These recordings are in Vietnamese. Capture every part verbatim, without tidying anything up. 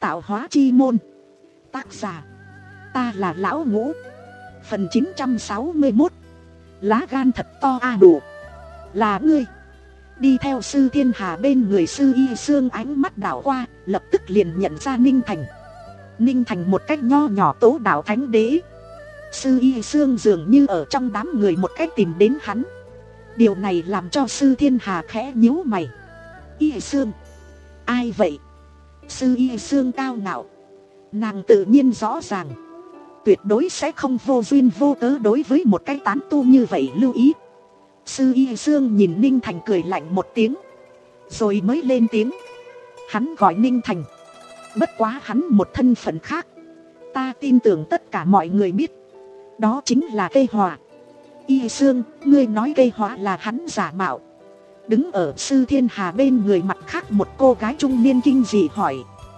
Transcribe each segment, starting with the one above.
Tạo hóa chi môn. Tác giả ta là Lão Ngũ. Phần chín trăm sáu mươi mốt. Lá gan thật to a đủ. Là ngươi. Đi theo Sư Thiên Hà bên người Sư Y Sương, ánh mắt đảo qua, lập tức liền nhận ra Ninh Thành. Ninh Thành một cách nho nhỏ tố đạo thánh đế. Sư Y Sương dường như ở trong đám người một cách tìm đến hắn. Điều này làm cho Sư Thiên Hà khẽ nhíu mày. Y Sương, ai vậy? Sư Y Sương cao ngạo. Nàng tự nhiên rõ ràng, tuyệt đối sẽ không vô duyên vô cớ đối với một cái tán tu như vậy lưu ý. Sư Y Sương nhìn Ninh Thành cười lạnh một tiếng, rồi mới lên tiếng. Hắn gọi Ninh Thành, bất quá hắn một thân phận khác. Ta tin tưởng tất cả mọi người biết, đó chính là Cây Hòa. Y Sương, ngươi nói Cây Hòa là hắn giả mạo? Đứng ở Sư Thiên Hà bên người mặt khác một cô gái trung niên kinh dị hỏi.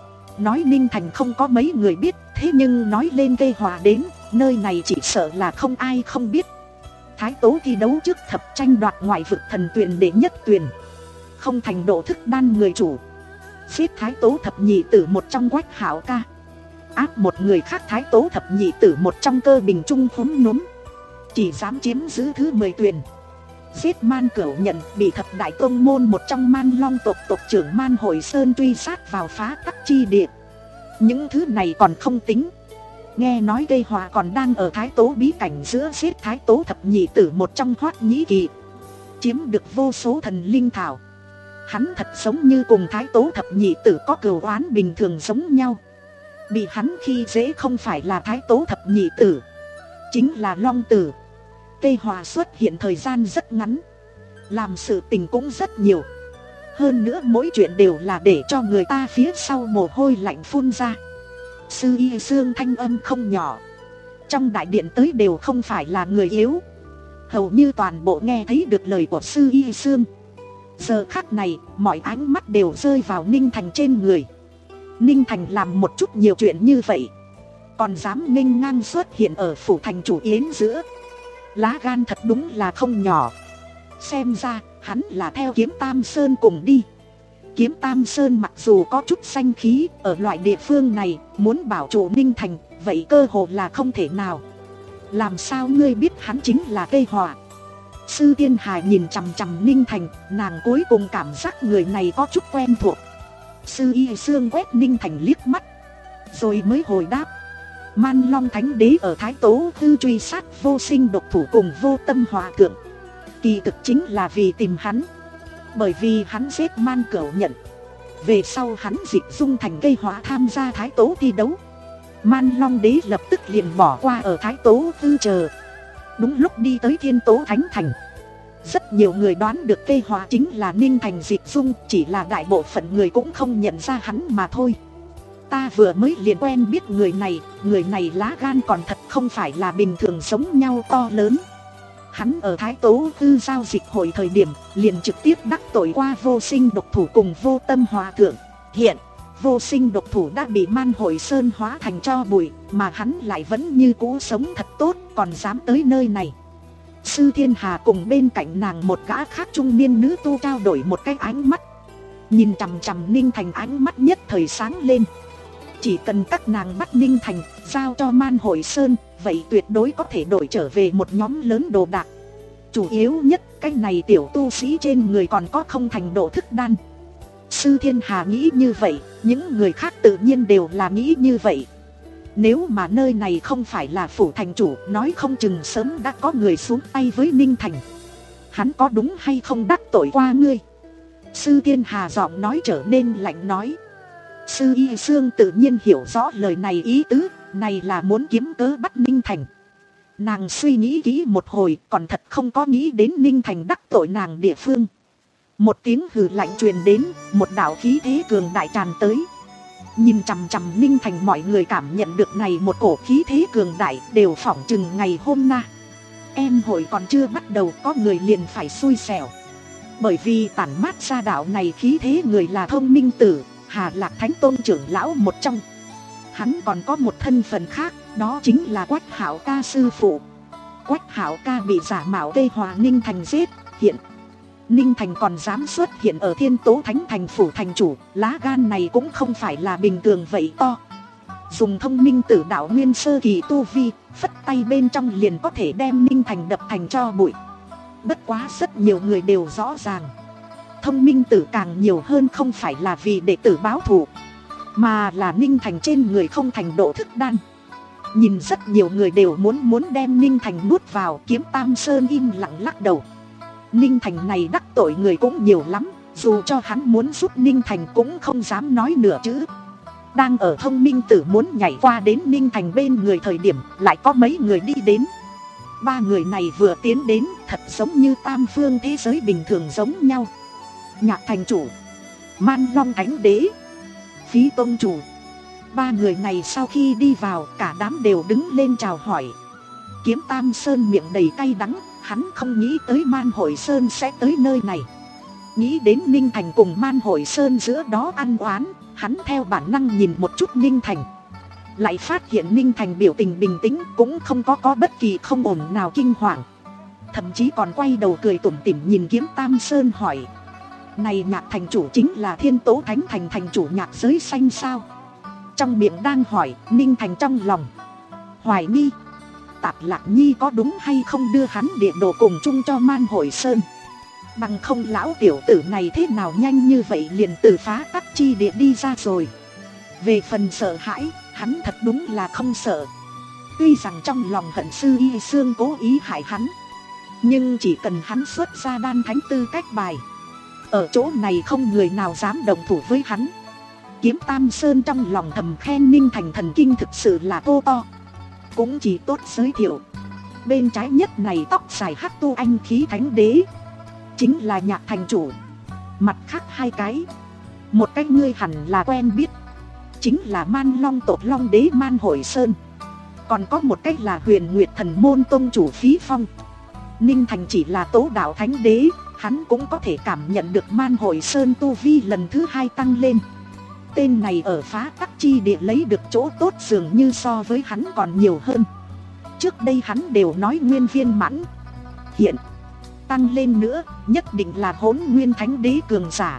Nói Ninh Thành không có mấy người biết, thế nhưng nói lên Cây Hòa đến, nơi này chỉ sợ là không ai không biết. Thái Tố thi đấu trước thập tranh đoạt ngoại vực thần tuyền đệ nhất tuyền, không thành độ thức đan người chủ. Giết Thái Tố thập nhị tử một trong Quách Hảo Ca, áp một người khác Thái Tố thập nhị tử một trong Cơ Bình Trung khúm núm. Chỉ dám chiếm giữ thứ mười tuyền. Giết Man Cửu Nhận, bị thập đại tông môn một trong Man Long tộc tộc trưởng Man Hồi Sơn truy sát vào phá tắc chi địa. Những thứ này còn không tính. Nghe nói Cây Hòa còn đang ở Thái Tố bí cảnh giữa giết Thái Tố thập nhị tử một trong Hoát Nhĩ Kỳ, chiếm được vô số thần linh thảo. Hắn thật giống như cùng Thái Tố thập nhị tử có cừu oán bình thường giống nhau. Bị hắn khi dễ không phải là Thái Tố thập nhị tử, chính là Long Tử. Cây Hòa xuất hiện thời gian rất ngắn, làm sự tình cũng rất nhiều. Hơn nữa mỗi chuyện đều là để cho người ta phía sau mồ hôi lạnh phun ra. Sư Y Sương thanh âm không nhỏ. Trong đại điện tới đều không phải là người yếu, hầu như toàn bộ nghe thấy được lời của Sư Y Sương. Giờ khắc này, mọi ánh mắt đều rơi vào Ninh Thành trên người. Ninh Thành làm một chút nhiều chuyện như vậy, còn dám nghênh ngang xuất hiện ở phủ thành chủ yến giữa. Lá gan thật đúng là không nhỏ. Xem ra, hắn là theo Kiếm Tam Sơn cùng đi. Kiếm Tam Sơn mặc dù có chút danh khí, ở loại địa phương này, muốn bảo trụ Ninh Thành, vậy cơ hồ là không thể nào. Làm sao ngươi biết hắn chính là Cây Hòa? Sư Thiên Hà nhìn chằm chằm Ninh Thành, nàng cuối cùng cảm giác người này có chút quen thuộc. Sư Y Sương quét Ninh Thành liếc mắt, rồi mới hồi đáp. Man Long Thánh Đế ở Thái Tố Hư truy sát Vô Sinh độc thủ cùng Vô Tâm Hòa Thượng, kỳ thực chính là vì tìm hắn. Bởi vì hắn giết Man Cửu Nhận, về sau hắn dịch dung thành Cây Hòa tham gia Thái Tố thi đấu. Man Long Đế lập tức liền bỏ qua ở Thái Tố Hư chờ. Đúng lúc đi tới Thiên Tố Thánh Thành, rất nhiều người đoán được Cây Hòa chính là Ninh Thành dịch dung, chỉ là đại bộ phận người cũng không nhận ra hắn mà thôi. Ta vừa mới liền quen biết người này, người này lá gan còn thật không phải là bình thường giống nhau to lớn. Hắn ở Thái Tố Hư giao dịch hội thời điểm, liền trực tiếp đắc tội qua Vô Sinh độc thủ cùng Vô Tâm Hòa Thượng. Hiện, Vô Sinh độc thủ đã bị Man Hồi Sơn hóa thành tro bụi, mà hắn lại vẫn như cũ sống thật tốt, còn dám tới nơi này. Sư Thiên Hà cùng bên cạnh nàng một gã khác trung niên nữ tu trao đổi một cái ánh mắt, nhìn chằm chằm Ninh Thành, ánh mắt nhất thời sáng lên. Chỉ cần các nàng bắt Ninh Thành, giao cho Man Hồi Sơn, vậy tuyệt đối có thể đổi trở về một nhóm lớn đồ đạc. Chủ yếu nhất, cái này tiểu tu sĩ trên người còn có không thành độ thức đan. Sư Thiên Hà nghĩ như vậy, những người khác tự nhiên đều là nghĩ như vậy. Nếu mà nơi này không phải là phủ thành chủ, nói không chừng sớm đã có người xuống tay với Ninh Thành. Hắn có đúng hay không đắc tội qua ngươi? Sư Thiên Hà giọng nói trở nên lạnh nói. Sư Y Sương tự nhiên hiểu rõ lời này ý tứ, này là muốn kiếm cớ bắt Ninh Thành. Nàng suy nghĩ kỹ một hồi, còn thật không có nghĩ đến Ninh Thành đắc tội nàng địa phương. Một tiếng hừ lạnh truyền đến, một đạo khí thế cường đại tràn tới. Nhìn chằm chằm Ninh Thành, mọi người cảm nhận được này một cổ khí thế cường đại, đều phỏng chừng ngày hôm nay. Em hội còn chưa bắt đầu, có người liền phải xui xẻo. Bởi vì tản mát ra đạo này khí thế người là Thông Minh Tử, Hà Lạc Thánh Tôn trưởng lão một trong. Hắn còn có một thân phận khác, đó chính là Quách Hảo Ca sư phụ. Quách Hảo Ca bị giả mạo Cây Hòa Ninh Thành giết, hiện Ninh Thành còn dám xuất hiện ở Thiên Tố Thánh Thành phủ thành chủ, lá gan này cũng không phải là bình thường vậy to. Dùng thông minh tử đạo nguyên sơ kỳ tu vi, phất tay bên trong liền có thể đem Ninh Thành đập thành tro bụi. Bất quá rất nhiều người đều rõ ràng, thông minh tử càng nhiều hơn không phải là vì đệ tử báo thù, mà là Ninh Thành trên người không thành độ thức đan. Nhìn rất nhiều người đều muốn muốn đem Ninh Thành nuốt vào. Kiếm Tam Sơn im lặng lắc đầu. Ninh Thành này đắc tội người cũng nhiều lắm, dù cho hắn muốn giúp Ninh Thành cũng không dám nói nửa chữ. Đang ở thông minh tử muốn nhảy qua đến Ninh Thành bên người thời điểm, lại có mấy người đi đến. Ba người này vừa tiến đến thật giống như tam phương thế giới bình thường giống nhau. Nhạc thành chủ, Man Long Thánh Đế, Phí Tông chủ. Ba người này sau khi đi vào, cả đám đều đứng lên chào hỏi. Kiếm Tam Sơn miệng đầy cay đắng, hắn không nghĩ tới Man Hội Sơn sẽ tới nơi này. Nghĩ đến Ninh Thành cùng Man Hội Sơn giữa đó ăn oán, hắn theo bản năng nhìn một chút Ninh Thành. Lại phát hiện Ninh Thành biểu tình bình tĩnh, cũng không có có bất kỳ không ổn nào kinh hoàng. Thậm chí còn quay đầu cười tủm tỉm nhìn Kiếm Tam Sơn hỏi: này Nhạc thành chủ chính là Thiên Tố Thánh Thành thành chủ Nhạc Giới Xanh sao? Trong miệng đang hỏi, Ninh Thành trong lòng hoài nghi Tạp Lạc Nhi có đúng hay không đưa hắn địa đồ cùng chung cho Man Hội Sơn. Bằng không lão tiểu tử này thế nào nhanh như vậy liền từ phá tắc chi địa đi ra rồi. Về phần sợ hãi, hắn thật đúng là không sợ. Tuy rằng trong lòng hận sư Y Sương cố ý hại hắn, nhưng chỉ cần hắn xuất ra đan thánh tư cách bài, ở chỗ này không người nào dám đồng thủ với hắn. Kiếm Tam Sơn trong lòng thầm khen Ninh Thành thần kinh thực sự là tô to. Cũng chỉ tốt giới thiệu, bên trái nhất này tóc dài hắc tu anh khí thánh đế chính là Nhạc thành chủ. Mặt khác hai cái, một cái ngươi hẳn là quen biết, chính là Man Long tộc Long Đế Man Hội Sơn. Còn có một cách là Huyền Nguyệt Thần Môn tông chủ Phí Phong. Ninh Thành chỉ là tố đạo thánh đế, hắn cũng có thể cảm nhận được Man Hội Sơn tu vi lần thứ hai tăng lên. Tên này ở phá tắc chi địa lấy được chỗ tốt dường như so với hắn còn nhiều hơn. Trước đây hắn đều nói nguyên viên mãn, hiện tăng lên nữa nhất định là hỗn nguyên thánh đế cường giả.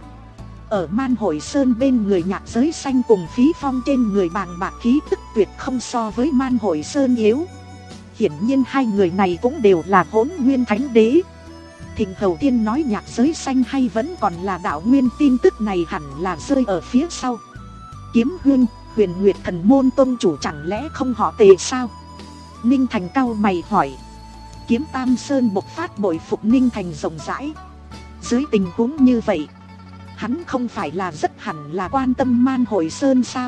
Ở Man Hội Sơn bên người Nhạc Giới Xanh cùng Phí Phong trên người bàng bạc khí tức tuyệt không so với Man Hội Sơn yếu. Hiển nhiên hai người này cũng đều là hỗn nguyên thánh đế. Thịnh Hầu Thiên nói Nhạc Giới Xanh hay vẫn còn là đạo nguyên, tin tức này hẳn là rơi ở phía sau. Kiếm Huyên, Huyền Nguyệt Thần Môn tông chủ chẳng lẽ không họ Tề sao? Ninh Thành cau mày hỏi. Kiếm Tam Sơn bộc phát bội phục Ninh Thành rộng rãi. Dưới tình huống như vậy, hắn không phải là rất hẳn là quan tâm Man Hội Sơn sao?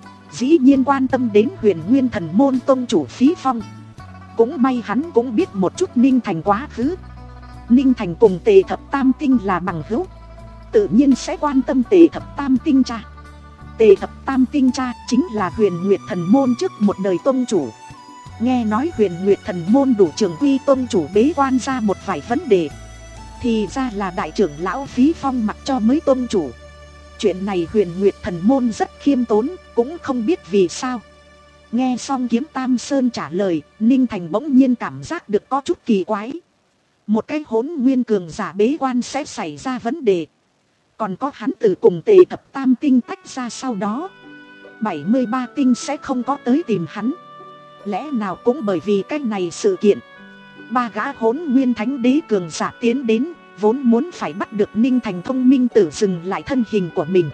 Dĩ nhiên quan tâm đến Huyền Nguyên Thần Môn tông chủ Phí Phong. Cũng may hắn cũng biết một chút Ninh Thành quá khứ. Ninh Thành cùng Tề Thập Tam Tinh là bằng hữu, tự nhiên sẽ quan tâm Tề Thập Tam Tinh cha. Tề Thập Tam Tinh cha chính là Huyền Nguyệt Thần Môn trước một đời tông chủ. Nghe nói Huyền Nguyệt Thần Môn đủ trưởng quy tông chủ bế quan ra một vài vấn đề, thì ra là đại trưởng lão Phí Phong mặc cho mới tông chủ. Chuyện này Huyền Nguyệt Thần Môn rất khiêm tốn, cũng không biết vì sao. Nghe xong Kiếm Tam Sơn trả lời, Ninh Thành bỗng nhiên cảm giác được có chút kỳ quái. Một cái hỗn nguyên cường giả bế quan sẽ xảy ra vấn đề, còn có hắn từ cùng Tề Thập Tam Tinh tách ra sau đó, bảy mươi ba tinh sẽ không có tới tìm hắn. Lẽ nào cũng bởi vì cái này sự kiện, ba gã hỗn nguyên thánh đế cường giả tiến đến, vốn muốn phải bắt được Ninh Thành thông minh tử dừng lại thân hình của mình.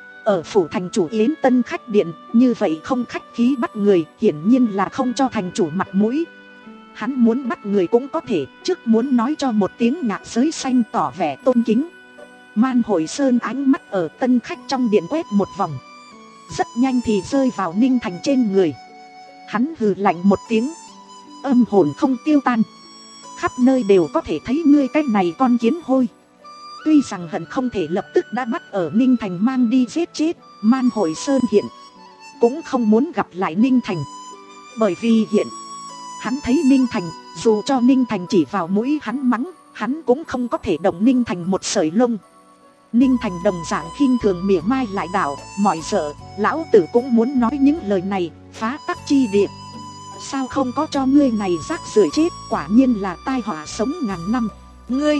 Ở phủ thành chủ Yến Tân khách điện, như vậy không khách khí bắt người, hiển nhiên là không cho thành chủ mặt mũi. Hắn muốn bắt người cũng có thể, trước muốn nói cho một tiếng Nhạc Giới Xanh tỏ vẻ tôn kính. Man Hội Sơn ánh mắt ở tân khách trong điện quét một vòng, rất nhanh thì rơi vào Ninh Thành trên người. Hắn hừ lạnh một tiếng, âm hồn không tiêu tan, khắp nơi đều có thể thấy ngươi cái này con kiến hôi. Tuy rằng hận không thể lập tức đã bắt ở Ninh Thành mang đi giết chết, Man Hội Sơn hiện cũng không muốn gặp lại Ninh Thành. Bởi vì hiện hắn thấy Ninh Thành, dù cho Ninh Thành chỉ vào mũi hắn mắng, hắn cũng không có thể động Ninh Thành một sợi lông. Ninh Thành đồng dạng khinh thường mỉa mai lại đảo, mọi sợ, lão tử cũng muốn nói những lời này, phá tắc chi địa. Sao không có cho ngươi này rác rưởi chết, quả nhiên là tai họa sống ngàn năm. Ngươi,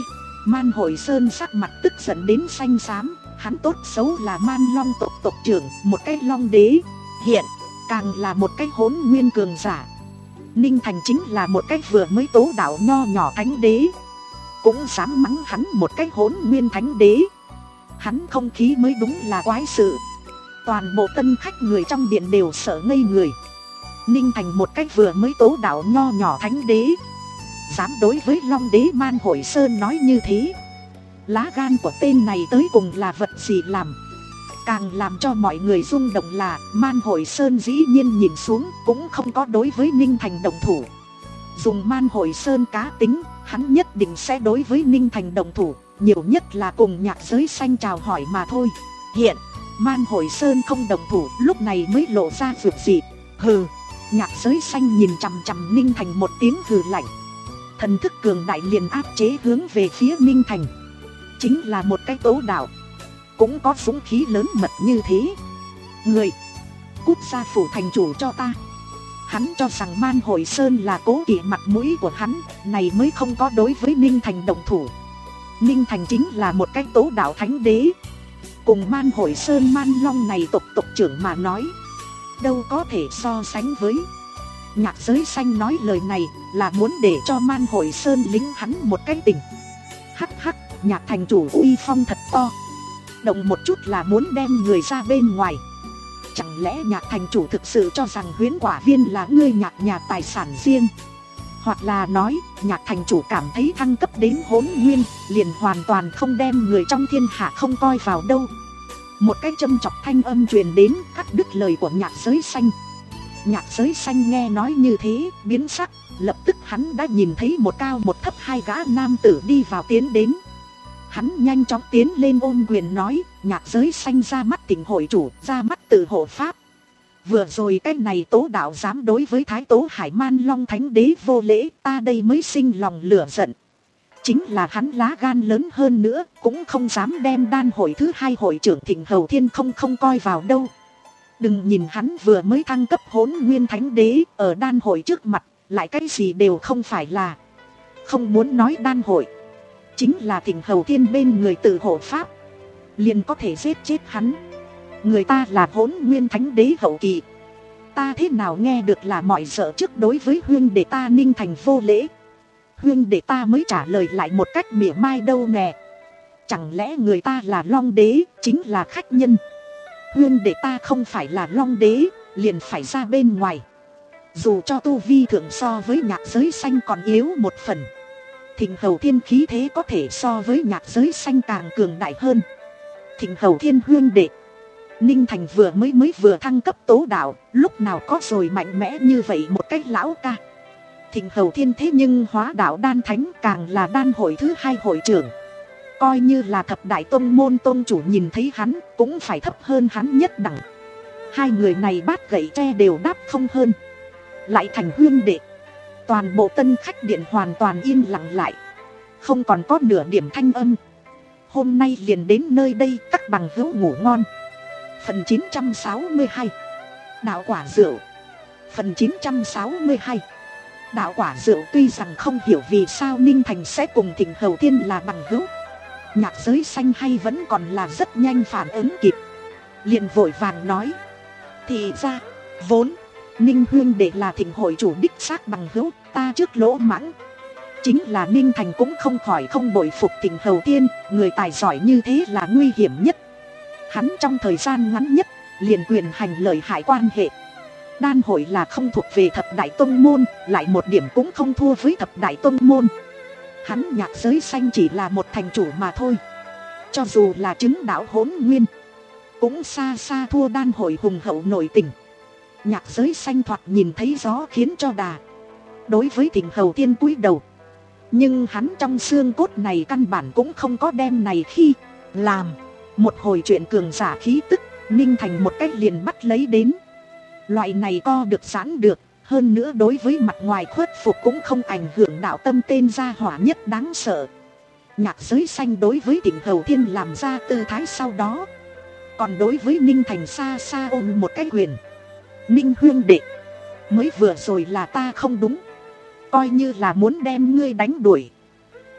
Man Hội Sơn sắc mặt tức giận đến xanh xám. Hắn tốt xấu là Man Long tộc tộc trưởng, một cái Long đế, hiện càng là một cái hỗn nguyên cường giả. Ninh Thành chính là một cái vừa mới tố đạo nho nhỏ thánh đế, cũng dám mắng hắn một cái hỗn nguyên thánh đế. Hắn không khí mới đúng là quái sự. Toàn bộ tân khách người trong điện đều sợ ngây người. Ninh Thành một cái vừa mới tố đạo nho nhỏ thánh đế, dám đối với Long đế Man Hội Sơn nói như thế. Lá gan của tên này tới cùng là vật gì làm. Càng làm cho mọi người rung động là Man Hội Sơn dĩ nhiên nhìn xuống cũng không có đối với Ninh Thành động thủ. Dùng Man Hội Sơn cá tính, hắn nhất định sẽ đối với Ninh Thành động thủ, nhiều nhất là cùng Nhạc Giới Xanh chào hỏi mà thôi. Hiện Man Hội Sơn không động thủ, lúc này mới lộ ra việc gì. Hừ. Nhạc Giới Xanh nhìn chằm chằm Ninh Thành một tiếng hừ lạnh. Thần thức cường đại liền áp chế hướng về phía Ninh Thành. Chính là một cái tố đạo, cũng có dũng khí lớn mật như thế. Người, cút ra phủ thành chủ cho ta. Hắn cho rằng Man Hội Sơn là cố kỵ mặt mũi của hắn, này mới không có đối với Ninh Thành động thủ. Ninh Thành chính là một cái tố đạo thánh đế, cùng Man Hội Sơn Man Long này tộc tộc trưởng mà nói, đâu có thể so sánh với. Nhạc Giới Xanh nói lời này là muốn để cho Man Hội Sơn lính hắn một cái tình. Hắc hắc, Nhạc thành chủ uy phong thật to, động một chút là muốn đem người ra bên ngoài. Chẳng lẽ Nhạc thành chủ thực sự cho rằng Huyễn Quả Viên là ngươi Nhạc nhà tài sản riêng? Hoặc là nói, Nhạc thành chủ cảm thấy thăng cấp đến hỗn nguyên, liền hoàn toàn không đem người trong thiên hạ không coi vào đâu. Một cái châm chọc thanh âm truyền đến, cắt đứt lời của Nhạc Giới Xanh. Nhạc Giới Xanh nghe nói như thế, biến sắc, lập tức hắn đã nhìn thấy một cao một thấp hai gã nam tử đi vào tiến đến. Hắn nhanh chóng tiến lên ôm quyền nói, Nhạc Giới Xanh ra mắt tỉnh hội chủ, ra mắt từ hộ pháp. Vừa rồi cái này tố đạo dám đối với Thái Tố Hải Man Long Thánh Đế vô lễ, ta đây mới sinh lòng lửa giận. Chính là hắn lá gan lớn hơn nữa, cũng không dám đem đan hội thứ hai hội trưởng Thịnh Hầu Thiên không không coi vào đâu. Đừng nhìn hắn vừa mới thăng cấp hỗn nguyên thánh đế, ở đan hội trước mặt, lại cái gì đều không phải là. Không muốn nói đan hội, chính là Thịnh Hầu Thiên bên người tự hộ pháp, liền có thể giết chết hắn. Người ta là hỗn nguyên thánh đế hậu kỳ, ta thế nào nghe được là mọi sợ trước đối với huynh đệ ta Ninh Thành vô lễ. Huynh đệ ta mới trả lời lại một cách mỉa mai đâu nè. Chẳng lẽ người ta là Long đế, chính là khách nhân. Huynh đệ ta không phải là Long đế, liền phải ra bên ngoài. Dù cho tu vi thượng so với Nhạc Giới Xanh còn yếu một phần, Thịnh Hầu Thiên khí thế có thể so với Nhạc Giới Xanh càng cường đại hơn. Thịnh Hầu Thiên huynh đệ, Ninh Thành vừa mới mới vừa thăng cấp tố đạo, lúc nào có rồi mạnh mẽ như vậy một cách lão ca. Thịnh Hầu Thiên thế nhưng hóa đạo đan thánh, càng là đan hội thứ hai hội trưởng. Coi như là thập đại tông môn tôn chủ nhìn thấy hắn, cũng phải thấp hơn hắn nhất đẳng. Hai người này bát gậy tre đều đáp không hơn, lại thành huynh đệ. Toàn bộ tân khách điện hoàn toàn yên lặng lại, không còn có nửa điểm thanh âm. Hôm nay liền đến nơi đây, các bằng hữu ngủ ngon. Phần chín trăm sáu mươi hai, đạo quả rượu. Phần chín trăm sáu mươi hai, đạo quả rượu. Tuy rằng không hiểu vì sao Ninh Thành sẽ cùng Thịnh Hầu Thiên là bằng hữu, Nhạc Giới Xanh hay vẫn còn là rất nhanh phản ứng kịp, liền vội vàng nói, thì ra vốn Ninh huynh đệ là Thịnh hội chủ đích xác bằng hữu, ta trước lỗ mãng. Chính là Ninh Thành cũng không khỏi không bội phục Thịnh Hầu Thiên, người tài giỏi như thế là nguy hiểm nhất. Hắn trong thời gian ngắn nhất liền quyền hành lợi hại quan hệ. Đan hội là không thuộc về thập đại tông môn, lại một điểm cũng không thua với thập đại tông môn. Hắn Nhạc Giới Xanh chỉ là một thành chủ mà thôi, cho dù là chứng đạo hỗn nguyên, cũng xa xa thua đan hội hùng hậu nội tình. Nhạc Giới Xanh thoạt nhìn thấy gió khiến cho đà, đối với Thịnh Hầu Thiên cúi đầu. Nhưng hắn trong xương cốt này căn bản cũng không có đem này khi làm. Một hồi chuyện cường giả khí tức, Ninh Thành một cách liền bắt lấy đến. Loại này co được giãn được, hơn nữa đối với mặt ngoài khuất phục cũng không ảnh hưởng đạo tâm tên gia hỏa nhất đáng sợ. Nhạc Giới Xanh đối với Thịnh Hầu Thiên làm ra tư thái sau đó, còn đối với Ninh Thành xa xa ôm một cái quyền. Ninh huynh đệ, mới vừa rồi là ta không đúng, coi như là muốn đem ngươi đánh đuổi,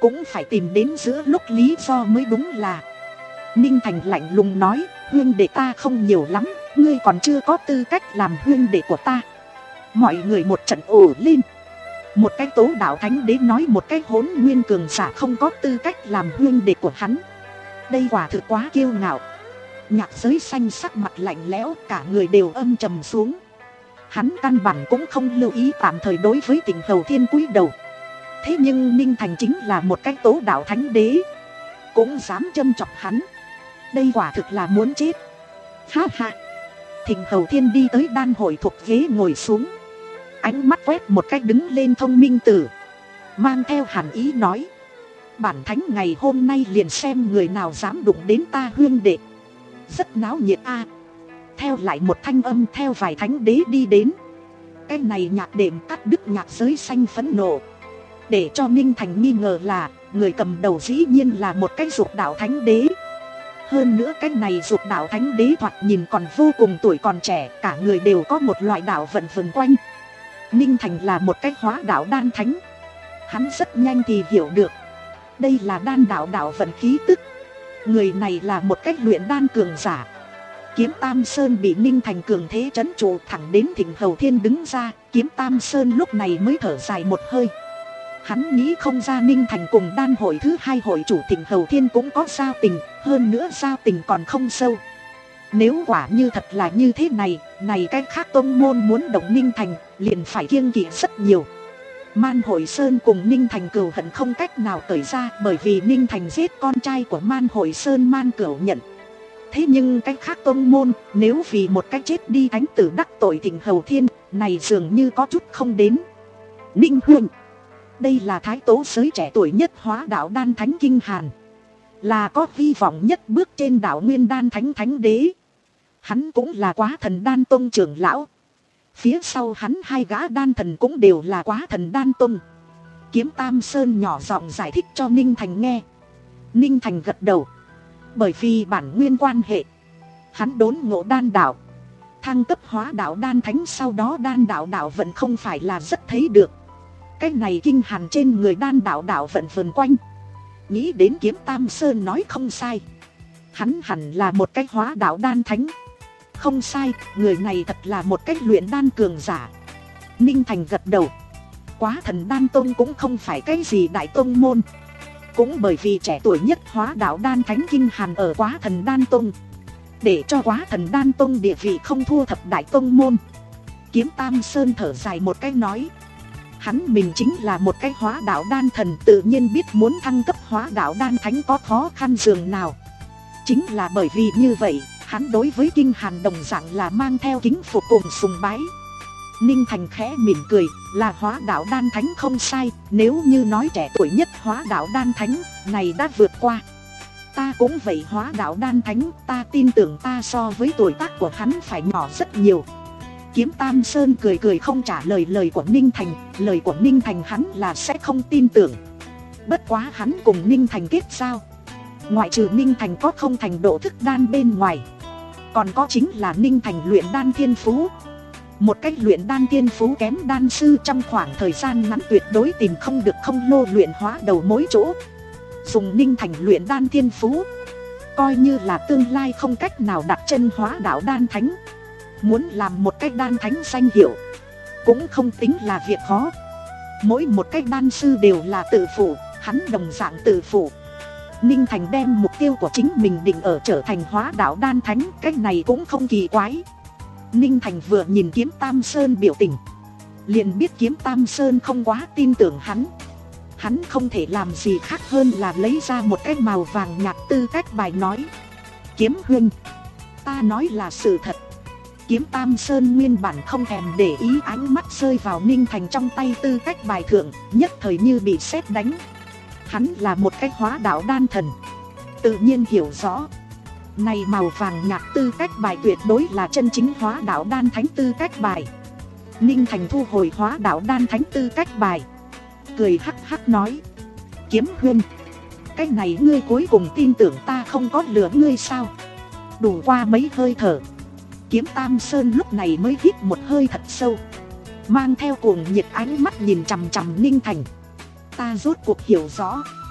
cũng phải tìm đến giữa lúc lý do mới đúng là. Ninh Thành lạnh lùng nói, huynh đệ ta không nhiều lắm, ngươi còn chưa có tư cách làm huynh đệ của ta. Mọi người một trận ồ lên. Một cái Tố Đạo Thánh Đế nói một cái Hỗn Nguyên cường giả không có tư cách làm huynh đệ của hắn. Đây quả thực quá kiêu ngạo. Nhạc Giới Xanh sắc mặt lạnh lẽo, cả người đều âm trầm xuống. Hắn căn bản cũng không lưu ý tạm thời đối với Tỉnh Hầu Thiên cúi đầu. Thế nhưng Ninh Thành chính là một cái Tố Đạo Thánh Đế, cũng dám châm chọc hắn. Đây quả thực là muốn chết. Ha ha. Thịnh Hầu Thiên đi tới đan hội thuộc ghế ngồi xuống, ánh mắt quét một cách đứng lên Thông Minh Tử, mang theo hàn ý nói, bản thánh ngày hôm nay liền xem người nào dám đụng đến ta huynh đệ. Rất náo nhiệt a. Theo lại một thanh âm theo vài thánh đế đi đến. Cái này nhạc đệm cắt đứt Nhạc Giới Xanh phẫn nộ, để cho Ninh Thành nghi ngờ là người cầm đầu dĩ nhiên là một cái Dục Đạo Thánh Đế. Hơn nữa cái này Dục Đạo Thánh Đế thoạt nhìn còn vô cùng tuổi còn trẻ, cả người đều có một loại đạo vận vần quanh. Ninh Thành là một cái Hóa Đạo Đan Thánh, hắn rất nhanh thì hiểu được đây là đan đạo đạo vận khí tức. Người này là một cách luyện đan cường giả. Kiếm Tam Sơn bị Ninh Thành cường thế trấn trụ, thẳng đến Thịnh Hầu Thiên đứng ra, Kiếm Tam Sơn lúc này mới thở dài một hơi. Hắn nghĩ không ra Ninh Thành cùng đan hội thứ hai hội chủ Thịnh Hầu Thiên cũng có giao tình, hơn nữa giao tình còn không sâu. Nếu quả như thật là như thế này, này cái khác tông môn muốn động Ninh Thành liền phải kiêng kỵ rất nhiều. Man Hội Sơn cùng Ninh Thành cừu hận không cách nào cởi ra, bởi vì Ninh Thành giết con trai của Man Hội Sơn Man Cửu Nhận. Thế nhưng cái khác tông môn nếu vì một cái chết đi thánh tử đắc tội Thịnh Hầu Thiên, này dường như có chút không đến. Ninh huynh, đây là thái tố giới trẻ tuổi nhất Hóa Đạo Đan Thánh Kinh Hàn, là có hy vọng nhất bước trên đạo Nguyên Đan Thánh Thánh Đế. Hắn cũng là Quá Thần Đan Tông trưởng lão, phía sau hắn hai gã đan thần cũng đều là Quá Thần Đan Tông. Kiếm Tam Sơn nhỏ giọng giải thích cho Ninh Thành nghe. Ninh Thành gật đầu. Bởi vì bản nguyên quan hệ, hắn đốn ngộ đan đạo, thăng cấp Hóa Đạo Đan Thánh, sau đó đan đạo đạo vẫn không phải là rất thấy được. Cái này Kinh Hàn trên người đan đạo đạo vẫn vần quanh. Nghĩ đến Kiếm Tam Sơn nói không sai, hắn hẳn là một cái Hóa Đạo Đan Thánh. Không sai, người này thật là một cách luyện đan cường giả. Ninh Thành gật đầu. Quá Thần Đan Tông cũng không phải cái gì đại tông môn, cũng bởi vì trẻ tuổi nhất Hóa Đạo Đan Thánh Kinh Hàn ở Quá Thần Đan Tông, để cho Quá Thần Đan Tông địa vị không thua thập đại tông môn. Kiếm Tam Sơn thở dài một cái nói, hắn mình chính là một cái Hóa Đạo Đan Thần, tự nhiên biết muốn thăng cấp Hóa Đạo Đan Thánh có khó khăn dường nào. Chính là bởi vì như vậy, hắn đối với Kinh Hàn đồng dạng là mang theo kính phục cùng sùng bái. Ninh Thành khẽ mỉm cười, là Hóa Đạo Đan Thánh không sai, nếu như nói trẻ tuổi nhất Hóa Đạo Đan Thánh, này đã vượt qua. Ta cũng vậy Hóa Đạo Đan Thánh, ta tin tưởng ta so với tuổi tác của hắn phải nhỏ rất nhiều. Kiếm Tam Sơn cười cười không trả lời lời của Ninh Thành, lời của Ninh Thành hắn là sẽ không tin tưởng. Bất quá hắn cùng Ninh Thành kết giao, ngoại trừ Ninh Thành có không thành độ thức đan bên ngoài, còn có chính là Ninh Thành luyện đan thiên phú. Một cách luyện đan thiên phú kém đan sư trong khoảng thời gian ngắn tuyệt đối tìm không được không lô luyện hóa đầu mối chỗ. Dùng Ninh Thành luyện đan thiên phú, coi như là tương lai không cách nào đặt chân Hóa Đạo Đan Thánh. Muốn làm một cách đan thánh danh hiệu cũng không tính là việc khó. Mỗi một cách đan sư đều là tự phụ, hắn đồng dạng tự phụ. Ninh Thành đem mục tiêu của chính mình định ở trở thành Hóa Đạo Đan Thánh, cách này cũng không kỳ quái. Ninh Thành vừa nhìn Kiếm Tam Sơn biểu tình, liền biết Kiếm Tam Sơn không quá tin tưởng hắn. Hắn không thể làm gì khác hơn là lấy ra một cái màu vàng nhạt tư cách bài nói, Kiếm huynh, ta nói là sự thật. Kiếm Tam Sơn nguyên bản không thèm để ý, ánh mắt rơi vào Ninh Thành trong tay tư cách bài thượng, nhất thời như bị sét đánh. Hắn là một cái Hóa Đạo Đan Thần, tự nhiên hiểu rõ, này màu vàng nhạt tư cách bài tuyệt đối là chân chính Hóa Đạo Đan Thánh tư cách bài. Ninh Thành thu hồi Hóa Đạo Đan Thánh tư cách bài, cười hắc hắc nói, Kiếm huynh, cái này ngươi cuối cùng tin tưởng ta không có lừa ngươi sao? Đủ qua mấy hơi thở, Kiếm Tam Sơn lúc này mới hít một hơi thật sâu, mang theo cuồng nhiệt ánh mắt nhìn chằm chằm Ninh Thành. Ta rốt cuộc hiểu rõ,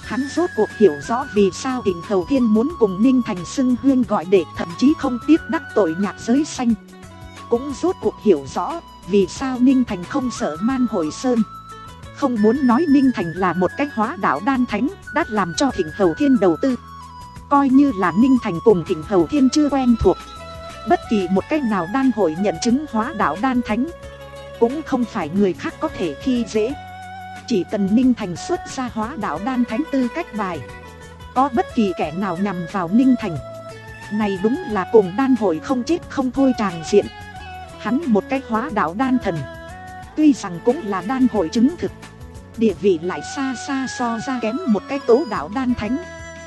Hắn rốt cuộc hiểu rõ vì sao Thịnh Hầu Thiên muốn cùng Ninh Thành xưng huyên gọi đệ, thậm chí không tiếc đắc tội Nhạc Giới Xanh. Cũng rốt cuộc hiểu rõ vì sao Ninh Thành không sợ Man Hồi Sơn. Không muốn nói Ninh Thành là một cách hóa đạo đan thánh đã làm cho Thịnh Hầu Thiên đầu tư. Coi như là Ninh Thành cùng Thịnh Hầu Thiên chưa quen thuộc, bất kỳ một cách nào đan hội nhận chứng hóa đạo đan thánh cũng không phải người khác có thể khi dễ. Chỉ cần Ninh Thành xuất ra hóa đạo đan thánh tư cách bài, có bất kỳ kẻ nào nhằm vào Ninh Thành, này đúng là cùng đan hội không chết không thôi tràng diện. Hắn một cái hóa đạo đan thần, tuy rằng cũng là đan hội chứng thực, địa vị lại xa xa so ra kém một cái tố đạo đan thánh.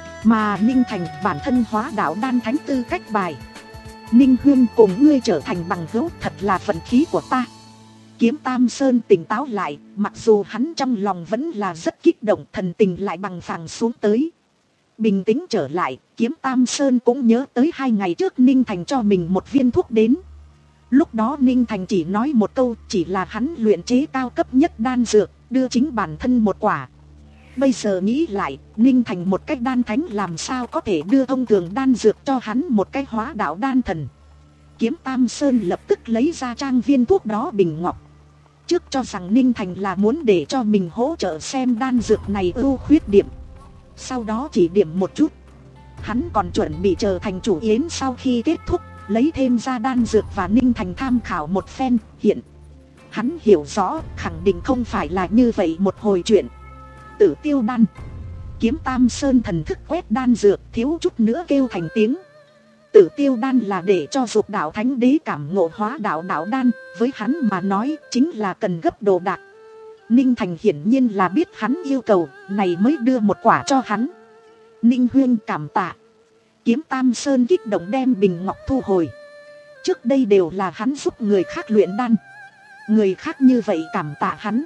Mà Ninh Thành bản thân hóa đạo đan thánh tư cách bài. Ninh Huyên cùng ngươi trở thành bằng hữu, thật là vận khí của ta. Kiếm Tam Sơn tỉnh táo lại, mặc dù hắn trong lòng vẫn là rất kích động, thần tình lại bằng phẳng xuống tới. Bình tĩnh trở lại, Kiếm Tam Sơn cũng nhớ tới hai ngày trước Ninh Thành cho mình một viên thuốc đến. Lúc đó Ninh Thành chỉ nói một câu, chỉ là hắn luyện chế cao cấp nhất đan dược, đưa chính bản thân một quả. Bây giờ nghĩ lại, Ninh Thành một cách đan thánh làm sao có thể đưa thông thường đan dược cho hắn một cái hóa đạo đan thần. Kiếm Tam Sơn lập tức lấy ra trang viên thuốc đó bình ngọc. Trước cho rằng Ninh Thành là muốn để cho mình hỗ trợ xem đan dược này ưu khuyết điểm, sau đó chỉ điểm một chút. Hắn còn chuẩn bị chờ thành chủ yến sau khi kết thúc, lấy thêm ra đan dược và Ninh Thành tham khảo một phen. Hiện hắn hiểu rõ, khẳng định không phải là như vậy một hồi chuyện. Tử tiêu đan. Kiếm Tam Sơn thần thức quét đan dược, thiếu chút nữa kêu thành tiếng. Tử tiêu đan là để cho dục đạo thánh đế cảm ngộ hóa đạo đạo đan, với hắn mà nói chính là cần gấp đồ đạc. Ninh Thành hiển nhiên là biết hắn yêu cầu, này mới đưa một quả cho hắn. Ninh Huyên cảm tạ. Kiếm Tam Sơn kích động đem bình ngọc thu hồi. Trước đây đều là hắn giúp người khác luyện đan, người khác như vậy cảm tạ hắn,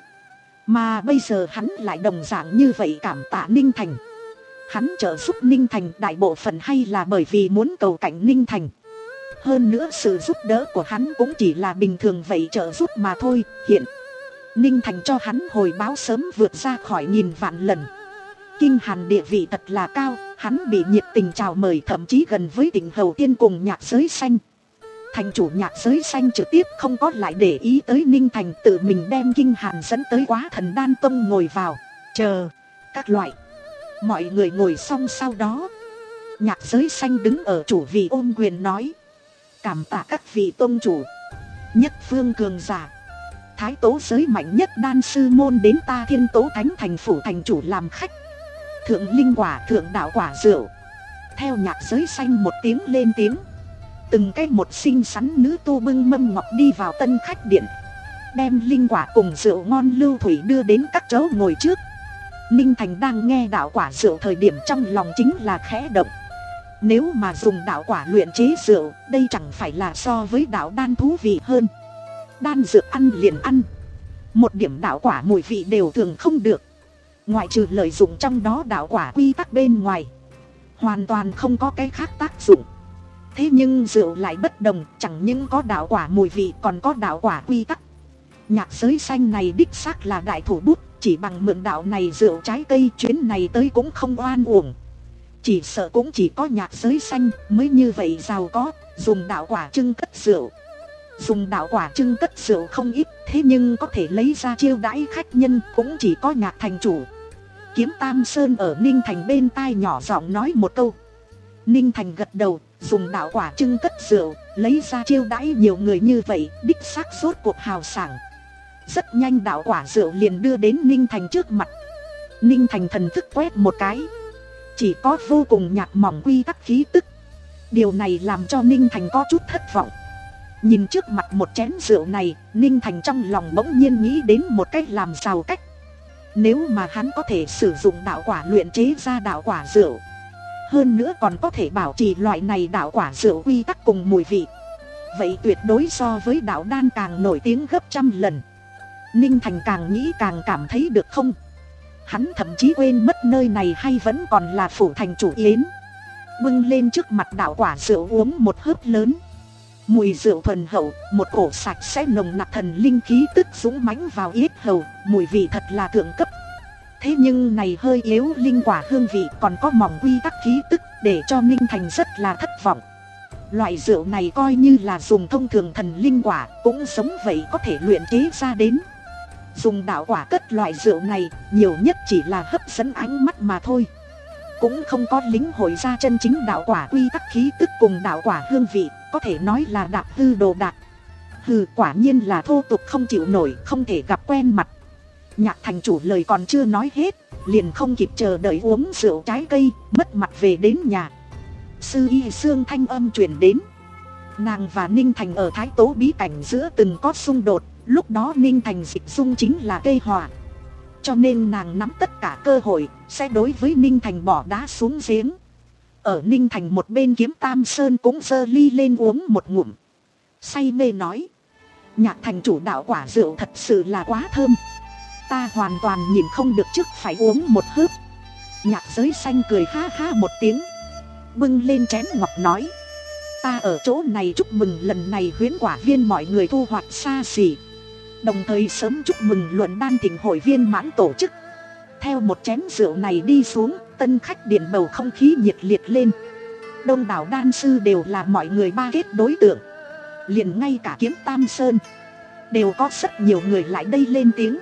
mà bây giờ hắn lại đồng dạng như vậy cảm tạ Ninh Thành. Hắn trợ giúp Ninh Thành đại bộ phận hay là bởi vì muốn cầu cạnh Ninh Thành. Hơn nữa sự giúp đỡ của hắn cũng chỉ là bình thường vậy trợ giúp mà thôi. Hiện Ninh Thành cho hắn hồi báo sớm vượt ra khỏi nghìn vạn lần. Kinh Hàn địa vị thật là cao, hắn bị nhiệt tình chào mời, thậm chí gần với Thịnh Hầu Tiên cùng Nhạc Giới Xanh. Thành chủ Nhạc Giới Xanh trực tiếp không có lại để ý tới Ninh Thành, tự mình đem Kinh Hàn dẫn tới Quá Thần Đan Tông ngồi vào chờ các loại. Mọi người ngồi xong sau đó, Nhạc Giới Xanh đứng ở chủ vị ôm quyền nói: cảm tạ các vị tông chủ, nhất phương cường giả, thái tố giới mạnh nhất đan sư môn đến ta Thiên Tố Thánh Thành phủ thành chủ làm khách. Thượng linh quả, thượng đạo quả rượu. Theo Nhạc Giới Xanh một tiếng lên tiếng, từng cái một xinh xắn nữ tu bưng mâm ngọc đi vào tân khách điện, đem linh quả cùng rượu ngon lưu thủy đưa đến các chỗ ngồi trước. Ninh Thành đang nghe đạo quả rượu thời điểm trong lòng chính là khẽ động. Nếu mà dùng đạo quả luyện chế rượu, đây chẳng phải là so với đạo đan thú vị hơn. Đan dược ăn liền ăn, một điểm đạo quả mùi vị đều thường không được. Ngoại trừ lợi dụng trong đó đạo quả quy tắc bên ngoài, hoàn toàn không có cái khác tác dụng. Thế nhưng rượu lại bất đồng, chẳng những có đạo quả mùi vị còn có đạo quả quy tắc. Nhạc Giới Xanh này đích xác là đại thủ bút, chỉ bằng mượn đạo này rượu trái cây chuyến này tới cũng không oan uổng. Chỉ sợ cũng chỉ có Nhạc Giới Xanh mới như vậy giàu có, dùng đạo quả trưng cất rượu. Dùng đạo quả trưng cất rượu không ít, thế nhưng có thể lấy ra chiêu đãi khách nhân cũng chỉ có Nhạc thành chủ. Kiếm Tam Sơn ở Ninh Thành bên tai nhỏ giọng nói một câu. Ninh Thành gật đầu, dùng đạo quả trưng cất rượu, lấy ra chiêu đãi nhiều người như vậy, đích xác rốt cuộc hào sảng. Rất nhanh đạo quả rượu liền đưa đến Ninh Thành trước mặt. Ninh Thành thần thức quét một cái, chỉ có vô cùng nhạt mỏng quy tắc khí tức. Điều này làm cho Ninh Thành có chút thất vọng. Nhìn trước mặt một chén rượu này, Ninh Thành trong lòng bỗng nhiên nghĩ đến một cách làm giàu cách. Nếu mà hắn có thể sử dụng đạo quả luyện chế ra đạo quả rượu, hơn nữa còn có thể bảo trì loại này đạo quả rượu quy tắc cùng mùi vị, vậy tuyệt đối so với đạo đan càng nổi tiếng gấp trăm lần. Ninh Thành càng nghĩ càng cảm thấy được không. Hắn thậm chí quên mất nơi này hay vẫn còn là phủ thành chủ yến. Bưng lên trước mặt đạo quả rượu uống một hớp lớn. Mùi rượu thuần hậu, một cổ sạch sẽ nồng nặc thần linh khí tức dũng mãnh vào yết hầu, mùi vị thật là thượng cấp. Thế nhưng này hơi yếu linh quả hương vị, còn có mỏng quy tắc khí tức, để cho Ninh Thành rất là thất vọng. Loại rượu này coi như là dùng thông thường thần linh quả, cũng giống vậy có thể luyện chế ra đến. Dùng đạo quả cất loại rượu này, nhiều nhất chỉ là hấp dẫn ánh mắt mà thôi, cũng không có lĩnh hội ra chân chính đạo quả quy tắc khí tức cùng đạo quả hương vị, có thể nói là đạp hư đồ đạc. Hừ, quả nhiên là thô tục không chịu nổi, không thể gặp quen mặt. Nhạc thành chủ lời còn chưa nói hết, liền không kịp chờ đợi uống rượu trái cây, mất mặt về đến nhà. Sư Y Sương thanh âm truyền đến. Nàng và Ninh Thành ở Thái Tố bí cảnh giữa từng có xung đột, lúc đó Ninh Thành dịch dung chính là cây hỏa, cho nên nàng nắm tất cả cơ hội sẽ đối với Ninh Thành bỏ đá xuống giếng. Ở Ninh Thành một bên Kiếm Tam Sơn cũng giơ ly lên uống một ngụm, say mê nói: Nhạc thành chủ đạo quả rượu thật sự là quá thơm, ta hoàn toàn nhìn không được trước phải uống một hớp. Nhạc Giới Xanh cười ha ha một tiếng, bưng lên chén ngọc nói: ta ở chỗ này chúc mừng lần này huyễn quả viên mọi người thu hoạch xa xỉ, đồng thời sớm chúc mừng luận đan thịnh hội viên mãn tổ chức. Theo một chén rượu này đi xuống, tân khách điện bầu không khí nhiệt liệt lên. Đông đảo đan sư đều là mọi người ba kết đối tượng, liền ngay cả Kiếm Tam Sơn đều có rất nhiều người lại đây lên tiếng.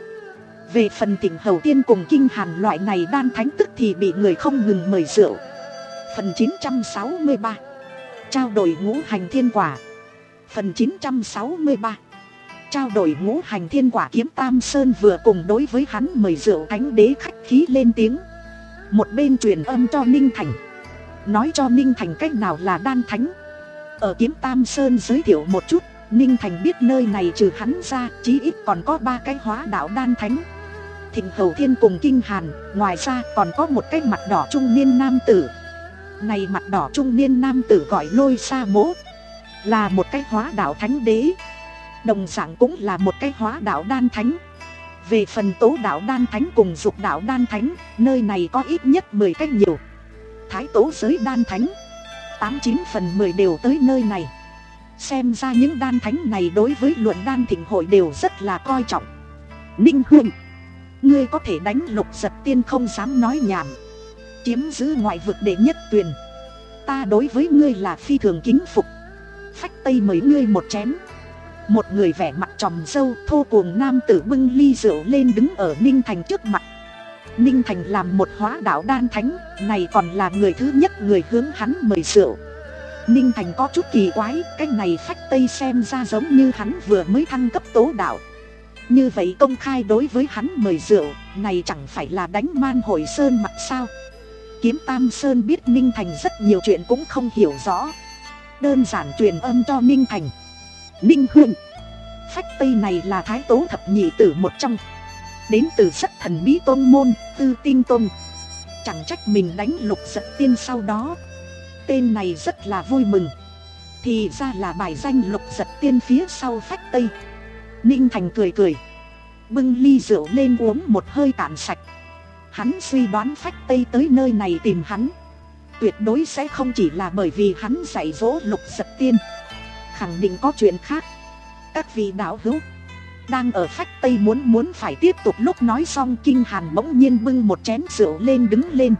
Về phần Thịnh Hầu Tiên cùng Kinh Hàn loại này đan thánh tức thì bị người không ngừng mời rượu. Phần chín trăm sáu mươi ba trao đổi ngũ hành thiên quả. Phần chín trăm sáu mươi ba trao đổi ngũ hành thiên quả. Kiếm Tam Sơn vừa cùng đối với hắn mời rượu thánh đế khách khí lên tiếng, một bên truyền âm cho Ninh Thành, nói cho Ninh Thành cách nào là đan thánh. Ở Kiếm Tam Sơn giới thiệu một chút, Ninh Thành biết nơi này trừ hắn ra, chí ít còn có ba cái hóa đạo đan thánh: Thịnh Hầu Thiên cùng Kinh Hàn, ngoài ra còn có một cái mặt đỏ trung niên nam tử. Này mặt đỏ trung niên nam tử gọi Lôi Sa Mỗ, là một cái hóa đạo thánh đế, đồng dạng cũng là một cái hóa đạo đan thánh. Về phần Tố đạo đan thánh cùng Dục đạo đan thánh, nơi này có ít nhất mười cái nhiều. Thái Tố giới đan thánh tám chín phần mười đều tới nơi này. Xem ra những đan thánh này đối với luận đan thịnh hội đều rất là coi trọng. Ninh Huynh, ngươi có thể đánh Lục Giật Tiên không dám nói nhảm, chiếm giữ ngoại vực đệ nhất tuyền, ta đối với ngươi là phi thường kính phục. Phách Tây mời ngươi một chén. Một người vẻ mặt tròm râu thô cuồng nam tử bưng ly rượu lên đứng ở Ninh Thành trước mặt. Ninh Thành làm một hóa đạo đan thánh, này còn là người thứ nhất người hướng hắn mời rượu. Ninh Thành có chút kỳ quái, cái này Phách Tây xem ra giống như hắn vừa mới thăng cấp tố đạo. Như vậy công khai đối với hắn mời rượu, này chẳng phải là đánh Man Hồi Sơn mặt sao? Kiếm Tam Sơn biết Ninh Thành rất nhiều chuyện cũng không hiểu rõ, đơn giản truyền âm cho Ninh Thành: Ninh Huynh, Phách Tây này là Thái Tố thập nhị tử một trong, đến từ rất thần bí tôn môn Tư Tinh Tôn. Chẳng trách mình đánh Lục Giật Tiên sau đó, tên này rất là vui mừng. Thì ra là bài danh Lục Giật Tiên phía sau Phách Tây. Ninh Thành cười cười, bưng ly rượu lên uống một hơi cạn sạch. Hắn suy đoán Phách Tây tới nơi này tìm hắn, tuyệt đối sẽ không chỉ là bởi vì hắn dạy dỗ Lục Giật Tiên, khẳng định có chuyện khác. Các vị đạo hữu, đang ở Phách Tây muốn muốn phải tiếp tục lúc nói xong, Kinh Hàn bỗng nhiên bưng một chén rượu lên đứng lên.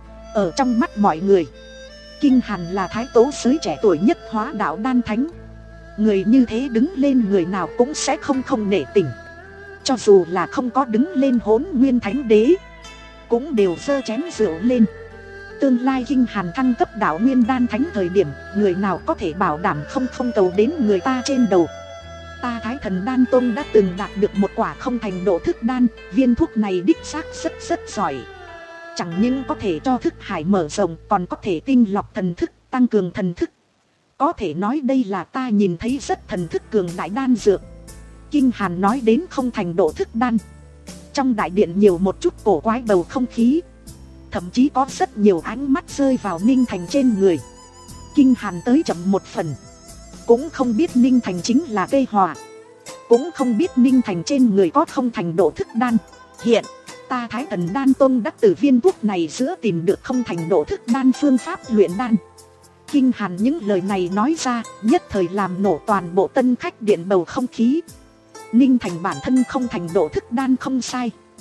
Ở trong mắt mọi người, Kinh Hàn là Thái Tố giới trẻ tuổi nhất hóa đạo đan thánh. Người như thế đứng lên người nào cũng sẽ không không nể tình. Cho dù là không có đứng lên Hỗn Nguyên Thánh Đế, cũng đều giơ chén rượu lên. Tương lai Kinh Hàn thăng cấp đạo Nguyên Đan Thánh thời điểm, người nào có thể bảo đảm không không cầu đến người ta trên đầu. Ta Thái Thần Đan Tông đã từng đạt được một quả không thành độ thức đan, viên thuốc này đích xác rất rất giỏi. Chẳng những có thể cho thức hải mở rộng, còn có thể tinh lọc thần thức, tăng cường thần thức. Có thể nói đây là ta nhìn thấy rất thần thức cường đại đan dược. Kinh Hàn nói đến không thành độ thức đan, trong đại điện nhiều một chút cổ quái bầu không khí, thậm chí có rất nhiều ánh mắt rơi vào Ninh Thành trên người. Kinh Hàn tới chậm một phần, cũng không biết Ninh Thành chính là cây hòa, cũng không biết Ninh Thành trên người có không thành độ thức đan. Hiện ta Thái Thần Đan Tông đã từ viên thuốc này giữa tìm được không thành độ thức đan phương pháp luyện đan. Kinh Hàn những lời này nói ra, nhất thời làm nổ toàn bộ tân khách điện bầu không khí. Ninh Thành bản thân không thành độ thức đan không sai,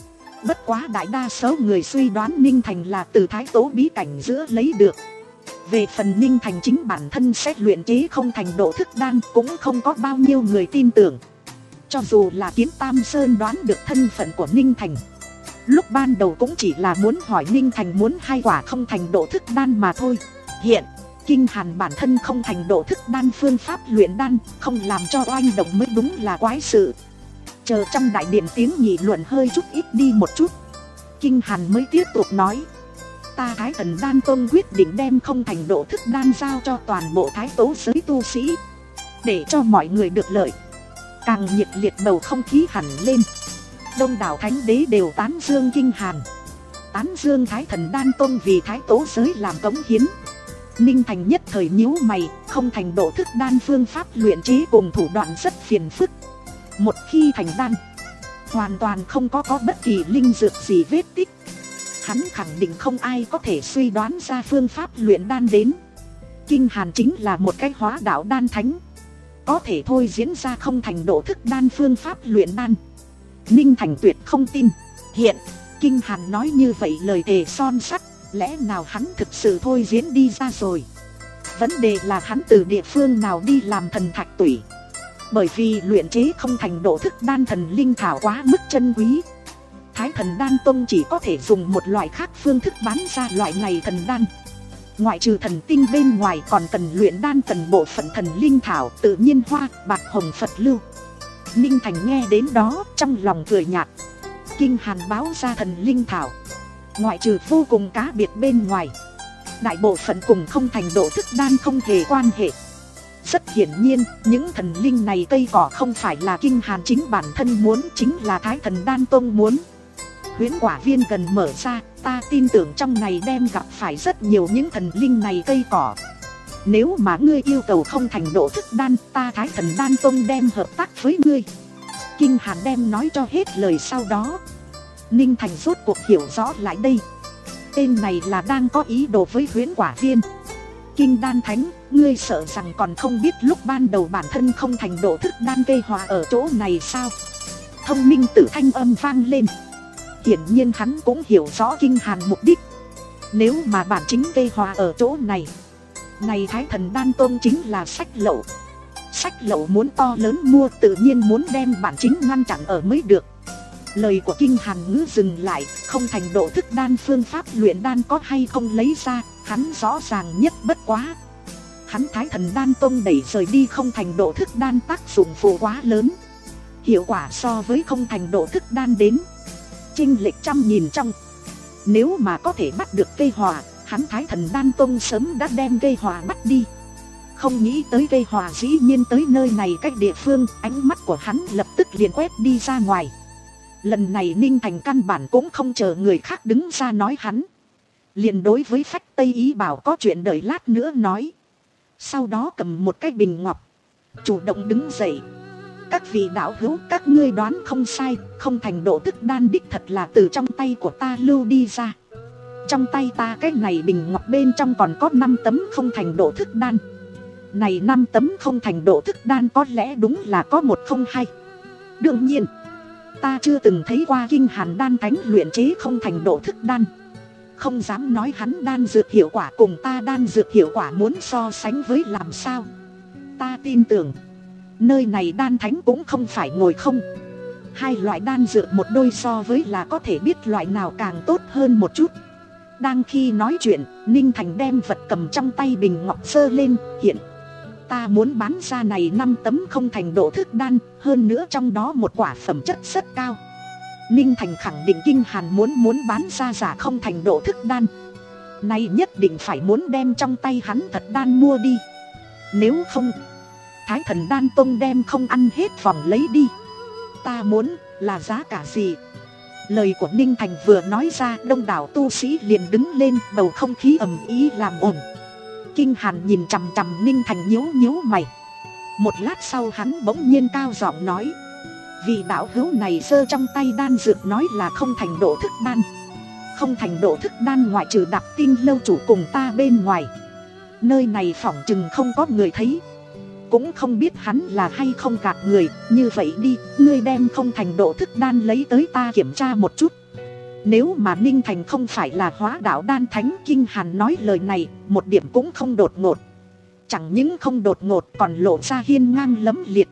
Bất quá đại đa số người suy đoán Ninh Thành là từ thái tố bí cảnh giữa lấy được. Về phần Ninh Thành chính bản thân sẽ luyện chế không thành độ thức đan cũng không có bao nhiêu người tin tưởng. Cho dù là Kiếm Tam Sơn đoán được thân phận của Ninh Thành, lúc ban đầu cũng chỉ là muốn hỏi Ninh Thành muốn hai quả không thành độ thức đan mà thôi. Hiện Kinh Hàn bản thân không thành độ thức đan phương pháp luyện đan, không làm cho oanh động mới đúng là quái sự. Chờ trong đại điện tiếng nghị luận hơi chút ít đi một chút, Kinh Hàn mới tiếp tục nói: ta Thái Thần Đan Tông quyết định đem không thành độ thức đan giao cho toàn bộ thái tố giới tu sĩ, để cho mọi người được lợi. Càng nhiệt liệt bầu không khí hẳn lên. Đông đảo thánh đế đều tán dương Kinh Hàn, tán dương Thái Thần Đan Tông vì thái tố giới làm cống hiến. Ninh Thành nhất thời nhíu mày, không thành độ thức đan phương pháp luyện chế cùng thủ đoạn rất phiền phức. Một khi thành đan, hoàn toàn không có có bất kỳ linh dược gì vết tích. Hắn khẳng định không ai có thể suy đoán ra phương pháp luyện đan đến. Kinh Hàn chính là một cái hóa đạo đan thánh, có thể thôi diễn ra không thành độ thức đan phương pháp luyện đan. Ninh Thành tuyệt không tin. Hiện Kinh Hàn nói như vậy lời thề son sắt, lẽ nào hắn thực sự thôi diễn đi ra rồi? Vấn đề là hắn từ địa phương nào đi làm thần thạch tủy. Bởi vì luyện chế không thành độ thức đan thần linh thảo quá mức chân quý, Thái Thần Đan Tông chỉ có thể dùng một loại khác phương thức bán ra loại này thần đan. Ngoại trừ thần tinh bên ngoài còn cần luyện đan cần bộ phận thần linh thảo, tự nhiên hoa, bạc hồng Phật lưu. Ninh Thành nghe đến đó trong lòng cười nhạt. Kinh Hàn báo ra thần linh thảo, ngoại trừ vô cùng cá biệt bên ngoài, đại bộ phận cùng không thành độ thức đan không hề quan hệ. Rất hiển nhiên, những thần linh này cây cỏ không phải là Kinh Hàn chính bản thân muốn, chính là Thái Thần Đan Tông muốn. Huyễn quả viên gần mở ra, ta tin tưởng trong này đem gặp phải rất nhiều những thần linh này cây cỏ. Nếu mà ngươi yêu cầu không thành độ thức đan, ta Thái Thần Đan Tông đem hợp tác với ngươi. Kinh Hàn đem nói cho hết lời sau đó, Ninh Thành rốt cuộc hiểu rõ lại đây. Tên này là đang có ý đồ với huyễn quả viên. Kinh Đan Thánh, ngươi sợ rằng còn không biết lúc ban đầu bản thân không thành độ thức đan cây hòa ở chỗ này sao? Thông minh tử thanh âm vang lên. Hiển nhiên hắn cũng hiểu rõ Kinh Hàn mục đích. Nếu mà bản chính cây hòa ở chỗ này, này Thái Thần Đan Tông chính là sách lậu. Sách lậu muốn to lớn mua, tự nhiên muốn đem bản chính ngăn chặn ở mới được. Lời của Kinh Hàn ngữ dừng lại, không thành độ thức đan phương pháp luyện đan có hay không lấy ra, hắn rõ ràng nhất bất quá. Hắn Thái Thần Đan Tông đẩy rời đi không thành độ thức đan tác dụng phụ quá lớn. Hiệu quả so với không thành độ thức đan đến chênh lệch trăm nghìn trong. Nếu mà có thể bắt được cây hòa, hắn Thái Thần Đan Tông sớm đã đem cây hòa bắt đi. Không nghĩ tới cây hòa dĩ nhiên tới nơi này cách địa phương, ánh mắt của hắn lập tức liền quét đi ra ngoài. Lần này Ninh Thành căn bản cũng không chờ người khác đứng ra nói hắn, liền đối với Phách Tây ý bảo có chuyện đợi lát nữa nói. Sau đó cầm một cái bình ngọc, chủ động đứng dậy. Các vị đạo hữu, các ngươi đoán không sai, không thành độ thức đan đích thật là từ trong tay của ta lưu đi ra. Trong tay ta cái này bình ngọc bên trong còn có năm tấm không thành độ thức đan. Này năm tấm không thành độ thức đan có lẽ đúng là có một không hai. Đương nhiên, ta chưa từng thấy qua Kinh Hàn Đan Thánh luyện chế không thành độ thức đan, không dám nói hắn đan dược hiệu quả cùng ta đan dược hiệu quả muốn so sánh với làm sao. Ta tin tưởng nơi này đan thánh cũng không phải ngồi không. Hai loại đan dược một đôi so với là có thể biết loại nào càng tốt hơn một chút. Đang khi nói chuyện, Ninh Thành đem vật cầm trong tay bình ngọc giơ lên. Hiện ta muốn bán ra này năm tấm không thành độ thức đan, hơn nữa trong đó một quả phẩm chất rất cao. Ninh Thành khẳng định Kinh Hàn muốn muốn bán ra giả không thành độ thức đan, nay nhất định phải muốn đem trong tay hắn thật đan mua đi. Nếu không, Thái Thần Đan Tông đem không ăn hết vòng lấy đi. Ta muốn là giá cả gì? Lời của Ninh Thành vừa nói ra, đông đảo tu sĩ liền đứng lên, bầu không khí ầm ĩ làm ồn. Kinh Hàn nhìn chằm chằm Ninh Thành nhíu nhíu mày. Một lát sau hắn bỗng nhiên cao giọng nói: vị đạo hữu này giơ trong tay đan dược nói là không thành độ thức đan. Không thành độ thức đan ngoại trừ Đạp Tinh lâu chủ cùng ta bên ngoài, nơi này phỏng chừng không có người thấy. Cũng không biết hắn là hay không gạt người. Như vậy đi, ngươi đem không thành độ thức đan lấy tới ta kiểm tra một chút. Nếu mà Ninh Thành không phải là hóa đạo đan thánh, Kinh Hàn nói lời này một điểm cũng không đột ngột. Chẳng những không đột ngột còn lộ ra hiên ngang lẫm liệt.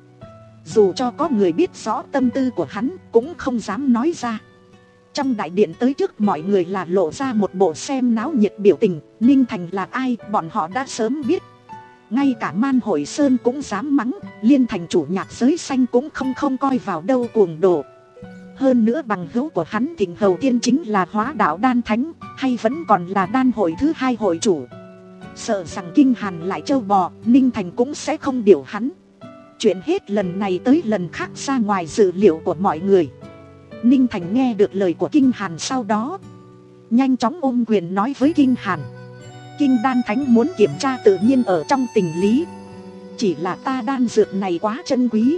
Dù cho có người biết rõ tâm tư của hắn cũng không dám nói ra. Trong đại điện tới trước mọi người là lộ ra một bộ xem náo nhiệt biểu tình. Ninh Thành là ai bọn họ đã sớm biết. Ngay cả Man Hội Sơn cũng dám mắng. Liên thành chủ nhạc giới xanh cũng không không coi vào đâu, cuồng đồ. Hơn nữa bằng hữu của hắn Thịnh Hầu Tiên chính là hóa đạo đan thánh, hay vẫn còn là đan hội thứ hai hội chủ. Sợ rằng Kinh Hàn lại trâu bò, Ninh Thành cũng sẽ không điều hắn. Chuyện hết lần này tới lần khác ra ngoài dự liệu của mọi người. Ninh Thành nghe được lời của Kinh Hàn sau đó, nhanh chóng ôm quyền nói với Kinh Hàn: Kinh đan thánh muốn kiểm tra tự nhiên ở trong tình lý. Chỉ là ta đan dược này quá chân quý,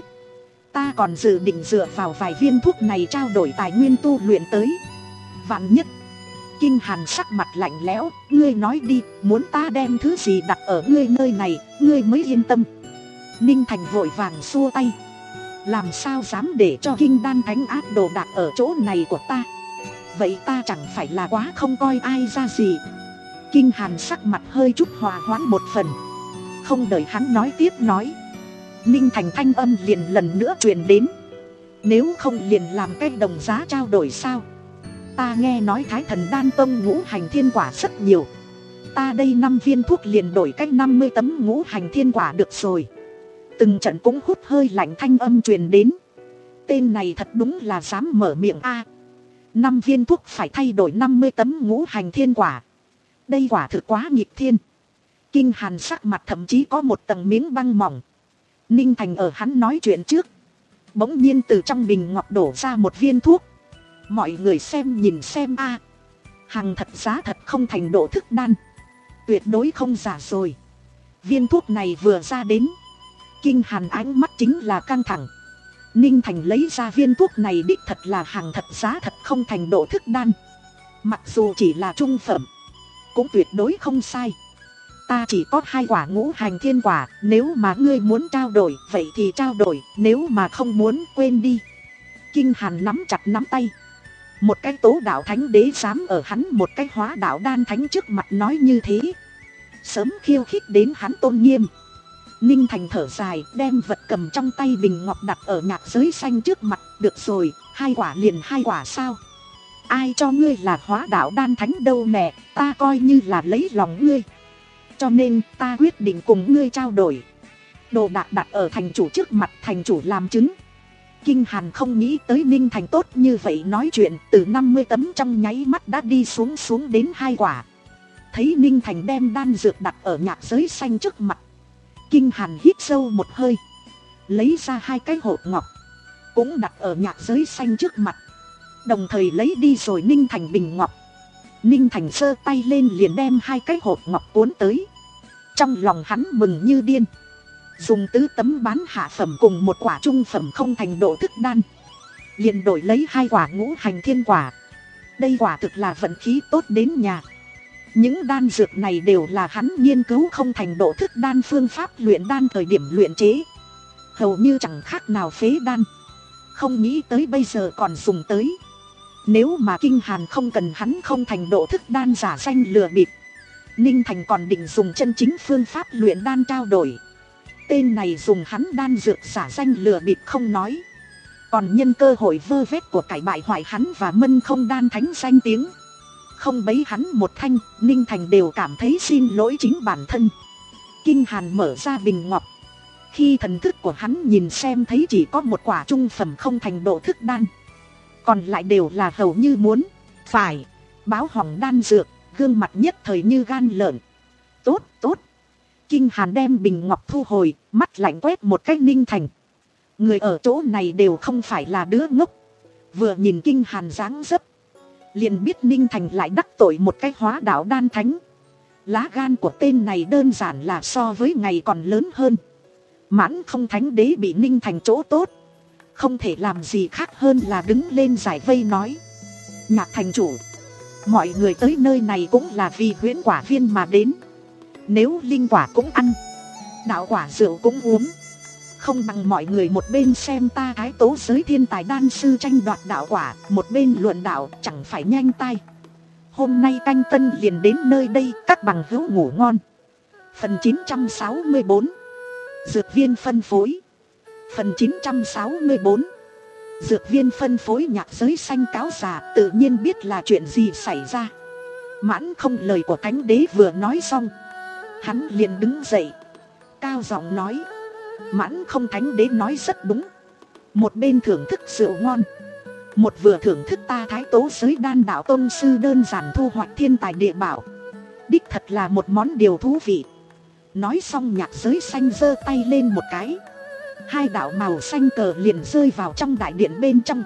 ta còn dự định dựa vào vài viên thuốc này trao đổi tài nguyên tu luyện tới. Vạn nhất. Kinh Hàn sắc mặt lạnh lẽo: ngươi nói đi, muốn ta đem thứ gì đặt ở ngươi nơi này, ngươi mới yên tâm. Ninh Thành vội vàng xua tay: làm sao dám để cho Kinh đan thánh áp đồ đạc ở chỗ này của ta. Vậy ta chẳng phải là quá không coi ai ra gì. Kinh Hàn sắc mặt hơi chút hòa hoãn một phần. Không đợi hắn nói tiếp nói, Ninh Thành thanh âm liền lần nữa truyền đến: nếu không liền làm cái đồng giá trao đổi sao? Ta nghe nói Thái Thần Đan Tông ngũ hành thiên quả rất nhiều, ta đây năm viên thuốc liền đổi cách năm mươi tấm ngũ hành thiên quả được rồi. Từng trận cũng hút hơi lạnh thanh âm truyền đến. Tên này thật đúng là dám mở miệng a. Năm viên thuốc phải thay đổi năm mươi tấm ngũ hành thiên quả, đây quả thực quá nghịch thiên. Kinh Hàn sắc mặt thậm chí có một tầng miếng băng mỏng. Ninh Thành ở hắn nói chuyện trước, bỗng nhiên từ trong bình ngọc đổ ra một viên thuốc. Mọi người xem nhìn xem a, hàng thật giá thật không thành độ thức đan, tuyệt đối không giả rồi. Viên thuốc này vừa ra đến, Kinh Hàn ánh mắt chính là căng thẳng. Ninh Thành lấy ra viên thuốc này đích thật là hàng thật giá thật không thành độ thức đan. Mặc dù chỉ là trung phẩm, cũng tuyệt đối không sai. Ta chỉ có hai quả ngũ hành thiên quả, nếu mà ngươi muốn trao đổi, vậy thì trao đổi, nếu mà không muốn, quên đi. Kinh Hàn nắm chặt nắm tay. Một cái tố đạo thánh đế dám ở hắn một cái hóa đạo đan thánh trước mặt nói như thế, sớm khiêu khích đến hắn tôn nghiêm. Ninh Thành thở dài, đem vật cầm trong tay bình ngọc đặt ở nhạc giới xanh trước mặt. Được rồi, hai quả liền hai quả sao? Ai cho ngươi là hóa đạo đan thánh đâu mẹ, ta coi như là lấy lòng ngươi, cho nên ta quyết định cùng ngươi trao đổi. Đồ đạc đặt ở thành chủ trước mặt, thành chủ làm chứng. Kinh Hàn không nghĩ tới Ninh Thành tốt như vậy nói chuyện, từ năm mươi tấm trong nháy mắt đã đi xuống xuống đến hai quả. Thấy Ninh Thành đem đan dược đặt ở nhạc giới xanh trước mặt, Kinh Hàn hít sâu một hơi, lấy ra hai cái hộp ngọc, cũng đặt ở nhạc giới xanh trước mặt, đồng thời lấy đi rồi Ninh Thành bình ngọc. Ninh Thành giơ tay lên liền đem hai cái hộp ngọc cuốn tới. Trong lòng hắn mừng như điên, dùng tứ tấm bán hạ phẩm cùng một quả trung phẩm không thành độ thức đan, liền đổi lấy hai quả ngũ hành thiên quả. Đây quả thực là vận khí tốt đến nhà. Những đan dược này đều là hắn nghiên cứu không thành độ thức đan phương pháp luyện đan thời điểm luyện chế, hầu như chẳng khác nào phế đan. Không nghĩ tới bây giờ còn dùng tới. Nếu mà Kinh Hàn không cần hắn không thành độ thức đan giả danh lừa bịp, Ninh Thành còn định dùng chân chính phương pháp luyện đan trao đổi. Tên này dùng hắn đan dược giả danh lừa bịp không nói, còn nhân cơ hội vơ vét của cải bại hoại hắn và Mân Không đan thánh danh tiếng. Không bấy hắn một thanh, Ninh Thành đều cảm thấy xin lỗi chính bản thân. Kinh Hàn mở ra bình ngọc, khi thần thức của hắn nhìn xem thấy chỉ có một quả trung phẩm không thành độ thức đan, còn lại đều là hầu như muốn phải báo hỏng đan dược. Gương mặt nhất thời như gan lợn. Tốt, tốt. Kinh Hàn đem bình ngọc thu hồi, mắt lạnh quét một cách Ninh Thành. Người ở chỗ này đều không phải là đứa ngốc. Vừa nhìn Kinh Hàn dáng dấp, liền biết Ninh Thành lại đắc tội một cái hóa đạo đan thánh. Lá gan của tên này đơn giản là so với ngày còn lớn hơn. Mãn Không thánh đế bị Ninh Thành chỗ tốt, không thể làm gì khác hơn là đứng lên giải vây nói: Nhạc thành chủ, mọi người tới nơi này cũng là vì huyễn quả viên mà đến. Nếu linh quả cũng ăn, đạo quả rượu cũng uống, Không bằng mọi người một bên xem ta Thái Tố giới thiên tài đan sư tranh đoạt đạo quả, một bên luận đạo, chẳng phải nhanh tai. Hôm nay canh tân liền đến nơi đây, các bằng hữu ngủ ngon. Phần chín trăm sáu mươi bốn, Dược viên phân phối. Phần chín trăm sáu mươi bốn, Dược viên phân phối. Nhạc Giới Xanh cáo già tự nhiên biết là chuyện gì xảy ra. Mãn không lời của Thánh Đế vừa nói xong, hắn liền đứng dậy, cao giọng nói: Mãn không, Thánh Đế nói rất đúng. Một bên thưởng thức rượu ngon, một vừa thưởng thức ta Thái Tố giới đan đạo tôn sư đơn giản thu hoạch thiên tài địa bảo. Đích thật là một món điều thú vị. Nói xong Nhạc Giới Xanh giơ tay lên một cái, hai đạo màu xanh cờ liền rơi vào trong đại điện bên trong.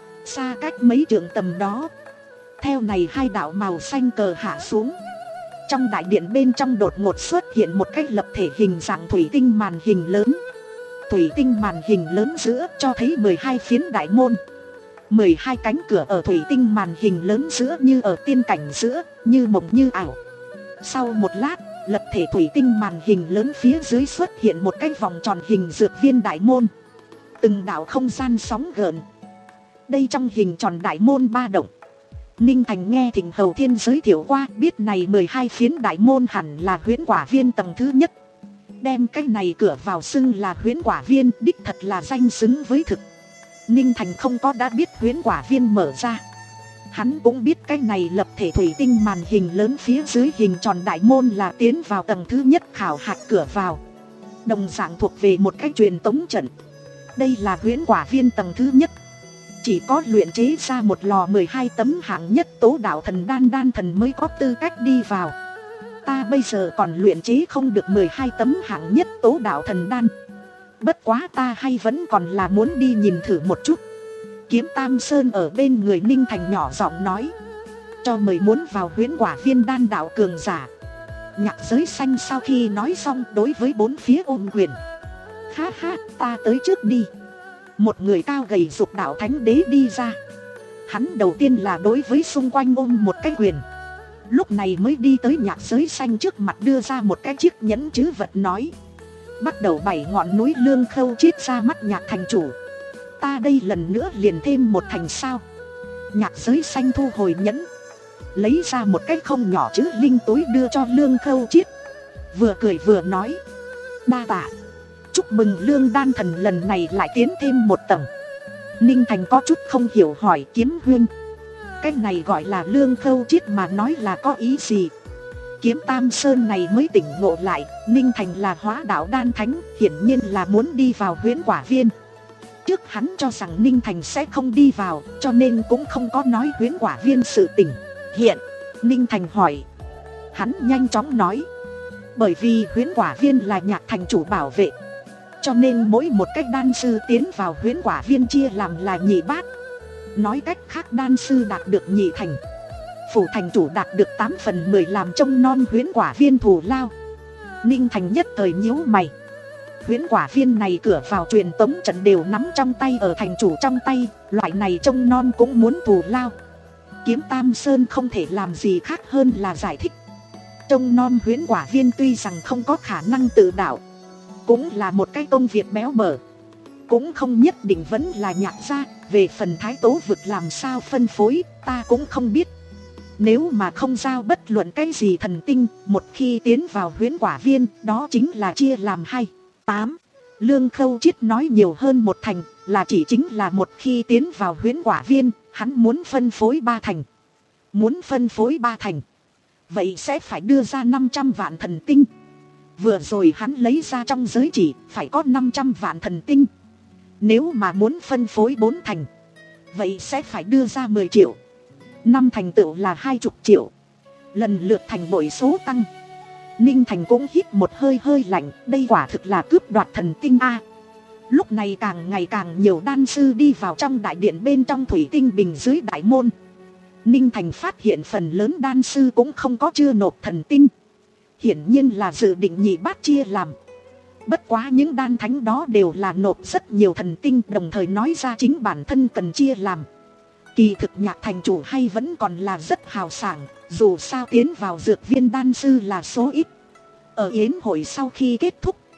Xa cách mấy trượng tầm đó, theo này hai đạo màu xanh cờ hạ xuống, trong đại điện bên trong đột ngột xuất hiện một cái lập thể hình dạng thủy tinh màn hình lớn. Thủy tinh màn hình lớn giữa cho thấy mười hai phiến đại môn, mười hai cánh cửa ở thủy tinh màn hình lớn giữa như ở tiên cảnh giữa, như mộng như ảo. Sau một lát, lập thể thủy tinh màn hình lớn phía dưới xuất hiện một cái vòng tròn hình dược viên đại môn. Từng đạo không gian sóng gợn. Đây trong hình tròn đại môn ba động. Ninh Thành nghe Thịnh Hầu Thiên giới thiệu qua, biết này mười hai phiến đại môn hẳn là huyễn quả viên tầng thứ nhất. Đem cái này cửa vào xưng là huyễn quả viên, đích thật là danh xứng với thực. Ninh Thành không có đã biết huyễn quả viên mở ra. Hắn cũng biết cái này lập thể thủy tinh màn hình lớn phía dưới hình tròn đại môn là tiến vào tầng thứ nhất khảo hạch cửa vào. Đồng dạng thuộc về một cái truyền tống trận. Đây là huyễn quả viên tầng thứ nhất. Chỉ có luyện chế ra một lò mười hai tấm hạng nhất tố đạo thần đan đan thần mới có tư cách đi vào. Ta bây giờ còn luyện chế không được mười hai tấm hạng nhất tố đạo thần đan. Bất quá ta hay vẫn còn là muốn đi nhìn thử một chút. Kiếm Tam Sơn ở bên người Ninh Thành nhỏ giọng nói: Cho mời muốn vào huyễn quả viên đan đạo cường giả. Nhạc Giới Xanh sau khi nói xong đối với bốn phía ôm quyền: Ha ha, ta tới trước đi. Một người cao gầy dục đạo Thánh Đế đi ra. Hắn đầu tiên là đối với xung quanh ôm một cái quyền, lúc này mới đi tới Nhạc Giới Xanh trước mặt đưa ra một cái chiếc nhẫn chữ vật nói: Bắt đầu bảy ngọn núi Lương Khâu chiết ra mắt Nhạc thành chủ. Ta đây lần nữa liền thêm một thành sao. Nhạc Giới Xanh thu hồi nhẫn, lấy ra một cái không nhỏ chữ linh túi đưa cho Lương Khâu chiết, vừa cười vừa nói: Đa tạ. Chúc mừng Lương đan thần lần này lại tiến thêm một tầng. Ninh Thành có chút không hiểu hỏi: Kiếm huynh, cái này gọi là Lương Khâu chiết mà nói là có ý gì? Kiếm Tam Sơn này mới tỉnh ngộ lại, Ninh Thành là hóa đạo đan thánh, hiển nhiên là muốn đi vào huyễn quả viên. Trước hắn cho rằng Ninh Thành sẽ không đi vào, cho nên cũng không có nói huyễn quả viên sự tình. Hiện Ninh Thành hỏi, hắn nhanh chóng nói: Bởi vì huyễn quả viên là Nhạc thành chủ bảo vệ, cho nên mỗi một cách đan sư tiến vào huyễn quả viên chia làm là nhị bát. Nói cách khác, đan sư đạt được nhị thành, phủ thành chủ đạt được tám phần mười làm trông non huyễn quả viên thù lao. Ninh Thành nhất thời nhíu mày. Huyễn quả viên này cửa vào truyền tống trận đều nắm trong tay ở thành chủ trong tay, loại này trông non cũng muốn thù lao. Kiếm Tam Sơn không thể làm gì khác hơn là giải thích: Trông non huyễn quả viên tuy rằng không có khả năng tự đạo, cũng là một cái công việc béo bở, cũng không nhất định vẫn là Nhạc gia. Về phần Thái Tố vực làm sao phân phối, ta cũng không biết. Nếu mà không giao bất luận cái gì thần tinh, một khi tiến vào huyễn quả viên, đó chính là chia làm hai. Tám. Lương Khâu chiết nói nhiều hơn một thành, là chỉ chính là một khi tiến vào huyễn quả viên, hắn muốn phân phối ba thành. Muốn phân phối ba thành, vậy sẽ phải đưa ra năm trăm vạn thần tinh. Vừa rồi hắn lấy ra trong giới chỉ phải có năm trăm vạn thần tinh. Nếu mà muốn phân phối bốn thành, vậy sẽ phải đưa ra mười triệu. Năm thành tựu là hai mươi triệu. Lần lượt thành bội số tăng. Ninh Thành cũng hít một hơi hơi lạnh, đây quả thực là cướp đoạt thần tinh a. Lúc này càng ngày càng nhiều đan sư đi vào trong đại điện bên trong thủy tinh bình dưới đại môn. Ninh Thành phát hiện phần lớn đan sư cũng không có chưa nộp thần tinh, hiển nhiên là dự định nhị bát chia làm. Bất quá những đan thánh đó đều là nộp rất nhiều thần tinh, đồng thời nói ra chính bản thân cần chia làm. Kỳ thực Nhạc thành chủ hay vẫn còn là rất hào sảng, dù sao tiến vào dược viên đan sư là số ít. Ở yến hội sau khi kết thúc,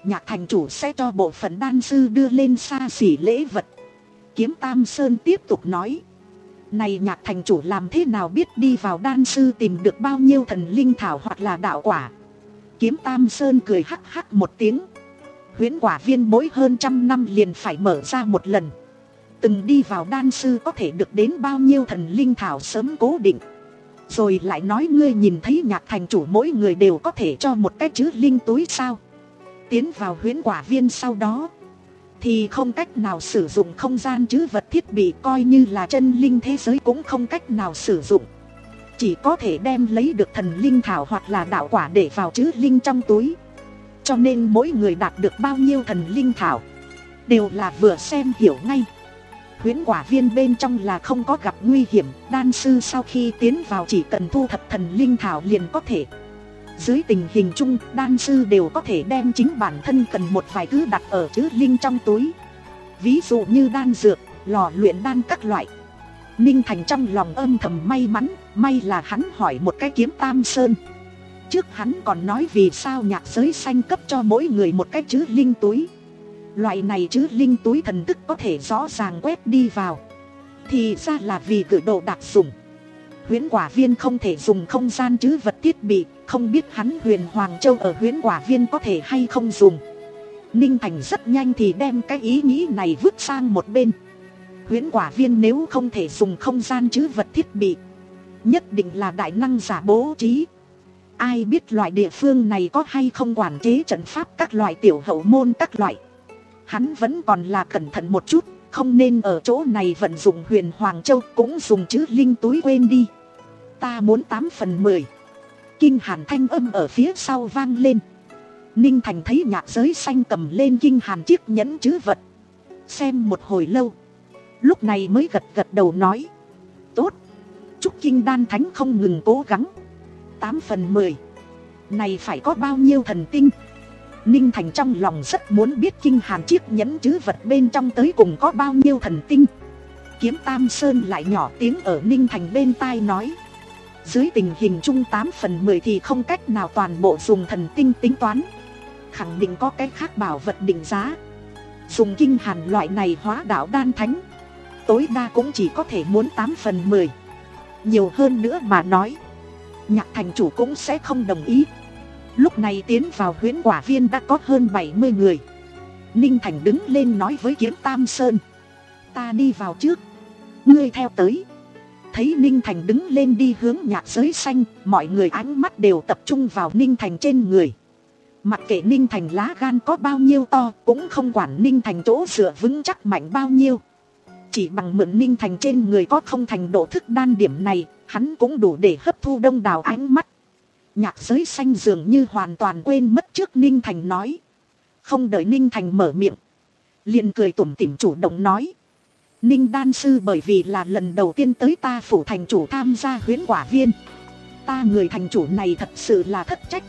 Nhạc thành chủ sẽ cho bộ phận đan sư đưa lên xa xỉ lễ vật. Kiếm Tam Sơn tiếp tục nói. Này Nhạc thành chủ làm thế nào biết đi vào đan sư tìm được bao nhiêu thần linh thảo hoặc là đạo quả? Kiếm Tam Sơn cười hắc hắc một tiếng. Huyễn quả viên mỗi hơn trăm năm liền phải mở ra một lần. Từng đi vào đan sư có thể được đến bao nhiêu thần linh thảo sớm cố định. Rồi lại nói ngươi nhìn thấy Nhạc thành chủ mỗi người đều có thể cho một cái chữ linh túi sao? Tiến vào huyễn quả viên sau đó thì không cách nào sử dụng không gian trữ vật thiết bị, coi như là chân linh thế giới cũng không cách nào sử dụng. Chỉ có thể đem lấy được thần linh thảo hoặc là đạo quả để vào trữ linh trong túi. Cho nên mỗi người đạt được bao nhiêu thần linh thảo đều là vừa xem hiểu ngay. Huyễn quả viên bên trong là không có gặp nguy hiểm, đan sư sau khi tiến vào chỉ cần thu thập thần linh thảo liền có thể. Dưới tình hình chung, đan sư đều có thể đem chính bản thân cần một vài thứ đặt ở trữ linh trong túi. Ví dụ như đan dược, lò luyện đan các loại. Ninh Thành trong lòng âm thầm may mắn, may là hắn hỏi một cái Kiếm Tam Sơn. Trước hắn còn nói vì sao Nhạc giới xanh cấp cho mỗi người một cái trữ linh túi. Loại này trữ linh túi thần thức có thể rõ ràng quét đi vào. Thì ra là vì gửi đồ đặc dùng. Huyễn quả viên không thể dùng không gian trữ vật thiết bị, không biết hắn Huyền Hoàng Châu ở huyễn quả viên có thể hay không dùng. Ninh Thành rất nhanh thì đem cái ý nghĩ này vứt sang một bên. Huyễn quả viên nếu không thể dùng không gian trữ vật thiết bị, nhất định là đại năng giả bố trí. Ai biết loại địa phương này có hay không quản chế trận pháp các loại tiểu hậu môn các loại. Hắn vẫn còn là cẩn thận một chút, không nên ở chỗ này vận dụng Huyền Hoàng Châu, cũng dùng chữ linh túi quên đi. Ta muốn tám phần mười. Kinh hàn thanh âm ở phía sau vang lên. Ninh Thành thấy Nhạc giới xanh cầm lên kinh hàn chiếc nhẫn chữ vật, xem một hồi lâu, lúc này mới gật gật đầu nói. Tốt, chúc kinh đan thánh không ngừng cố gắng. Tám phần mười. Này phải có bao nhiêu thần tinh? Ninh Thành trong lòng rất muốn biết kinh hàn chiếc nhẫn chữ vật bên trong tới cùng có bao nhiêu thần tinh. Kiếm Tam Sơn lại nhỏ tiếng ở Ninh Thành bên tai nói. Dưới tình hình chung tám phần mười thì không cách nào toàn bộ dùng thần tinh tính toán. Khẳng định có cái khác bảo vật định giá. Dùng kinh hàn loại này hóa đạo đan thánh, tối đa cũng chỉ có thể muốn tám phần mười. Nhiều hơn nữa mà nói, Nhạc thành chủ cũng sẽ không đồng ý. Lúc này tiến vào huyễn quả viên đã có hơn bảy mươi người. Ninh Thành đứng lên nói với Kiếm Tam Sơn. Ta đi vào trước, ngươi theo tới. Thấy Ninh Thành đứng lên đi hướng Nhạc giới xanh, mọi người ánh mắt đều tập trung vào Ninh Thành trên người. Mặc kệ Ninh Thành lá gan có bao nhiêu to, cũng không quản Ninh Thành chỗ dựa vững chắc mạnh bao nhiêu. Chỉ bằng mượn Ninh Thành trên người có không thành độ thức đan điểm này, hắn cũng đủ để hấp thu đông đảo ánh mắt. Nhạc giới xanh dường như hoàn toàn quên mất trước Ninh Thành nói. Không đợi Ninh Thành mở miệng, liền cười tủm tỉm chủ động nói. Ninh đan sư bởi vì là lần đầu tiên tới ta phủ thành chủ tham gia huyễn quả viên. Ta người thành chủ này thật sự là thất trách.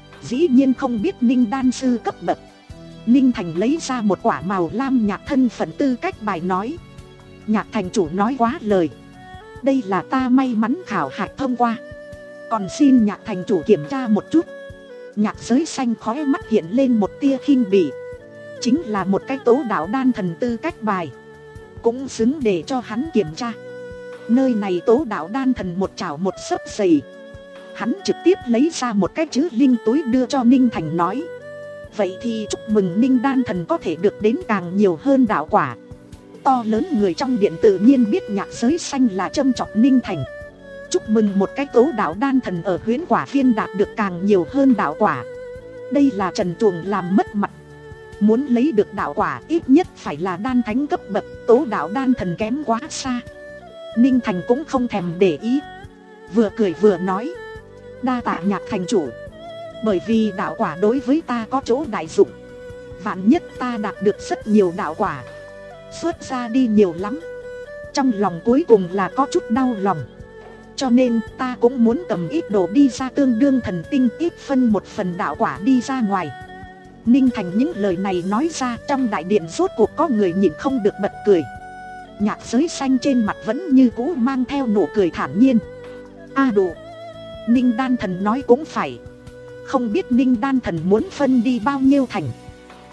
Dĩ nhiên không biết Ninh đan sư cấp bậc. Ninh Thành lấy ra một quả màu lam nhạt thân phận tư cách bài nói. Nhạc thành chủ nói quá lời. Đây là ta may mắn khảo hạch thông qua. Còn xin Nhạc thành chủ kiểm tra một chút. Nhạc giới xanh khóe mắt hiện lên một tia khinh bỉ. Chính là một cái tố đạo đan thần tư cách bài, cũng xứng để cho hắn kiểm tra. Nơi này tố đạo đan thần một chảo một sấp giày. Hắn trực tiếp lấy ra một cái chữ linh túi đưa cho Ninh Thành nói. Vậy thì chúc mừng Ninh đan thần có thể được đến càng nhiều hơn đạo quả. To lớn người trong điện tự nhiên biết Nhạc giới xanh là châm chọc Ninh Thành. Chúc mừng một cái tố đạo đan thần ở huyễn quả viên đạt được càng nhiều hơn đạo quả. Đây là trần truồng làm mất mặt. Muốn lấy được đạo quả ít nhất phải là đan thánh cấp bậc, tố đạo đan thần kém quá xa. Ninh Thành cũng không thèm để ý, vừa cười vừa nói. Đa tạ Nhạc thành chủ. Bởi vì đạo quả đối với ta có chỗ đại dụng. Vạn nhất ta đạt được rất nhiều đạo quả, xuất ra đi nhiều lắm. Trong lòng cuối cùng là có chút đau lòng. Cho nên ta cũng muốn cầm ít đồ đi ra tương đương thần tinh, ít phân một phần đạo quả đi ra ngoài. Ninh Thành những lời này nói ra, trong đại điện rốt cuộc có người nhịn không được bật cười. Nhạc giới xanh trên mặt vẫn như cũ mang theo nụ cười thản nhiên. A à đủ, Ninh đan thần nói cũng phải. Không biết Ninh đan thần muốn phân đi bao nhiêu thành.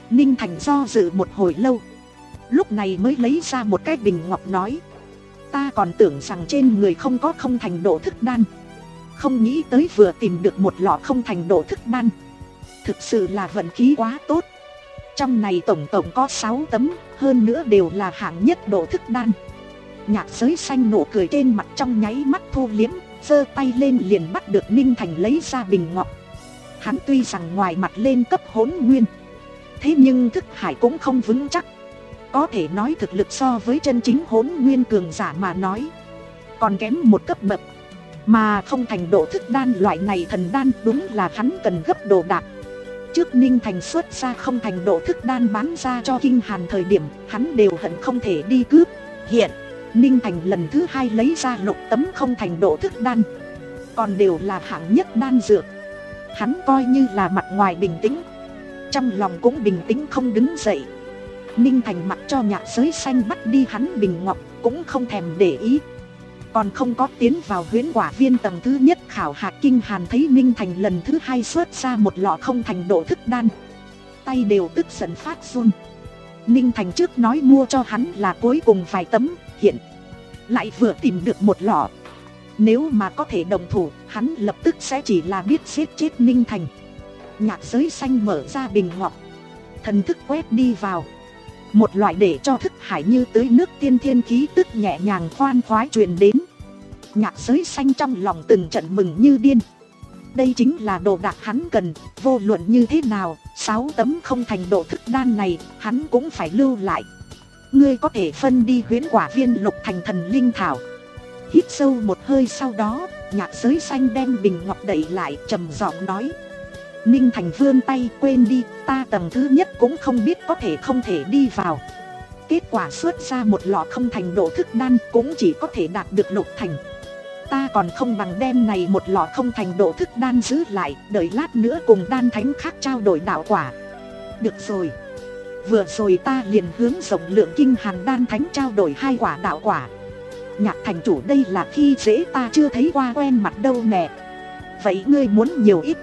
Ninh Thành do dự một hồi lâu, lúc này mới lấy ra một cái bình ngọc nói: ta còn tưởng rằng trên người không có không thành độ thức đan, không nghĩ tới vừa tìm được một lọ không thành độ thức đan. Thực sự là vận khí quá tốt. Trong này tổng tổng có sáu tấm, hơn nữa đều là hạng nhất độ thức đan. Nhạc Giới Xanh nụ cười trên mặt trong nháy mắt thu liếm, giơ tay lên liền bắt được Ninh Thành lấy ra bình ngọc. Hắn tuy rằng ngoài mặt lên cấp hỗn nguyên, thế nhưng thức hải cũng không vững chắc. Có thể nói thực lực so với chân chính hỗn nguyên cường giả mà nói còn kém một cấp bậc. Mà không thành độ thức đan loại này thần đan đúng là hắn cần gấp đồ đạc. Trước Ninh Thành xuất ra không thành độ thức đan bán ra cho Kinh Hàn thời điểm, hắn đều hận không thể đi cướp. Hiện Ninh Thành lần thứ hai lấy ra lục tấm không thành độ thức đan, còn đều là hạng nhất đan dược. Hắn coi như là mặt ngoài bình tĩnh, trong lòng cũng bình tĩnh không đứng dậy. Ninh Thành mặc cho Nhạc Giới Xanh bắt đi hắn bình ngọc cũng không thèm để ý. Còn không có tiến vào huyễn quả viên tầng thứ nhất khảo hạch, Kinh Hàn thấy Ninh Thành lần thứ hai xuất ra một lọ không thành độ thức đan, tay đều tức giận phát run. Ninh Thành trước nói mua cho hắn là cuối cùng vài tấm, hiện lại vừa tìm được một lọ. Nếu mà có thể đồng thủ, hắn lập tức sẽ chỉ là biết giết chết Ninh Thành. Nhạc Giới Xanh mở ra bình ngọc, thần thức quét đi vào. Một loại để cho thức hải như tưới nước tiên thiên khí tức nhẹ nhàng khoan khoái truyền đến. Nhạc Giới Xanh trong lòng từng trận mừng như điên. Đây chính là đồ đạc hắn cần, vô luận như thế nào, sáu tấm không thành độ thức đan này hắn cũng phải lưu lại. Ngươi có thể phân đi huyễn quả viên lục thành thần linh thảo. Hít sâu một hơi sau đó, Nhạc Giới Xanh đem bình ngọc đẩy lại, trầm giọng nói: Ninh Thành vươn tay, quên đi, ta tầng thứ nhất cũng không biết có thể không thể đi vào. Kết quả xuất ra một lọ không thành độ thức đan cũng chỉ có thể đạt được lục thành. Ta còn không bằng đem này một lọ không thành độ thức đan giữ lại, đợi lát nữa cùng đan thánh khác trao đổi đạo quả. Được rồi. Vừa rồi ta liền hướng rộng lượng Kinh Hàn đan thánh trao đổi hai quả đạo quả. Nhạc thành chủ đây là khi dễ ta chưa thấy qua quen mặt đâu nè. Vậy ngươi muốn nhiều ít?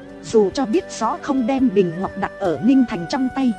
Dù cho biết rõ không đem bình ngọc đặt ở Ninh Thành trong tay,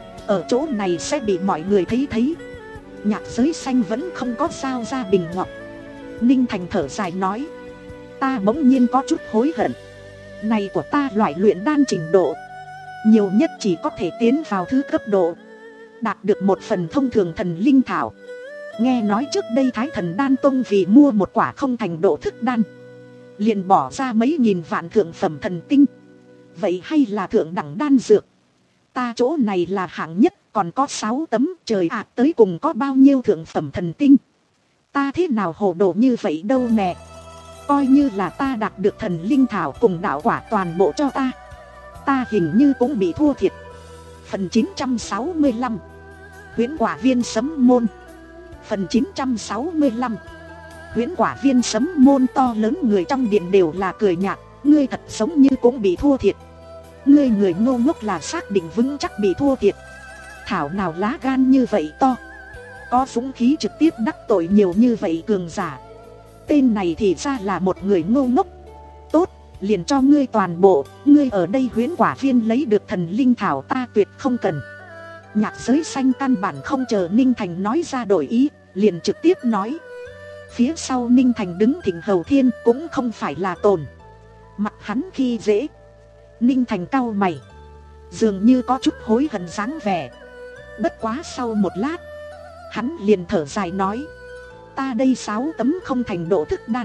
ở chỗ này sẽ bị mọi người thấy thấy. Nhạc Giới Xanh vẫn không có sao ra bình ngọc. Ninh Thành thở dài nói: ta bỗng nhiên có chút hối hận. Này của ta loại luyện đan trình độ nhiều nhất chỉ có thể tiến vào thứ cấp độ, đạt được một phần thông thường thần linh thảo. Nghe nói trước đây Thái Thần Đan Tông vì mua một quả không thành độ thức đan liền bỏ ra mấy nghìn vạn thượng phẩm thần tinh. Vậy hay là thượng đẳng đan dược. Ta chỗ này là hạng nhất, còn có sáu tấm, trời ạ, tới cùng có bao nhiêu thượng phẩm thần tinh. Ta thế nào hồ đồ như vậy đâu nè. Coi như là ta đạt được thần linh thảo cùng đạo quả toàn bộ cho ta, ta hình như cũng bị thua thiệt. Phần chín trăm sáu mươi lăm Huyễn quả viên sấm môn. Phần chín trăm sáu mươi lăm Huyễn quả viên sấm môn. To lớn người trong điện đều là cười nhạt. Ngươi thật giống như cũng bị thua thiệt. Ngươi người ngô ngốc là xác định vững chắc bị thua thiệt. Thảo nào lá gan như vậy to, có dũng khí trực tiếp đắc tội nhiều như vậy cường giả. Tên này thì ra là một người ngô ngốc. Tốt, liền cho ngươi toàn bộ. Ngươi ở đây huyễn quả viên lấy được thần linh thảo ta tuyệt không cần. Nhạc Giới Xanh căn bản không chờ Ninh Thành nói ra đổi ý, liền trực tiếp nói. Phía sau Ninh Thành đứng Thịnh Hầu Thiên cũng không phải là tồn mặt hắn khi dễ. Ninh Thành cau mày, dường như có chút hối hận dáng vẻ. Bất quá sau một lát, hắn liền thở dài nói: ta đây sáu tấm không thành độ thức đan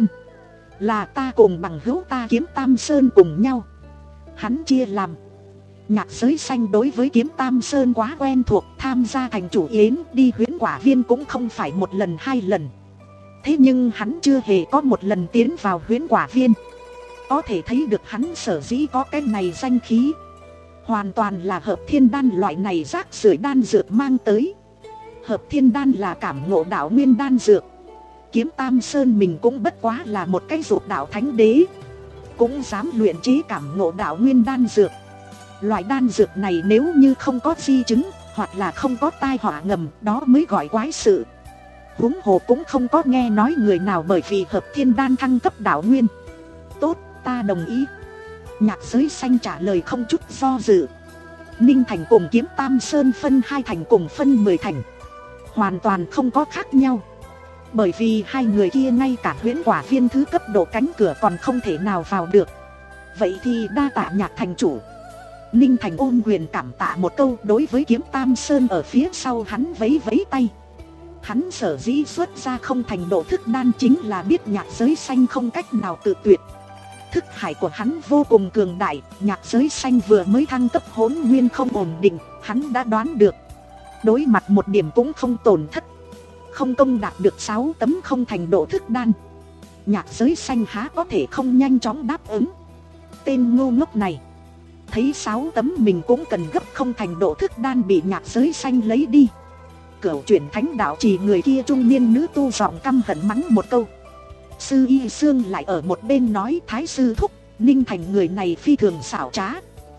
là ta cùng bằng hữu ta Kiếm Tam Sơn cùng nhau hắn chia làm. Nhạc Giới Xanh đối với Kiếm Tam Sơn quá quen thuộc, tham gia thành chủ yến đi huyễn quả viên cũng không phải một lần hai lần. Thế nhưng hắn chưa hề có một lần tiến vào huyễn quả viên. Có thể thấy được hắn sở dĩ có cái này danh khí, hoàn toàn là hợp thiên đan loại này rác rưởi đan dược mang tới. Hợp thiên đan là cảm ngộ đạo nguyên đan dược. Kiếm Tam Sơn mình cũng bất quá là một cái ruột đạo thánh đế, cũng dám luyện chế cảm ngộ đạo nguyên đan dược. Loại đan dược này nếu như không có di chứng, hoặc là không có tai họa ngầm, đó mới gọi quái sự. Huống hồ cũng không có nghe nói người nào bởi vì hợp thiên đan thăng cấp đạo nguyên. Tốt, ta đồng ý. Nhạc Giới Xanh trả lời không chút do dự. Ninh Thành cùng Kiếm Tam Sơn phân hai thành cùng phân mười thành, hoàn toàn không có khác nhau. Bởi vì hai người kia ngay cả huyễn quả viên thứ cấp độ cánh cửa còn không thể nào vào được. Vậy thì đa tạ Nhạc thành chủ. Ninh Thành ôm quyền cảm tạ một câu. Đối với Kiếm Tam Sơn ở phía sau hắn vấy vấy tay. Hắn sở dĩ xuất ra không thành độ thức đan chính là biết nhạc giới xanh không cách nào tự tuyệt. Thức hải của hắn vô cùng cường đại. Nhạc giới xanh vừa mới thăng cấp hỗn nguyên không ổn định, hắn đã đoán được. Đối mặt một điểm cũng không tổn thất. Không công đạt được sáu tấm không thành độ thức đan, nhạc giới xanh há có thể không nhanh chóng đáp ứng. Tên ngu ngốc này thấy sáu tấm mình cũng cần gấp không thành độ thức đan bị nhạc giới xanh lấy đi. Cửu chuyển thánh đạo chỉ người kia trung niên nữ tu giọng căm hận mắng một câu. Sư Y Sương lại ở một bên nói, Thái sư thúc, Ninh Thành người này phi thường xảo trá.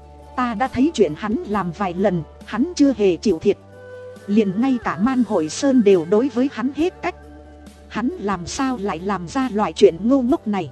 Ta đã thấy chuyện hắn làm vài lần, hắn chưa hề chịu thiệt. Liền ngay cả Man Hội Sơn đều đối với hắn hết cách. Hắn làm sao lại làm ra loại chuyện ngu ngốc này?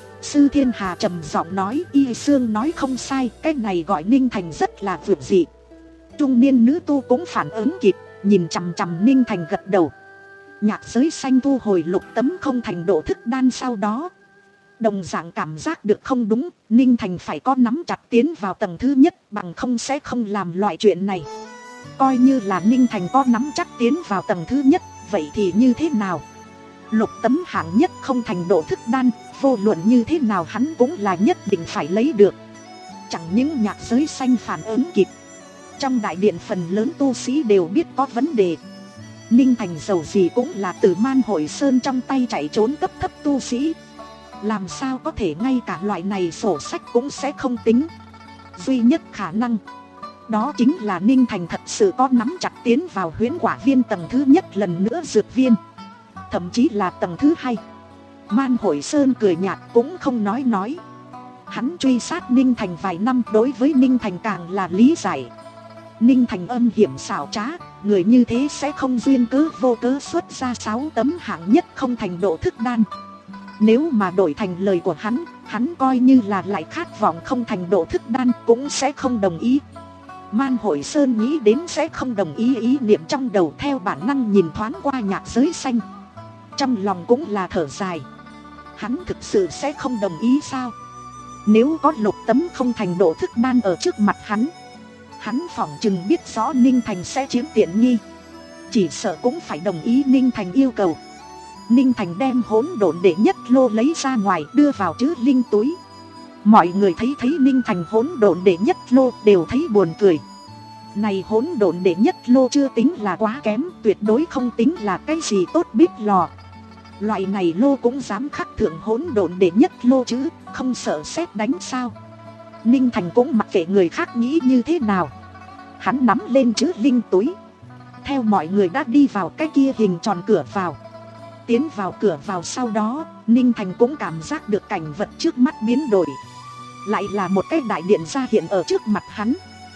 Sư Thiên Hà trầm giọng nói, Y Sương nói không sai, cái này gọi Ninh Thành rất là vượt dị. Trung niên nữ tu cũng phản ứng kịp, nhìn chằm chằm Ninh Thành gật đầu. Nhạc giới xanh thu hồi lục tấm không thành độ thức đan sau đó, đồng dạng cảm giác được không đúng. Ninh Thành phải có nắm chặt tiến vào tầng thứ nhất, bằng không sẽ không làm loại chuyện này. Coi như là Ninh Thành có nắm chắc tiến vào tầng thứ nhất, vậy thì như thế nào? Lục tấm hạng nhất không thành độ thức đan, vô luận như thế nào hắn cũng là nhất định phải lấy được. Chẳng những nhạc giới xanh phản ứng kịp, trong đại điện phần lớn tu sĩ đều biết có vấn đề. Ninh Thành dầu gì cũng là từ Man Hội Sơn trong tay chạy trốn cấp thấp tu sĩ, làm sao có thể ngay cả loại này sổ sách cũng sẽ không tính. Duy nhất khả năng đó chính là Ninh Thành thật sự có nắm chặt tiến vào huyễn quả viên tầng thứ nhất lần nữa dược viên, thậm chí là tầng thứ hai. Man Hội Sơn cười nhạt cũng không nói nói. Hắn truy sát Ninh Thành vài năm, đối với Ninh Thành càng là lý giải. Ninh Thành âm hiểm xảo trá, người như thế sẽ không duyên cớ vô cớ xuất ra sáu tấm hạng nhất không thành độ thức đan. Nếu mà đổi thành lời của hắn, hắn coi như là lại khát vọng không thành độ thức đan cũng sẽ không đồng ý. Man Hội Sơn nghĩ đến sẽ không đồng ý ý niệm trong đầu, theo bản năng nhìn thoáng qua nhạc giới xanh. Trong lòng cũng là thở dài. Hắn thực sự sẽ không đồng ý sao? Nếu có lục tấm không thành độ thức đan ở trước mặt hắn, hắn phỏng chừng biết rõ Ninh Thành sẽ chiếm tiện nghi, chỉ sợ cũng phải đồng ý Ninh Thành yêu cầu. Ninh Thành đem hỗn độn đệ nhất lô lấy ra ngoài, đưa vào chữ linh túi. Mọi người thấy thấy Ninh Thành hỗn độn đệ nhất lô đều thấy buồn cười. Này hỗn độn đệ nhất lô chưa tính là quá kém, tuyệt đối không tính là cái gì tốt bít lò. Loại này lô cũng dám khắc thượng hỗn độn đệ nhất lô chứ, không sợ sét đánh sao? Ninh Thành cũng mặc kệ người khác nghĩ như thế nào, hắn nắm lên chữ linh túi, theo mọi người đã đi vào cái kia hình tròn cửa vào. Tiến vào cửa vào sau đó, Ninh Thành cũng cảm giác được cảnh vật trước mắt biến đổi. Lại là một cái đại điện ra hiện ở trước mặt hắn.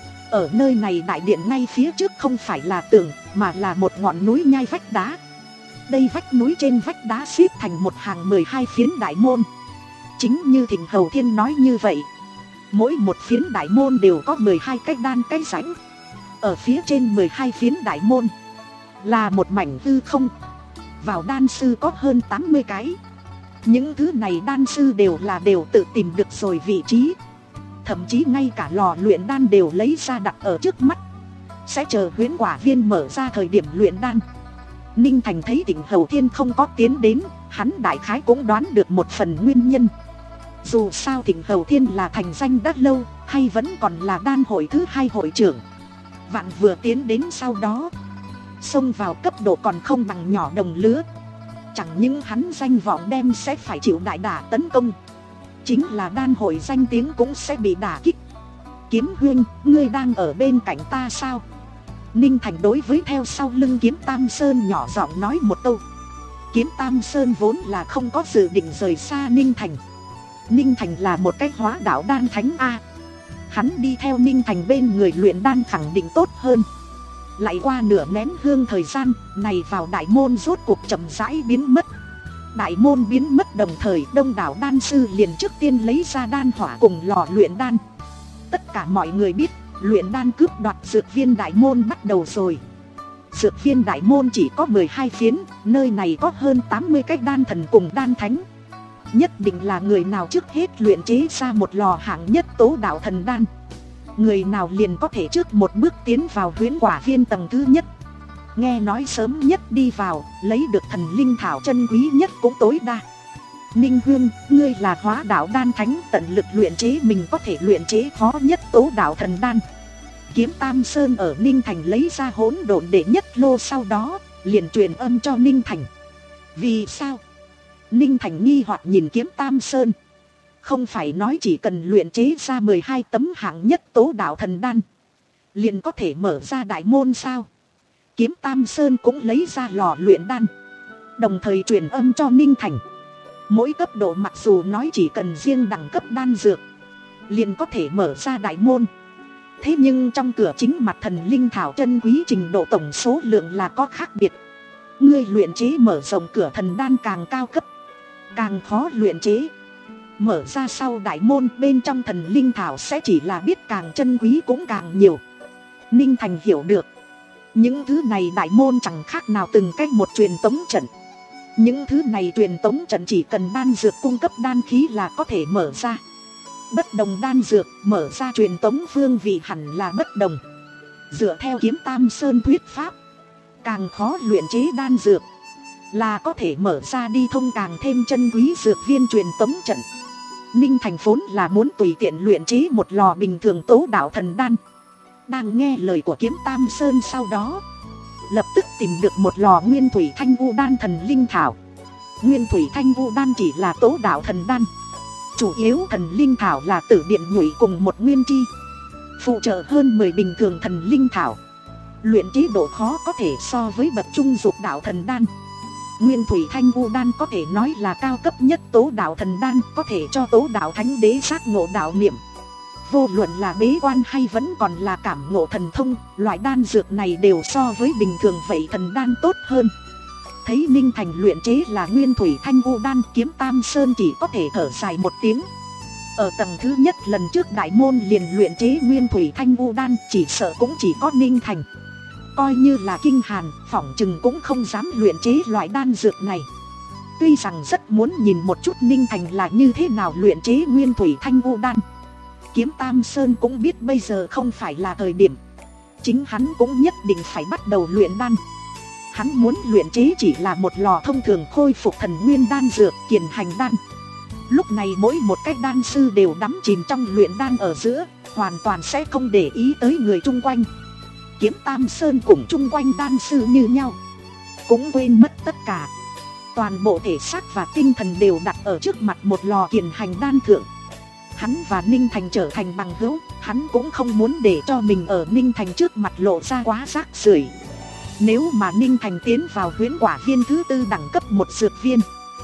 Ở nơi này đại điện ngay phía trước không phải là tường, mà là một ngọn núi nhai vách đá. Đây vách núi trên vách đá xếp thành một hàng mười hai phiến đại môn. Chính như Thịnh Hầu Thiên nói như vậy, mỗi một phiến đại môn đều có mười hai cái đan cái rãnh. Ở phía trên mười hai phiến đại môn là một mảnh hư không. Vào đan sư có hơn tám mươi cái. Những thứ này đan sư đều là đều tự tìm được rồi vị trí. Thậm chí ngay cả lò luyện đan đều lấy ra đặt ở trước mắt, sẽ chờ huyễn quả viên mở ra thời điểm luyện đan. Ninh Thành thấy Thịnh Hầu Thiên không có tiến đến, hắn đại khái cũng đoán được một phần nguyên nhân. Dù sao Thịnh Hầu Thiên là thành danh đã lâu, hay vẫn còn là đan hội thứ hai hội trưởng. Vạn vừa tiến đến sau đó, xông vào cấp độ còn không bằng nhỏ đồng lứa. Chẳng những hắn danh vọng đem sẽ phải chịu đại đả tấn công, chính là đan hội danh tiếng cũng sẽ bị đả kích. Kiếm Huynh, ngươi đang ở bên cạnh ta sao? Ninh Thành đối với theo sau lưng Kiếm Tam Sơn nhỏ giọng nói một câu. Kiếm Tam Sơn vốn là không có dự định rời xa Ninh Thành. Ninh Thành là một cái hóa đạo đan thánh A, hắn đi theo Ninh Thành bên người luyện đan khẳng định tốt hơn. Lại qua nửa nén hương thời gian, này vào đại môn rốt cuộc chậm rãi biến mất. Đại môn biến mất đồng thời, đông đảo đan sư liền trước tiên lấy ra đan hỏa cùng lò luyện đan. Tất cả mọi người biết, Luyện đan cướp đoạt dược viên đại môn bắt đầu rồi. Dược viên đại môn chỉ có mười hai phiến, nơi này có hơn tám mươi cái đan thần cùng đan thánh. Nhất định là người nào trước hết luyện chế ra một lò hạng nhất tố đạo thần đan, người nào liền có thể trước một bước tiến vào huyễn quả viên tầng thứ nhất. Nghe nói sớm nhất đi vào, lấy được thần linh thảo chân quý nhất cũng tối đa. Ninh Hương, ngươi là hóa đạo đan thánh, tận lực luyện chế mình có thể luyện chế khó nhất tố đạo thần đan. Kiếm Tam Sơn ở Ninh Thành lấy ra hỗn độn đệ nhất lô, sau đó liền truyền âm cho Ninh Thành. Vì sao? Ninh Thành nghi hoặc nhìn Kiếm Tam Sơn. Không phải nói chỉ cần luyện chế ra mười hai tấm hạng nhất tố đạo thần đan liền có thể mở ra đại môn sao? Kiếm Tam Sơn cũng lấy ra lò luyện đan, đồng thời truyền âm cho Ninh Thành. Mỗi cấp độ mặc dù nói chỉ cần riêng đẳng cấp đan dược liền có thể mở ra đại môn, thế nhưng trong cửa chính mặt thần linh thảo chân quý trình độ tổng số lượng là có khác biệt. Ngươi luyện chế mở rộng cửa thần đan càng cao cấp, càng khó luyện chế. Mở ra sau đại môn, bên trong thần linh thảo sẽ chỉ là biết càng chân quý cũng càng nhiều. Ninh Thành hiểu được, những thứ này đại môn chẳng khác nào từng cách một truyền tống trận. Những thứ này truyền tống trận chỉ cần đan dược cung cấp đan khí là có thể mở ra. Bất đồng đan dược mở ra truyền tống phương vị hẳn là bất đồng. Dựa theo Kiếm Tam Sơn thuyết pháp, càng khó luyện chế đan dược là có thể mở ra đi thông càng thêm chân quý dược viên truyền tống trận. Ninh Thành vốn là muốn tùy tiện luyện chế một lò bình thường tố đạo thần đan. Đang nghe lời của Kiếm Tam Sơn sau đó, lập tức tìm được một lò nguyên thủy thanh vu đan thần linh thảo. Nguyên thủy thanh vu đan chỉ là tố đạo thần đan, chủ yếu thần linh thảo là tử điện nhụy cùng một nguyên chi, phụ trợ hơn mười bình thường thần linh thảo. Luyện chế độ khó có thể so với bậc trung dục đạo thần đan. Nguyên thủy thanh vu đan có thể nói là cao cấp nhất tố đạo thần đan, có thể cho tố đạo thánh đế giác ngộ đạo niệm. Vô luận là bế quan hay vẫn còn là cảm ngộ thần thông, loại đan dược này đều so với bình thường vậy thần đan tốt hơn. Thấy Ninh Thành luyện chế là nguyên thủy thanh vu đan, Kiếm Tam Sơn chỉ có thể thở dài một tiếng. Ở tầng thứ nhất lần trước đại môn liền luyện chế nguyên thủy thanh vu đan, chỉ sợ cũng chỉ có Ninh Thành. Coi như là Kinh Hàn, phỏng chừng cũng không dám luyện chế loại đan dược này. Tuy rằng rất muốn nhìn một chút Ninh Thành là như thế nào luyện chế nguyên thủy thanh vu đan, Kiếm Tam Sơn cũng biết bây giờ không phải là thời điểm. Chính hắn cũng nhất định phải bắt đầu luyện đan. Hắn muốn luyện chế chỉ là một lò thông thường khôi phục thần nguyên đan dược kiền hành đan. Lúc này mỗi một cái đan sư đều đắm chìm trong luyện đan ở giữa, hoàn toàn sẽ không để ý tới người chung quanh. Kiếm Tam Sơn cùng chung quanh đan sư như nhau, cũng quên mất tất cả. Toàn bộ thể xác và tinh thần đều đặt ở trước mặt một lò kiền hành đan thượng. Hắn và Ninh Thành trở thành bằng hữu, hắn cũng không muốn để cho mình ở Ninh Thành trước mặt lộ ra quá rác rưởi. Nếu mà Ninh Thành tiến vào huyễn quả viên thứ tư đẳng cấp một dược viên,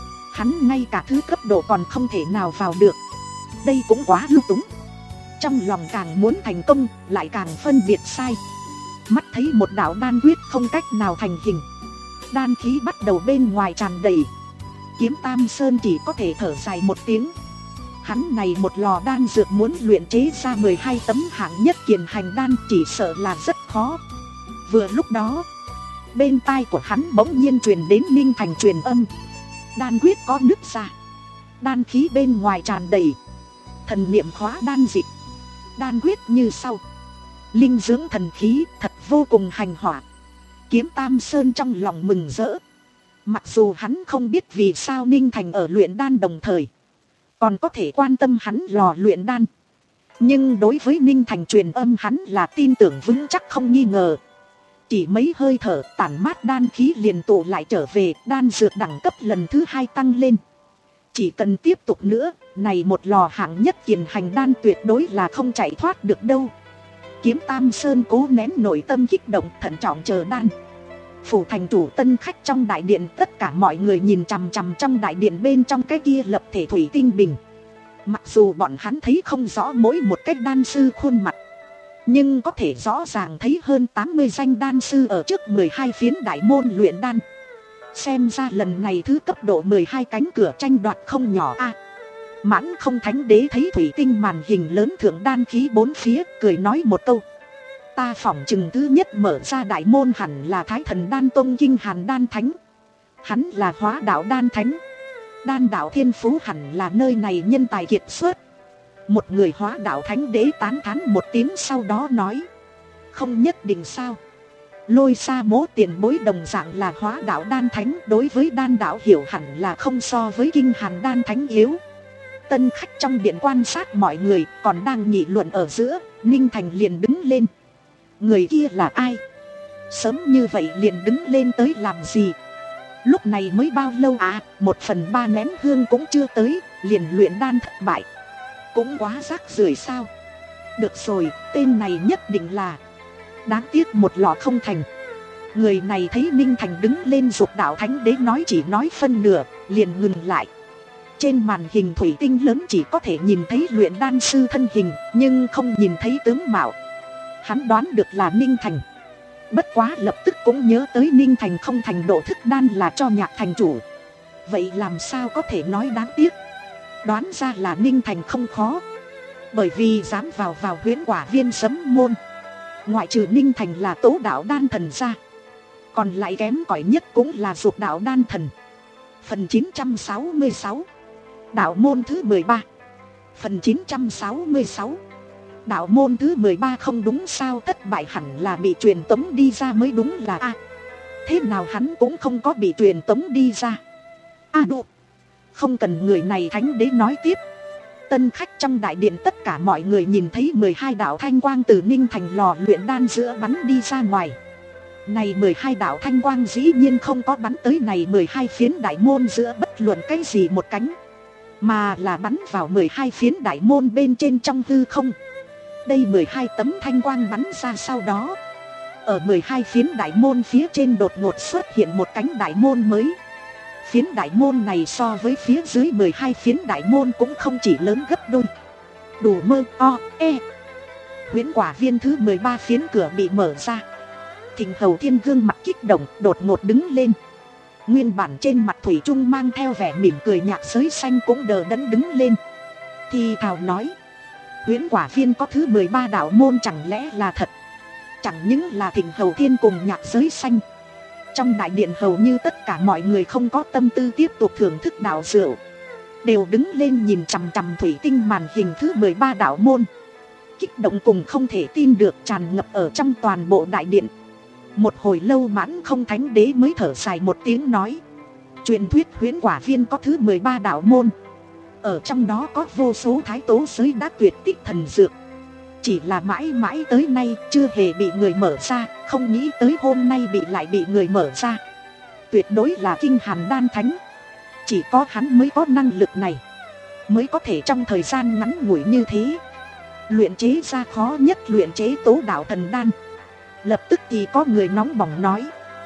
hắn ngay cả thứ cấp độ còn không thể nào vào được. Đây cũng quá lung túng. Trong lòng càng muốn thành công, lại càng phân biệt sai. Mắt thấy một đạo đan quyết không cách nào thành hình, đan khí bắt đầu bên ngoài tràn đầy. Kiếm Tam Sơn chỉ có thể thở dài một tiếng. Hắn này một lò đan dược muốn luyện chế ra mười hai tấm hạng nhất kiền hành đan chỉ sợ là rất khó. Vừa lúc đó, bên tai của hắn bỗng nhiên truyền đến Ninh Thành truyền âm. Đan quyết có nứt ra, đan khí bên ngoài tràn đầy, thần niệm khóa đan dịch. Đan quyết như sau: linh dưỡng thần khí, thật vô cùng hành hỏa. Kiếm Tam Sơn trong lòng mừng rỡ. Mặc dù hắn không biết vì sao Ninh Thành ở luyện đan đồng thời còn có thể quan tâm hắn lò luyện đan, nhưng đối với Ninh Thành truyền âm hắn là tin tưởng vững chắc không nghi ngờ. Chỉ mấy hơi thở, tản mát đan khí liền tụ lại trở về, đan dược đẳng cấp lần thứ hai tăng lên. Chỉ cần tiếp tục nữa, này một lò hạng nhất kiền hành đan tuyệt đối là không chạy thoát được đâu. Kiếm Tam Sơn cố nén nội tâm kích động, thận trọng chờ đan. Phủ thành chủ tân khách trong đại điện, tất cả mọi người nhìn chằm chằm trong đại điện bên trong cái kia lập thể thủy tinh bình. Mặc dù bọn hắn thấy không rõ mỗi một cái đan sư khuôn mặt, nhưng có thể rõ ràng thấy hơn tám mươi danh đan sư ở trước mười hai phiến đại môn luyện đan. Xem ra lần này thứ cấp độ mười hai cánh cửa tranh đoạt không nhỏ a. Mãn Không Thánh Đế thấy thủy tinh màn hình lớn thượng đan khí bốn phía, cười nói một câu. Ta phỏng chừng thứ nhất mở ra đại môn hẳn là Thái Thần Đan Tông Kinh Hàn Đan Thánh. Hắn là hóa đạo đan thánh, đan đạo thiên phú hẳn là nơi này nhân tài kiệt xuất. Một người hóa đạo thánh đế tán thán một tiếng, sau đó nói. Không nhất định sao. Lôi Sa Mỗ tiền bối đồng dạng là hóa đạo đan thánh, đối với đan đạo hiểu hẳn là không so với Kinh Hàn Đan Thánh yếu. Tân khách trong điện quan sát mọi người còn đang nghị luận ở giữa, Ninh Thành liền đứng lên. Người kia là ai? Sớm như vậy liền đứng lên tới làm gì? Lúc này mới bao lâu à? Một phần ba nén hương cũng chưa tới, liền luyện đan thất bại. Cũng quá rác rưởi sao? Được rồi, tên này nhất định là... Đáng tiếc một lọ không thành. Người này thấy Ninh Thành đứng lên giục đạo thánh đế nói chỉ nói phân nửa, liền ngừng lại. Trên màn hình thủy tinh lớn chỉ có thể nhìn thấy luyện đan sư thân hình, nhưng không nhìn thấy tướng mạo. Hắn đoán được là Ninh Thành. Bất quá lập tức cũng nhớ tới Ninh Thành không thành độ thức đan là cho Nhạc thành chủ. Vậy làm sao có thể nói đáng tiếc. Đoán ra là Ninh Thành không khó, bởi vì dám vào vào Huyễn Quả Viên sấm môn. Ngoại trừ Ninh Thành là tố đạo đan thần ra, còn lại kém cỏi nhất cũng là dục đạo đan thần. Phần chín trăm sáu mươi sáu, đạo môn thứ mười ba. Phần chín trăm sáu mươi sáu, đạo môn thứ mười ba không đúng sao? Thất bại hẳn là bị truyền tống đi ra mới đúng là a. À, thế nào hắn cũng không có bị truyền tống đi ra. A à, độ, không cần người này thánh đế nói tiếp. Tân khách trong đại điện tất cả mọi người nhìn thấy mười hai đạo thanh quang từ Ninh Thành lò luyện đan giữa bắn đi ra ngoài. Này mười hai đạo thanh quang dĩ nhiên không có bắn tới này mười hai phiến đại môn giữa bất luận cái gì một cánh, mà là bắn vào mười hai phiến đại môn bên trên trong hư không. Đây mười hai tấm thanh quang bắn ra, sau đó ở mười hai phiến đại môn phía trên đột ngột xuất hiện một cánh đại môn mới. Phiến đại môn này so với phía dưới mười hai phiến đại môn cũng không chỉ lớn gấp đôi. Đủ mơ o e. Huyễn Quả Viên thứ mười ba phiến cửa bị mở ra. Thịnh Hầu Thiên gương mặt kích động đột ngột đứng lên. Nguyên bản trên mặt thủy chung mang theo vẻ mỉm cười Nhạc Giới Xanh cũng đờ đẫn đứng lên. Thì thào nói, Huyễn Quả Viên có thứ mười ba đạo môn chẳng lẽ là thật? Chẳng những là Thịnh Hầu Thiên cùng Nhạc Giới Xanh, trong đại điện hầu như tất cả mọi người không có tâm tư tiếp tục thưởng thức đạo rượu, đều đứng lên nhìn chằm chằm thủy tinh màn hình thứ mười ba đạo môn. Kích động cùng không thể tin được tràn ngập ở trong toàn bộ đại điện. Một hồi lâu Mãn Không Thánh Đế mới thở dài một tiếng nói, truyền thuyết Huyễn Quả Viên có thứ mười ba đạo môn, ở trong đó có vô số thái tố giới đã tuyệt tích thần dược, chỉ là mãi mãi tới nay chưa hề bị người mở ra, không nghĩ tới hôm nay bị lại bị người mở ra. Tuyệt đối là Kinh Hàn Đan Thánh, chỉ có hắn mới có năng lực này, mới có thể trong thời gian ngắn ngủi như thế luyện chế ra khó nhất luyện chế tố đạo thần đan. Lập tức thì có người nóng bỏng nói,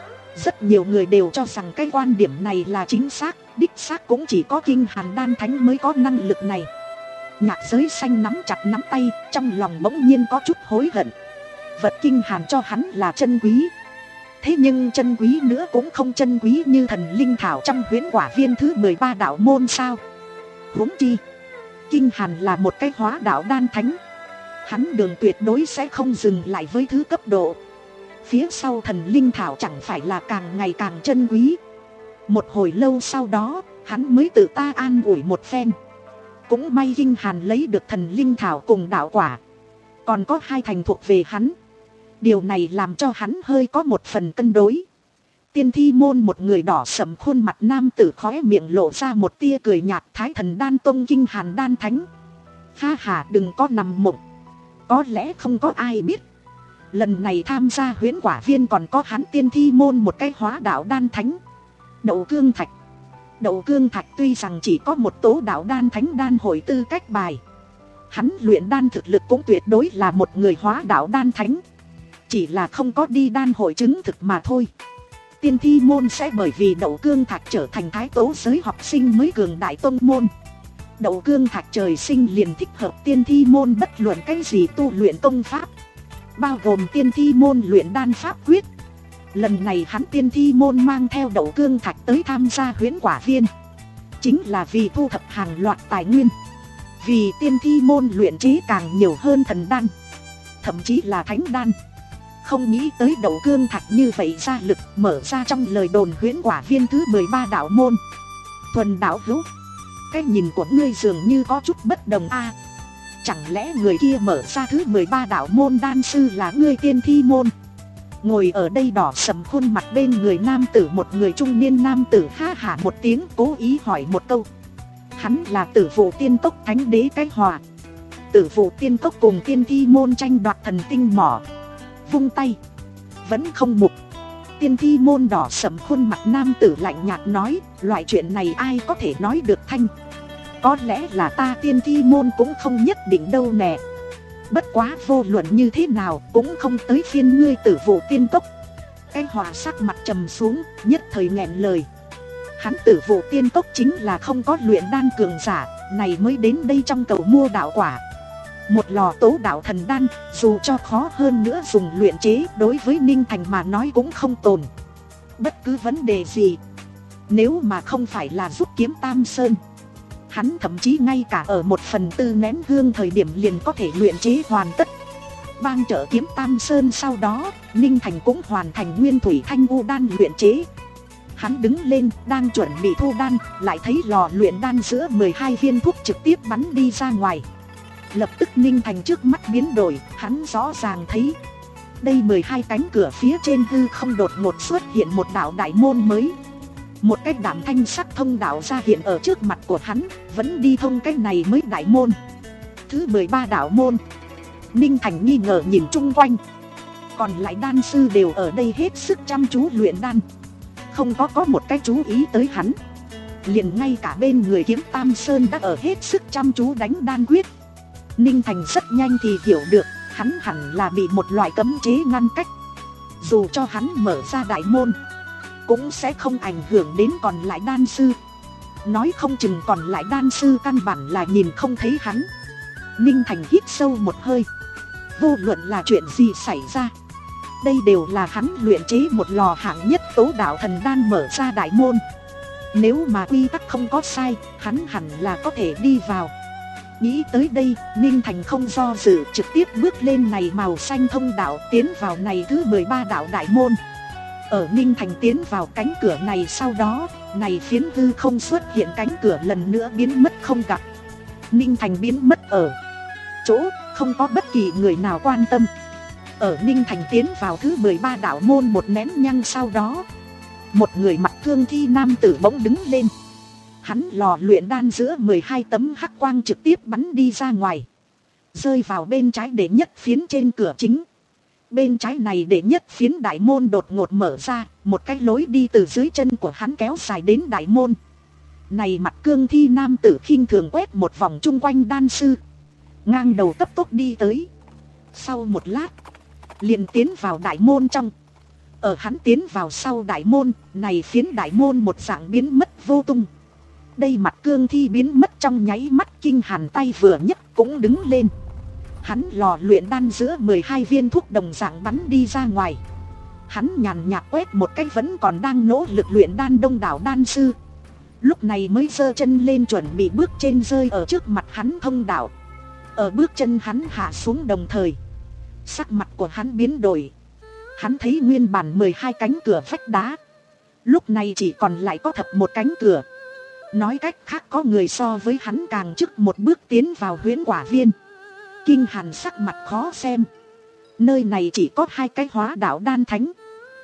rất nhiều người đều cho rằng cái quan điểm này là chính xác, đích xác cũng chỉ có Kinh Hàn Đan Thánh mới có năng lực này. Nhạc Giới Xanh nắm chặt nắm tay, trong lòng bỗng nhiên có chút hối hận. Vật Kinh Hàn cho hắn là chân quý, thế nhưng chân quý nữa cũng không chân quý như thần linh thảo trong Huyễn Quả Viên thứ mười ba đạo môn sao. Huống chi Kinh Hàn là một cái hóa đạo đan thánh, hắn đường tuyệt đối sẽ không dừng lại với thứ cấp độ. Phía sau thần linh thảo chẳng phải là càng ngày càng chân quý. Một hồi lâu sau đó hắn mới tự ta an ủi một phen. Cũng may Kinh Hàn lấy được thần linh thảo cùng đạo quả, còn có hai thành thuộc về hắn. Điều này làm cho hắn hơi có một phần cân đối. Tiên Thi Môn một người đỏ sẫm khuôn mặt nam tử khóe miệng lộ ra một tia cười nhạt, Thái Thần Đan Tông Kinh Hàn Đan Thánh. Ha ha, đừng có nằm mộng. Có lẽ không có ai biết, lần này tham gia Huyễn Quả Viên còn có hắn Tiên Thi Môn một cái hóa đạo đan thánh, Đậu Cương Thạch. Đậu Cương Thạch tuy rằng chỉ có một tố đạo đan thánh đan hội tư cách bài, hắn luyện đan thực lực cũng tuyệt đối là một người hóa đạo đan thánh, chỉ là không có đi đan hội chứng thực mà thôi. Tiên Thi Môn sẽ bởi vì Đậu Cương Thạch trở thành thái tố giới học sinh mới cường đại tông môn. Đậu Cương Thạch trời sinh liền thích hợp Tiên Thi Môn bất luận cái gì tu luyện công pháp, bao gồm Tiên Thi Môn luyện đan pháp quyết. Lần này hắn Tiên Thi Môn mang theo Đậu Cương Thạch tới tham gia Huyễn Quả Viên, chính là vì thu thập hàng loạt tài nguyên. Vì tiên thi môn luyện chế càng nhiều hơn thần đan, thậm chí là thánh đan. Không nghĩ tới đậu cương thạch như vậy ra lực, mở ra trong lời đồn huyễn quả viên thứ mười ba đạo môn. Thuần đạo hữu, cái nhìn của ngươi dường như có chút bất đồng a. Chẳng lẽ người kia mở ra thứ mười ba đạo môn đan sư là ngươi tiên thi môn? Ngồi ở đây đỏ sầm khuôn mặt bên người nam tử, một người trung niên nam tử ha hả một tiếng, cố ý hỏi một câu. Hắn là Tử Vụ Tiên Cốc thánh đế cái hòa. Tử Vụ Tiên Cốc cùng tiên thi môn tranh đoạt thần tinh mỏ. Vung tay vẫn không mục. Tiên thi môn đỏ sầm khuôn mặt nam tử lạnh nhạt nói, loại chuyện này ai có thể nói được thanh. Có lẽ là ta tiên thi môn cũng không nhất định đâu nè. Bất quá vô luận như thế nào cũng không tới phiên ngươi Tử Vụ Tiên Cốc. Cái hòa sắc mặt trầm xuống, nhất thời nghẹn lời. Hắn Tử Vụ Tiên Cốc chính là không có luyện đan cường giả, này mới đến đây trong cầu mua đạo quả. Một lò tố đạo thần đan, dù cho khó hơn nữa dùng luyện chế, đối với Ninh Thành mà nói cũng không tồn bất cứ vấn đề gì. Nếu mà không phải là giúp kiếm Tam Sơn, hắn thậm chí ngay cả ở một phần tư nén hương thời điểm liền có thể luyện chế hoàn tất. Bang trợ kiếm Tam Sơn sau đó, Ninh Thành cũng hoàn thành nguyên thủy thanh u đan luyện chế. Hắn đứng lên, đang chuẩn bị thu đan, lại thấy lò luyện đan giữa mười hai viên thuốc trực tiếp bắn đi ra ngoài. Lập tức Ninh Thành trước mắt biến đổi, hắn rõ ràng thấy đây mười hai cánh cửa phía trên hư không đột ngột xuất hiện một đạo đại môn mới. Một cái đảm thanh sắc thông đạo ra hiện ở trước mặt của hắn, vẫn đi thông cái này mới đại môn. Thứ mười ba đạo môn. Ninh Thành nghi ngờ nhìn chung quanh. Còn lại đan sư đều ở đây hết sức chăm chú luyện đan, không có có một cái chú ý tới hắn. Liền ngay cả bên người kiếm Tam Sơn đã ở hết sức chăm chú đánh đan quyết. Ninh Thành rất nhanh thì hiểu được, hắn hẳn là bị một loại cấm chế ngăn cách. Dù cho hắn mở ra đại môn, cũng sẽ không ảnh hưởng đến còn lại đan sư. Nói không chừng còn lại đan sư căn bản là nhìn không thấy hắn. Ninh Thành hít sâu một hơi. Vô luận là chuyện gì xảy ra, đây đều là hắn luyện chế một lò hạng nhất tố đạo thần đan mở ra đại môn. Nếu mà quy tắc không có sai, hắn hẳn là có thể đi vào. Nghĩ tới đây, Ninh Thành không do dự, trực tiếp bước lên này màu xanh thông đạo, tiến vào này thứ mười ba đạo đại môn. Ở Ninh Thành tiến vào cánh cửa này sau đó, này phiến hư không xuất hiện cánh cửa lần nữa biến mất không gặp. Ninh Thành biến mất ở chỗ không có bất kỳ người nào quan tâm. Ở Ninh Thành tiến vào thứ mười ba đạo môn một nén nhang sau đó, một người mặc cương thi nam tử bỗng đứng lên. Hắn lò luyện đan giữa mười hai tấm hắc quang trực tiếp bắn đi ra ngoài, rơi vào bên trái đệ nhất phiến trên cửa chính. Bên trái này đệ nhất phiến đại môn đột ngột mở ra, một cái lối đi từ dưới chân của hắn kéo dài đến đại môn. Này mặt cương thi nam tử khinh thường quét một vòng chung quanh đan sư, ngang đầu cấp tốc đi tới. Sau một lát, liền tiến vào đại môn trong. Ở hắn tiến vào sau đại môn, này phiến đại môn một dạng biến mất vô tung. Đây mặt cương thi biến mất trong nháy mắt, Kinh Hàn tay vừa nhấc cũng đứng lên. Hắn lò luyện đan giữa mười hai viên thuốc đồng dạng bắn đi ra ngoài. Hắn nhàn nhạt quét một cái vẫn còn đang nỗ lực luyện đan đông đảo đan sư, lúc này mới giơ chân lên chuẩn bị bước trên rơi ở trước mặt hắn thông đạo. Ở bước chân hắn hạ xuống đồng thời, sắc mặt của hắn biến đổi. Hắn thấy nguyên bản mười hai cánh cửa vách đá, lúc này chỉ còn lại có thập một cánh cửa. Nói cách khác, có người so với hắn càng trước một bước tiến vào huyễn quả viên. Kinh Hàn sắc mặt khó xem. Nơi này chỉ có hai cái hóa đạo đan thánh,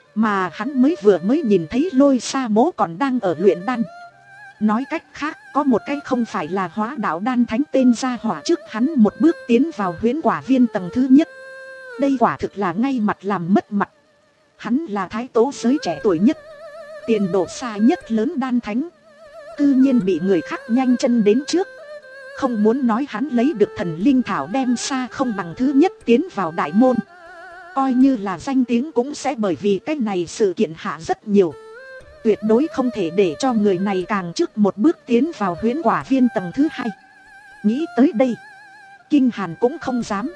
mà hắn mới vừa mới nhìn thấy Lôi Sa Mố còn đang ở luyện đan. Nói cách khác, có một cái không phải là hóa đạo đan thánh tên gia hỏa trước hắn một bước tiến vào huyễn quả viên tầng thứ nhất. Đây quả thực là ngay mặt làm mất mặt. Hắn là thái tố giới trẻ tuổi nhất, tiền đồ xa nhất lớn đan thánh, cư nhiên bị người khác nhanh chân đến trước. Không muốn nói hắn lấy được thần linh thảo đem xa không bằng thứ nhất tiến vào đại môn, coi như là danh tiếng cũng sẽ bởi vì cái này sự kiện hạ rất nhiều. Tuyệt đối không thể để cho người này càng trước một bước tiến vào huyễn quả viên tầng thứ hai. Nghĩ tới đây, Kinh Hàn cũng không dám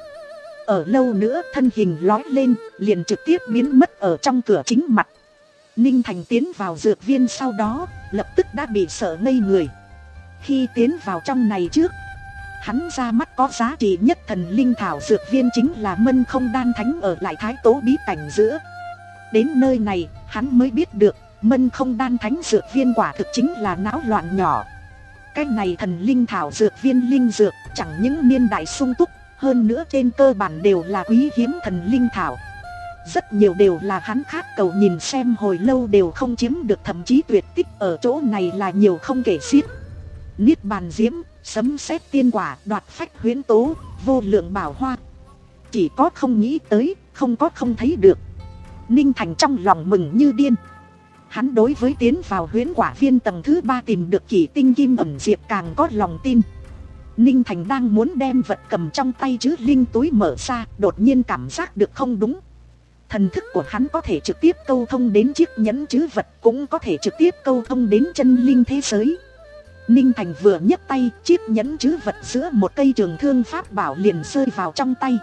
ở lâu nữa, thân hình lói lên, liền trực tiếp biến mất ở trong cửa chính mặt. Ninh Thành tiến vào dược viên sau đó, lập tức đã bị sợ ngây người. Khi tiến vào trong này trước, hắn ra mắt có giá trị nhất thần linh thảo dược viên chính là Mân Không Đan Thánh ở lại Thái Tố bí cảnh giữa. Đến nơi này, hắn mới biết được Mân Không Đan Thánh dược viên quả thực chính là náo loạn nhỏ. Cái này thần linh thảo dược viên linh dược chẳng những niên đại sung túc, hơn nữa trên cơ bản đều là quý hiếm thần linh thảo. Rất nhiều đều là hắn khát cầu nhìn xem hồi lâu đều không chiếm được, thậm chí tuyệt tích ở chỗ này là nhiều không kể xiết. Niết bàn diễm, sấm sét tiên quả, đoạt phách huyễn tố, vô lượng bảo hoa. Chỉ có không nghĩ tới, không có không thấy được. Ninh Thành trong lòng mừng như điên. Hắn đối với tiến vào huyễn quả viên tầng thứ ba tìm được Kỷ Tinh Kim ẩn diệp càng có lòng tin. Ninh Thành đang muốn đem vật cầm trong tay chứ linh túi mở ra, đột nhiên cảm giác được không đúng. Thần thức của hắn có thể trực tiếp câu thông đến chiếc nhẫn chứ vật, cũng có thể trực tiếp câu thông đến chân linh thế giới. Ninh Thành vừa nhấc tay, chiếc nhẫn chứ vật giữa một cây trường thương pháp bảo liền rơi vào trong tay.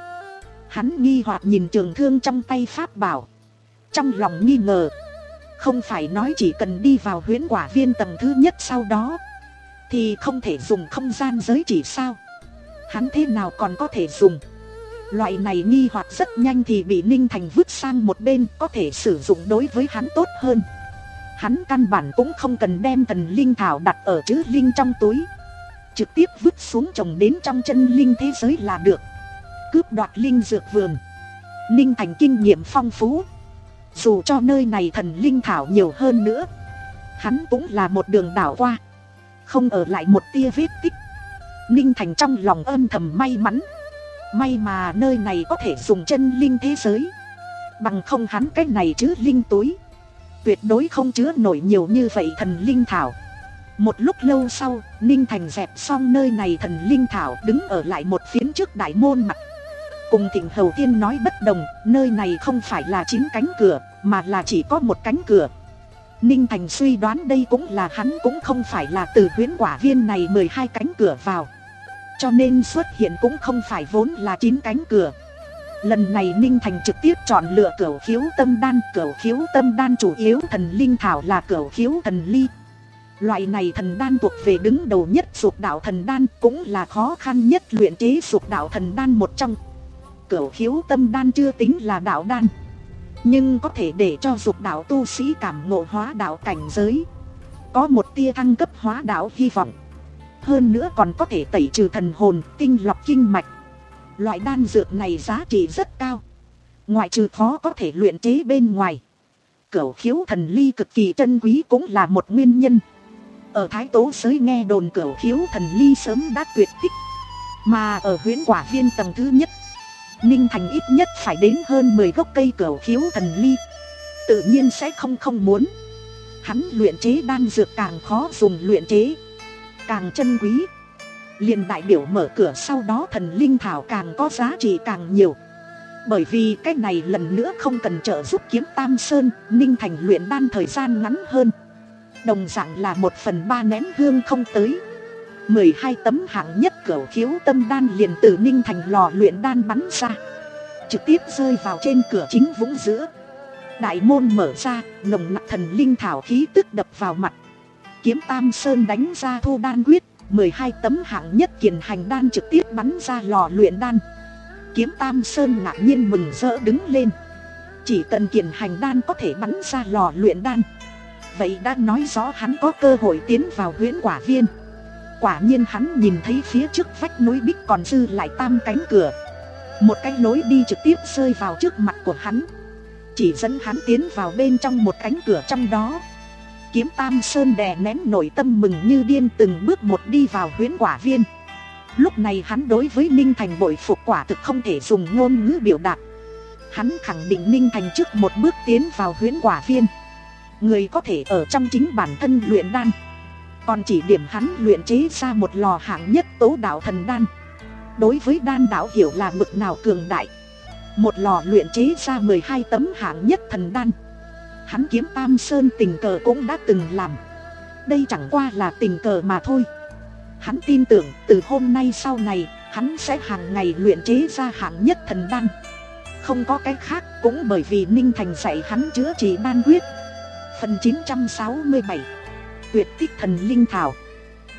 Hắn nghi hoặc nhìn trường thương trong tay pháp bảo, trong lòng nghi ngờ. Không phải nói chỉ cần đi vào huyễn quả viên tầng thứ nhất sau đó thì không thể dùng không gian giới chỉ sao? Hắn thế nào còn có thể dùng? Loại này nghi hoặc rất nhanh thì bị Ninh Thành vứt sang một bên, có thể sử dụng đối với hắn tốt hơn. Hắn căn bản cũng không cần đem thần linh thảo đặt ở chữ linh trong túi, trực tiếp vứt xuống trồng đến trong chân linh thế giới là được. Cướp đoạt linh dược vườn, Ninh Thành kinh nghiệm phong phú. Dù cho nơi này thần linh thảo nhiều hơn nữa, hắn cũng là một đường đảo qua, không ở lại một tia vết tích. Ninh Thành trong lòng âm thầm may mắn. May mà nơi này có thể dùng chân linh thế giới, bằng không hắn cái này chứ linh túi tuyệt đối không chứa nổi nhiều như vậy thần linh thảo. Một lúc lâu sau, Ninh Thành dẹp xong nơi này thần linh thảo, đứng ở lại một phiến trước đại môn mặt. Cùng Thịnh Hầu Tiên nói bất đồng, nơi này không phải là chín cánh cửa, mà là chỉ có một cánh cửa. Ninh Thành suy đoán đây cũng là hắn cũng không phải là từ huyễn quả viên này mười hai cánh cửa vào, cho nên xuất hiện cũng không phải vốn là chín cánh cửa. Lần này Ninh Thành trực tiếp chọn lựa cửu khiếu tâm đan. Cửu khiếu tâm đan chủ yếu thần linh thảo là cửu khiếu thần ly. Loại này thần đan thuộc về đứng đầu nhất dục đạo thần đan, cũng là khó khăn nhất luyện chế dục đạo thần đan một trong. Cửu khiếu tâm đan chưa tính là đạo đan, nhưng có thể để cho dục đạo tu sĩ cảm ngộ hóa đạo cảnh giới, có một tia thăng cấp hóa đạo hy vọng. Hơn nữa còn có thể tẩy trừ thần hồn, tinh lọc kinh mạch. Loại đan dược này giá trị rất cao, ngoại trừ khó có thể luyện chế bên ngoài, cửu khiếu thần ly cực kỳ trân quý cũng là một nguyên nhân. Ở Thái Tố giới nghe đồn cửu khiếu thần ly sớm đã tuyệt tích, mà ở huyễn quả viên tầng thứ nhất, Ninh Thành ít nhất phải đến hơn mười gốc cây cửu khiếu thần ly, tự nhiên sẽ không không muốn. Hắn luyện chế đan dược càng khó dùng luyện chế, càng chân quý, liền đại biểu mở cửa sau đó thần linh thảo càng có giá trị càng nhiều. Bởi vì cái này lần nữa không cần trợ giúp Kiếm Tam Sơn, Ninh Thành luyện đan thời gian ngắn hơn. Đồng dạng là một phần ba nén hương không tới, mười hai tấm hạng nhất cửu khiếu tâm đan liền từ Ninh Thành lò luyện đan bắn ra, trực tiếp rơi vào trên cửa chính vũng giữa. Đại môn mở ra, nồng nặc thần linh thảo khí tức đập vào mặt. Kiếm Tam Sơn đánh ra thu đan quyết, mười hai tấm hạng nhất kiền hành đan trực tiếp bắn ra lò luyện đan. Kiếm Tam Sơn ngạc nhiên mừng rỡ đứng lên. Chỉ cần kiền hành đan có thể bắn ra lò luyện đan, vậy đã nói rõ hắn có cơ hội tiến vào huyễn quả viên. Quả nhiên hắn nhìn thấy phía trước vách núi bích còn dư lại tam cánh cửa, một cái lối đi trực tiếp rơi vào trước mặt của hắn, chỉ dẫn hắn tiến vào bên trong một cánh cửa trong đó. Kiếm Tam Sơn đè nén nội tâm mừng như điên, từng bước một đi vào huyễn quả viên. Lúc này hắn đối với Ninh Thành bội phục quả thực không thể dùng ngôn ngữ biểu đạt. Hắn khẳng định Ninh Thành trước một bước tiến vào huyễn quả viên, người có thể ở trong chính bản thân luyện đan, còn chỉ điểm hắn luyện chế ra một lò hạng nhất tố đạo thần đan. Đối với đan đạo hiểu là mực nào cường đại, một lò luyện chế ra mười hai tấm hạng nhất thần đan, hắn Kiếm Tam Sơn tình cờ cũng đã từng làm. Đây chẳng qua là tình cờ mà thôi. Hắn tin tưởng từ hôm nay sau này hắn sẽ hàng ngày luyện chế ra hạng nhất thần đan. Không có cái khác, cũng bởi vì Ninh Thành dạy hắn chữa trị đan quyết. Phần chín trăm sáu mươi bảy, tuyệt tích thần linh thảo.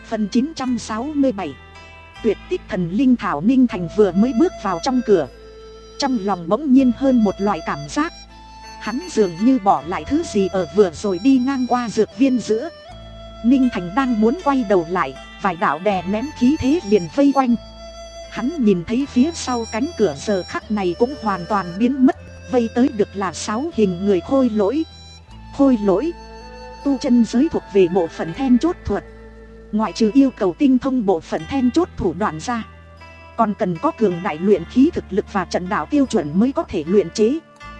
Phần chín trăm sáu mươi bảy. Tuyệt tích thần linh thảo. Ninh Thành vừa mới bước vào trong cửa, trong lòng bỗng nhiên hơn một loại cảm giác. Hắn dường như bỏ lại thứ gì ở vừa rồi đi ngang qua dược viên giữa. Ninh Thành đang muốn quay đầu lại, vài đạo đè nén khí thế liền vây quanh. Hắn nhìn thấy phía sau cánh cửa giờ khắc này cũng hoàn toàn biến mất. Vây tới được là sáu hình người khôi lỗi. Khôi lỗi tu chân giới thuộc về bộ phận then chốt thuật. Ngoại trừ yêu cầu tinh thông bộ phận then chốt thủ đoạn ra, còn cần có cường đại luyện khí thực lực và trận đạo tiêu chuẩn mới có thể luyện chế.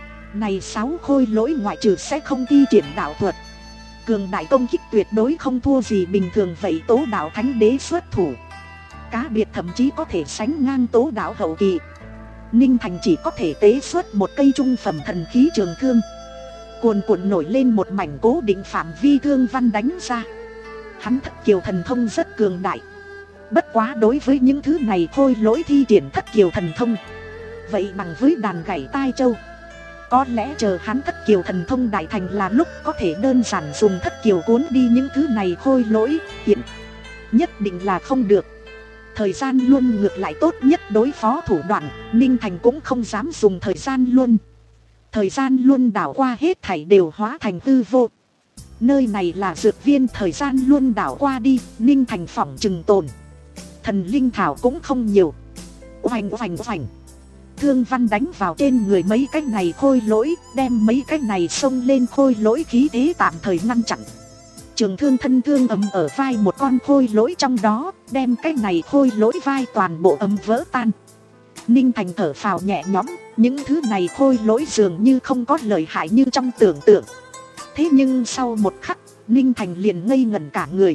Này sáu khôi lỗi ngoại trừ sẽ không thi triển đạo thuật, cường đại công kích tuyệt đối không thua gì bình thường vậy tố đạo thánh đế xuất thủ. Cá biệt thậm chí có thể sánh ngang tố đạo hậu kỳ. Ninh Thành chỉ có thể tế xuất một cây trung phẩm thần khí trường thương, cuồn cuộn nổi lên một mảnh cố định phạm vi thương văn đánh ra. Hắn thất kiều thần thông rất cường đại, bất quá đối với những thứ này khôi lỗi thi triển thất kiều thần thông vậy bằng với đàn gảy tai châu. Có lẽ chờ hắn thất kiều thần thông đại thành là lúc có thể đơn giản dùng thất kiều cuốn đi những thứ này khôi lỗi, hiện nhất định là không được. Thời gian luôn ngược lại tốt nhất đối phó thủ đoạn, Ninh Thành cũng không dám dùng thời gian luôn. Thời gian luôn đảo qua hết thảy đều hóa thành hư vô. Nơi này là dược viên, thời gian luôn đảo qua đi, Ninh Thành phỏng chừng tồn thần linh thảo cũng không nhiều. Oành oành oành, thương văn đánh vào trên người mấy cái này khôi lỗi, đem mấy cái này xông lên khôi lỗi khí thế tạm thời ngăn chặn. Trường thương thân thương ấm ở vai một con khôi lỗi trong đó, đem cái này khôi lỗi vai toàn bộ ấm vỡ tan. Ninh Thành thở phào nhẹ nhõm, những thứ này khôi lỗi dường như không có lợi hại như trong tưởng tượng. Thế nhưng sau một khắc, Ninh Thành liền ngây ngẩn cả người.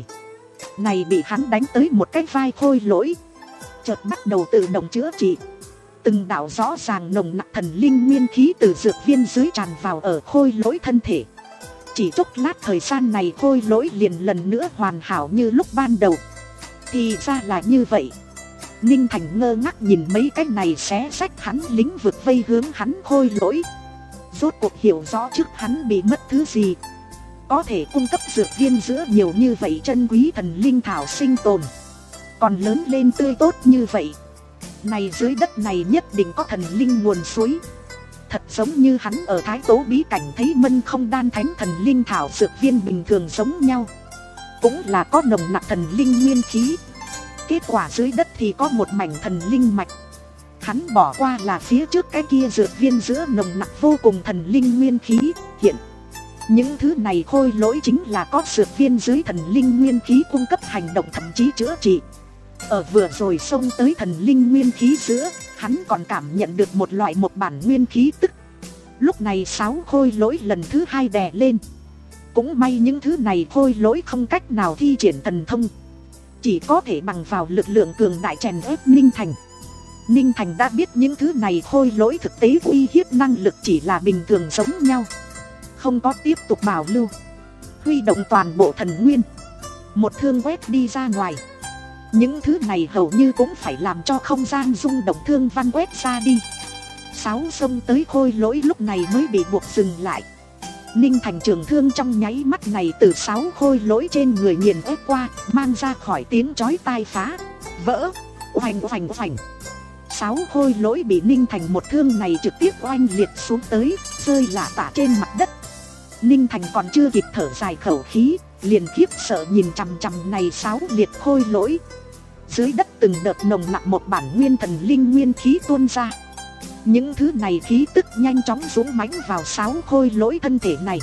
Này bị hắn đánh tới một cái vai khôi lỗi, chợt bắt đầu tự động chữa trị. Từng đạo rõ ràng nồng nặc thần linh nguyên khí từ dược viên dưới tràn vào ở khôi lỗi thân thể. Chỉ chốc lát thời gian này khôi lỗi liền lần nữa hoàn hảo như lúc ban đầu. Thì ra là như vậy. Ninh Thành ngơ ngác nhìn mấy cái này xé rách hắn lĩnh vực vây hướng hắn khôi lỗi. Rốt cuộc hiểu rõ trước hắn bị mất thứ gì, có thể cung cấp dược viên giữa nhiều như vậy chân quý thần linh thảo sinh tồn, còn lớn lên tươi tốt như vậy. Này dưới đất này nhất định có thần linh nguồn suối. Thật giống như hắn ở Thái Tố bí cảnh thấy mân không đan thánh thần linh thảo dược viên bình thường giống nhau, cũng là có nồng nặc thần linh nguyên khí. Kết quả dưới đất thì có một mảnh thần linh mạch. Hắn bỏ qua là phía trước cái kia dược viên giữa nồng nặc vô cùng thần linh nguyên khí. Hiện những thứ này khôi lỗi chính là có dược viên dưới thần linh nguyên khí cung cấp hành động thậm chí chữa trị. Ở vừa rồi xông tới thần linh nguyên khí giữa, hắn còn cảm nhận được một loại một bản nguyên khí tức. Lúc này sáu khôi lỗi lần thứ hai đè lên. Cũng may những thứ này khôi lỗi không cách nào thi triển thần thông, chỉ có thể bằng vào lực lượng cường đại chèn ép Ninh Thành. Ninh Thành đã biết những thứ này khôi lỗi thực tế uy hiếp năng lực chỉ là bình thường giống nhau, không có tiếp tục bảo lưu. Huy động toàn bộ thần nguyên, một thương quét đi ra ngoài. Những thứ này hầu như cũng phải làm cho không gian rung động, thương văn quét ra đi. Sáu xông tới khôi lỗi lúc này mới bị buộc dừng lại. Ninh Thành trường thương trong nháy mắt này từ sáu khôi lỗi trên người nghiền ép qua, mang ra khỏi tiếng chói tai phá vỡ. Oành oành oành, sáu khôi lỗi bị Ninh Thành một thương này trực tiếp oanh liệt xuống tới, rơi lả tả trên mặt đất. Ninh Thành còn chưa kịp thở dài khẩu khí, liền khiếp sợ nhìn chằm chằm này sáu liệt khôi lỗi. Dưới đất từng đợt nồng nặng một bản nguyên thần linh nguyên khí tuôn ra. Những thứ này khí tức nhanh chóng dũng mãnh vào sáu khôi lỗi thân thể này.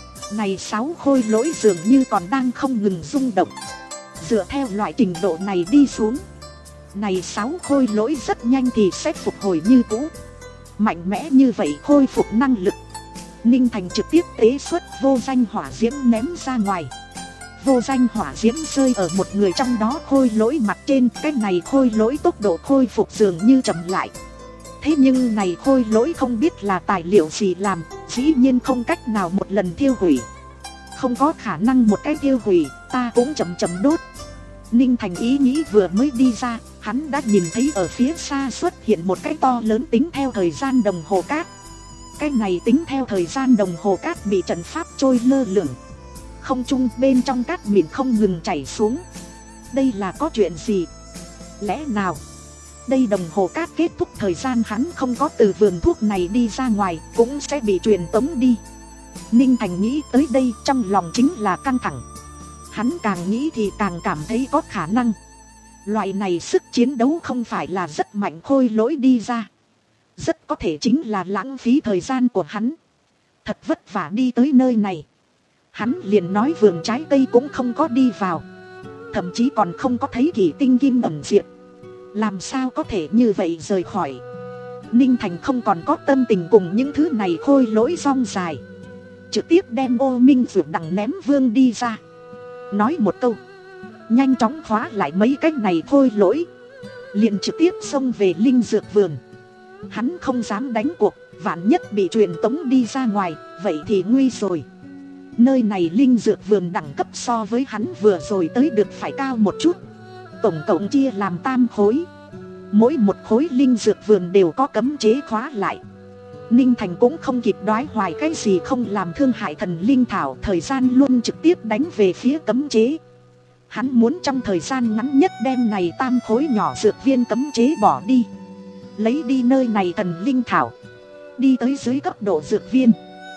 Này sáu khôi lỗi dường như còn đang không ngừng rung động. Dựa theo loại trình độ này đi xuống, này sáu khôi lỗi rất nhanh thì sẽ phục hồi như cũ. Mạnh mẽ như vậy khôi phục năng lực, Ninh Thành trực tiếp tế xuất vô danh hỏa diễm ném ra ngoài. Vô danh hỏa diễm rơi ở một người trong đó khôi lỗi mặt trên. Cái này khôi lỗi tốc độ khôi phục dường như chậm lại. Thế nhưng này khôi lỗi không biết là tài liệu gì làm, dĩ nhiên không cách nào một lần thiêu hủy. Không có khả năng một cái tiêu hủy, ta cũng chậm chậm đốt. Ninh Thành ý nghĩ vừa mới đi ra, hắn đã nhìn thấy ở phía xa xuất hiện một cái to lớn tính theo thời gian đồng hồ cát. Cái này tính theo thời gian đồng hồ cát bị trận pháp trôi lơ lửng. Không trung bên trong cát mịn không ngừng chảy xuống. Đây là có chuyện gì? Lẽ nào đây đồng hồ cát kết thúc thời gian hắn không có từ vườn thuốc này đi ra ngoài cũng sẽ bị truyền tống đi? Ninh Thành nghĩ tới đây trong lòng chính là căng thẳng. Hắn càng nghĩ thì càng cảm thấy có khả năng. Loại này sức chiến đấu không phải là rất mạnh khôi lỗi đi ra. Rất có thể chính là lãng phí thời gian của hắn. Thật vất vả đi tới nơi này. Hắn liền nói vườn trái cây cũng không có đi vào. Thậm chí còn không có thấy kỷ tinh kim ẩn diệt. Làm sao có thể như vậy rời khỏi? Ninh Thành không còn có tâm tình cùng những thứ này khôi lỗi rong dài. Trực tiếp đem Ô Minh Dược Đằng ném vương đi ra. Nói một câu, nhanh chóng khóa lại mấy cái này khôi lỗi. Liền trực tiếp xông về linh dược vườn. Hắn không dám đánh cuộc, vạn nhất bị truyền tống đi ra ngoài, vậy thì nguy rồi. Nơi này linh dược vườn đẳng cấp so với hắn vừa rồi tới được phải cao một chút. Tổng cộng chia làm tam khối. Mỗi một khối linh dược vườn đều có cấm chế khóa lại. Ninh Thành cũng không kịp đoái hoài cái gì không làm thương hại thần linh thảo. Thời gian luôn trực tiếp đánh về phía cấm chế. Hắn muốn trong thời gian ngắn nhất đem này tam khối nhỏ dược viên cấm chế bỏ đi. Lấy đi nơi này thần linh thảo. Đi tới dưới cấp độ dược viên.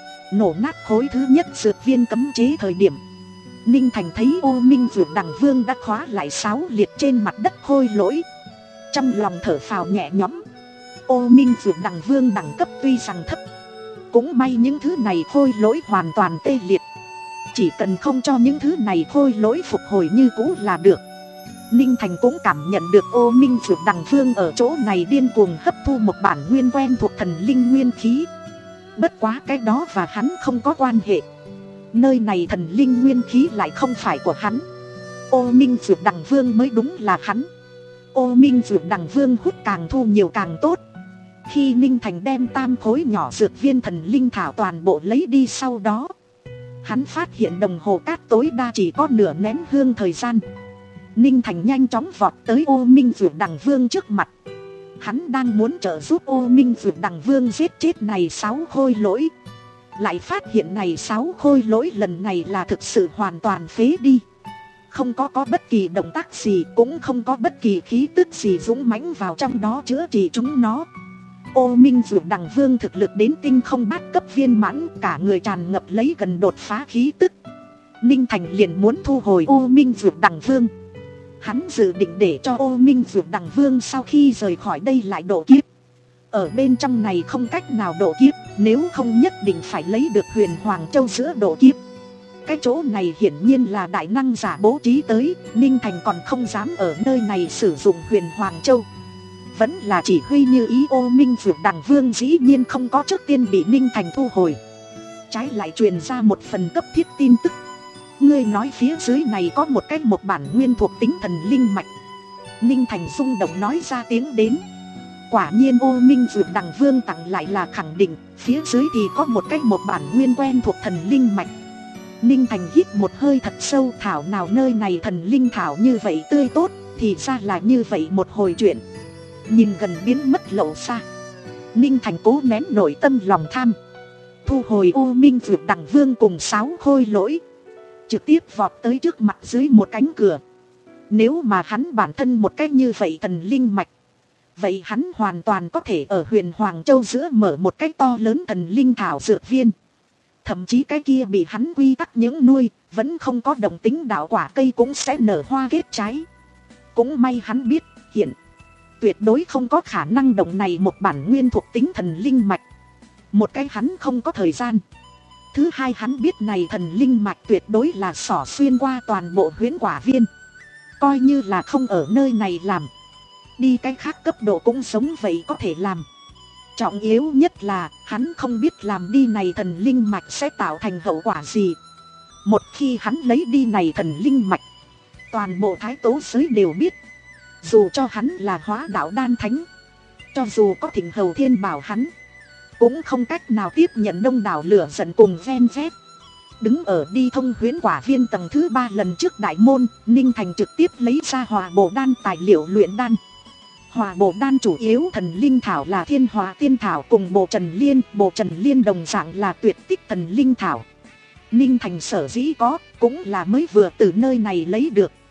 Nổ nát khối thứ nhất dược viên cấm chế thời điểm, Ninh Thành thấy Ô Minh Dược Đằng Vương đã khóa lại sáu liệt trên mặt đất khôi lỗi. Trong lòng thở phào nhẹ nhõm. Ô Minh Dược Đằng Vương đẳng cấp tuy rằng thấp, cũng may những thứ này khôi lỗi hoàn toàn tê liệt. Chỉ cần không cho những thứ này khôi lỗi phục hồi như cũ là được. Ninh Thành cũng cảm nhận được Ô Minh Dược Đằng Vương ở chỗ này điên cuồng hấp thu một bản nguyên quen thuộc thần linh nguyên khí. Bất quá cái đó và hắn không có quan hệ. Nơi này thần linh nguyên khí lại không phải của hắn. Ô Minh Dược Đằng Vương mới đúng là hắn. Ô Minh Dược Đằng Vương hút càng thu nhiều càng tốt. Khi Ninh Thành đem tam khối nhỏ dược viên thần linh thảo toàn bộ lấy đi sau đó, hắn phát hiện đồng hồ cát tối đa chỉ có nửa nén hương thời gian. Ninh Thành nhanh chóng vọt tới Ô Minh Dược Đằng Vương trước mặt. Hắn đang muốn trợ giúp Ô Minh Dược Đằng Vương giết chết này sáu khôi lỗi. Lại phát hiện này sáu khôi lỗi lần này là thực sự hoàn toàn phế đi. Không có có bất kỳ động tác gì, cũng không có bất kỳ khí tức gì dũng mãnh vào trong đó chữa trị chúng nó. Ô Minh Dược Đằng Vương thực lực đến tinh không bát cấp viên mãn, cả người tràn ngập lấy gần đột phá khí tức. Ninh Thành liền muốn thu hồi Ô Minh Dược Đằng Vương. Hắn dự định để cho Ô Minh Dược Đằng Vương sau khi rời khỏi đây lại độ kiếp. Ở bên trong này không cách nào độ kiếp, nếu không nhất định phải lấy được Huyền Hoàng Châu giữa độ kiếp. Cái chỗ này hiển nhiên là đại năng giả bố trí tới, Ninh Thành còn không dám ở nơi này sử dụng Huyền Hoàng Châu. Vẫn là chỉ huy như ý. Ô Minh Dược Đằng Vương dĩ nhiên không có trước tiên bị Ninh Thành thu hồi. Trái lại truyền ra một phần cấp thiết tin tức. Ngươi nói phía dưới này có một cái một bản nguyên thuộc tính thần linh mạch. Ninh Thành rung động nói ra tiếng đến. Quả nhiên Ô Minh Dược Đằng Vương tặng lại là khẳng định. Phía dưới thì có một cái một bản nguyên quen thuộc thần linh mạch. Ninh Thành hít một hơi thật sâu. Thảo nào nơi này thần linh thảo như vậy tươi tốt, thì ra là như vậy một hồi chuyện. Nhìn gần biến mất lậu xa, Ninh Thành cố nén nội tâm lòng tham, thu hồi Ô Minh Dược Đằng Vương cùng sáu khôi lỗi, trực tiếp vọt tới trước mặt dưới một cánh cửa. Nếu mà hắn bản thân một cách như vậy thần linh mạch, vậy hắn hoàn toàn có thể ở Huyền Hoàng Châu giữa mở một cái to lớn thần linh thảo dược viên. Thậm chí cái kia bị hắn quy tắc những nuôi, vẫn không có động tính đạo quả cây cũng sẽ nở hoa kết trái. Cũng may hắn biết, hiện tuyệt đối không có khả năng động này một bản nguyên thuộc tính thần linh mạch. Một cái hắn không có thời gian. Thứ hai hắn biết này thần linh mạch tuyệt đối là xỏ xuyên qua toàn bộ huyễn quả viên. Coi như là không ở nơi này làm, đi cái khác cấp độ cũng sống vậy có thể làm. Trọng yếu nhất là hắn không biết làm đi này thần linh mạch sẽ tạo thành hậu quả gì. Một khi hắn lấy đi này thần linh mạch, toàn bộ thái tố giới đều biết. Dù cho hắn là hóa đạo đan thánh, cho dù có thỉnh hầu thiên bảo hắn, cũng không cách nào tiếp nhận đông đảo lửa giận cùng ven vét. Đứng ở đi thông huyễn quả viên tầng thứ ba lần trước đại môn, Ninh Thành trực tiếp lấy ra hòa bổ đan tài liệu luyện đan. Hòa bổ đan chủ yếu thần linh thảo là thiên hòa tiên thảo cùng bộ trần liên. Bộ trần liên đồng dạng là tuyệt tích thần linh thảo. Ninh Thành sở dĩ có, cũng là mới vừa từ nơi này lấy được.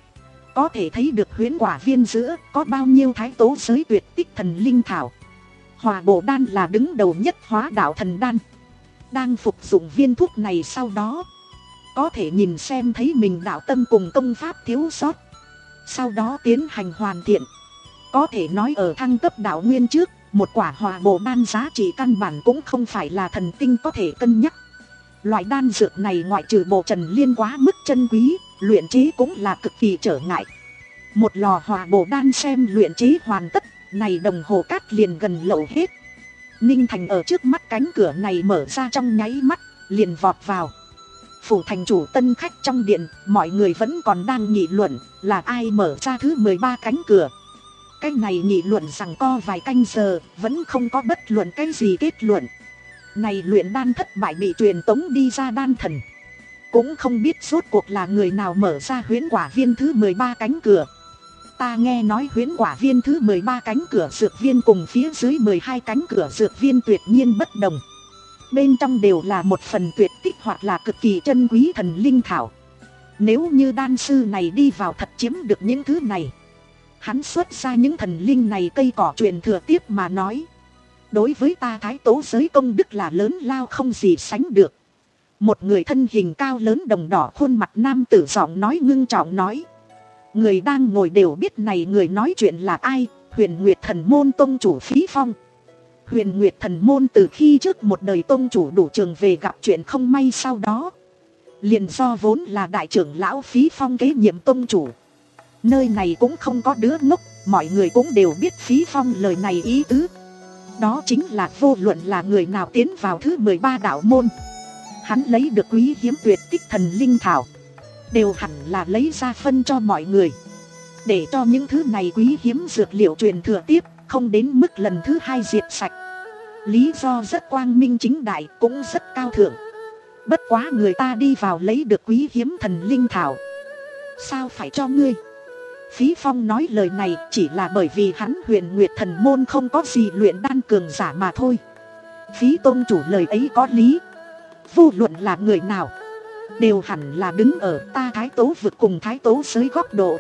Có thể thấy được huyễn quả viên giữa có bao nhiêu thái tố giới tuyệt tích thần linh thảo. Hỏa bổ đan là đứng đầu nhất hóa đạo thần đan. Đang phục dụng viên thuốc này sau đó, có thể nhìn xem thấy mình đạo tâm cùng công pháp thiếu sót, sau đó tiến hành hoàn thiện. Có thể nói ở thăng cấp đạo nguyên trước, một quả hỏa bổ đan giá trị căn bản cũng không phải là thần tinh có thể cân nhắc. Loại đan dược này ngoại trừ bộ Trần Liên quá mức chân quý, luyện chế cũng là cực kỳ trở ngại. Một lò hỏa bổ đan xem luyện chế hoàn tất, này đồng hồ cát liền gần lậu hết. Ninh Thành ở trước mắt cánh cửa này mở ra trong nháy mắt, liền vọt vào. Phủ thành chủ tân khách trong điện, mọi người vẫn còn đang nghị luận là ai mở ra thứ mười ba cánh cửa. Cái này nghị luận rằng co vài canh giờ, vẫn không có bất luận cái gì kết luận. Này luyện đan thất bại bị truyền tống đi ra đan thần. Cũng không biết rốt cuộc là người nào mở ra huyễn quả viên thứ mười ba cánh cửa. Ta nghe nói huyễn quả viên thứ mười ba cánh cửa dược viên cùng phía dưới mười hai cánh cửa dược viên tuyệt nhiên bất đồng. Bên trong đều là một phần tuyệt tích hoặc là cực kỳ chân quý thần linh thảo. Nếu như đan sư này đi vào thật chiếm được những thứ này, hắn xuất ra những thần linh này cây cỏ truyền thừa tiếp mà nói, đối với ta thái tố giới công đức là lớn lao không gì sánh được. Một người thân hình cao lớn đồng đỏ khuôn mặt nam tử giọng nói ngưng trọng nói. Người đang ngồi đều biết này người nói chuyện là ai, Huyền Nguyệt Thần Môn tông chủ Phí Phong. Huyền Nguyệt Thần Môn từ khi trước một đời tông chủ đủ trường về gặp chuyện không may sau đó, liền do vốn là đại trưởng lão Phí Phong kế nhiệm tông chủ. Nơi này cũng không có đứa ngốc, mọi người cũng đều biết Phí Phong lời này ý tứ. Đó chính là vô luận là người nào tiến vào thứ mười ba đạo môn, hắn lấy được quý hiếm tuyệt tích thần linh thảo, đều hẳn là lấy ra phân cho mọi người, để cho những thứ này quý hiếm dược liệu truyền thừa tiếp, không đến mức lần thứ hai diệt sạch. Lý do rất quang minh chính đại, cũng rất cao thượng. Bất quá người ta đi vào lấy được quý hiếm thần linh thảo, sao phải cho ngươi? Phí Phong nói lời này chỉ là bởi vì hắn Huyền Nguyệt Thần Môn không có gì luyện đan cường giả mà thôi. Phí tôn chủ lời ấy có lý. Vô luận là người nào, đều hẳn là đứng ở ta thái tố vực cùng thái tố giới góc độ,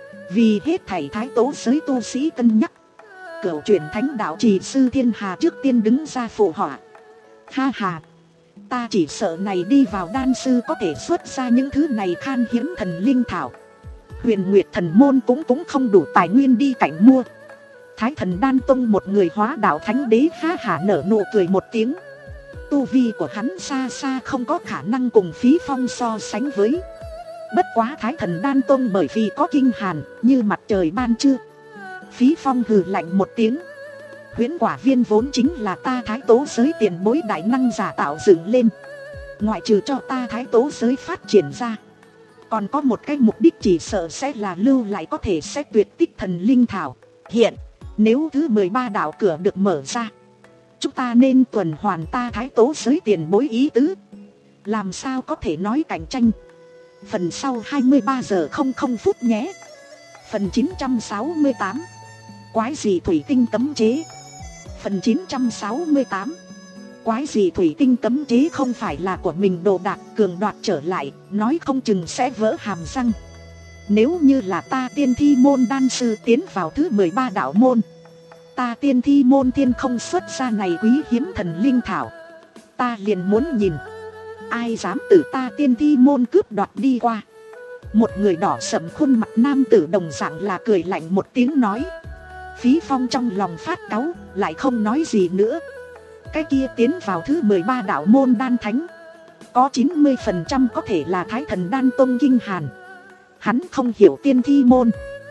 vì hết thảy thái tố giới tu sĩ cân nhắc. Cửu truyền thánh đạo trì sư Thiên Hà trước tiên đứng ra phụ họa. Ha ha, ta chỉ sợ này đi vào đan sư có thể xuất ra những thứ này khan hiếm thần linh thảo, Huyền Nguyệt Thần Môn cũng cũng không đủ tài nguyên đi cạnh mua. Thái Thần Đan Tông một người hóa đạo thánh đế ha hả nở nụ cười một tiếng. Tu vi của hắn xa xa không có khả năng cùng Phí Phong so sánh với. Bất quá Thái Thần Đan Tông bởi vì có kinh hàn như mặt trời ban trưa. Phí Phong hừ lạnh một tiếng. Huyễn quả viên vốn chính là ta thái tố giới tiền bối đại năng giả tạo dựng lên, ngoại trừ cho ta thái tố giới phát triển ra, còn có một cái mục đích chỉ sợ sẽ là lưu lại có thể sẽ tuyệt tích thần linh thảo. Hiện nếu thứ mười ba đạo cửa được mở ra, chúng ta nên tuần hoàn ta thái tố giới tiền bối ý tứ, làm sao có thể nói cạnh tranh. Phần sau hai mươi ba giờ không không phút nhé. Phần chín trăm sáu mươi tám quái gì thủy tinh cấm chế. Phần chín trăm sáu mươi tám quái gì thủy tinh cấm chế không phải là của mình đồ đạc cường đoạt trở lại, nói không chừng sẽ vỡ hàm răng. Nếu như là ta tiên thi môn đan sư tiến vào thứ mười ba đạo môn, ta tiên thi môn thiên không xuất ra này quý hiếm thần linh thảo, ta liền muốn nhìn ai dám từ ta tiên thi môn cướp đoạt đi qua. Một người đỏ sẫm khuôn mặt nam tử đồng dạng là cười lạnh một tiếng nói. Phí Phong trong lòng phát cáu, lại không nói gì nữa. Cái kia tiến vào thứ mười ba đạo môn đan thánh, có chín mươi phần trăm có thể là Thái Thần Đan Tông kinh hàn. Hắn không hiểu tiên thi môn,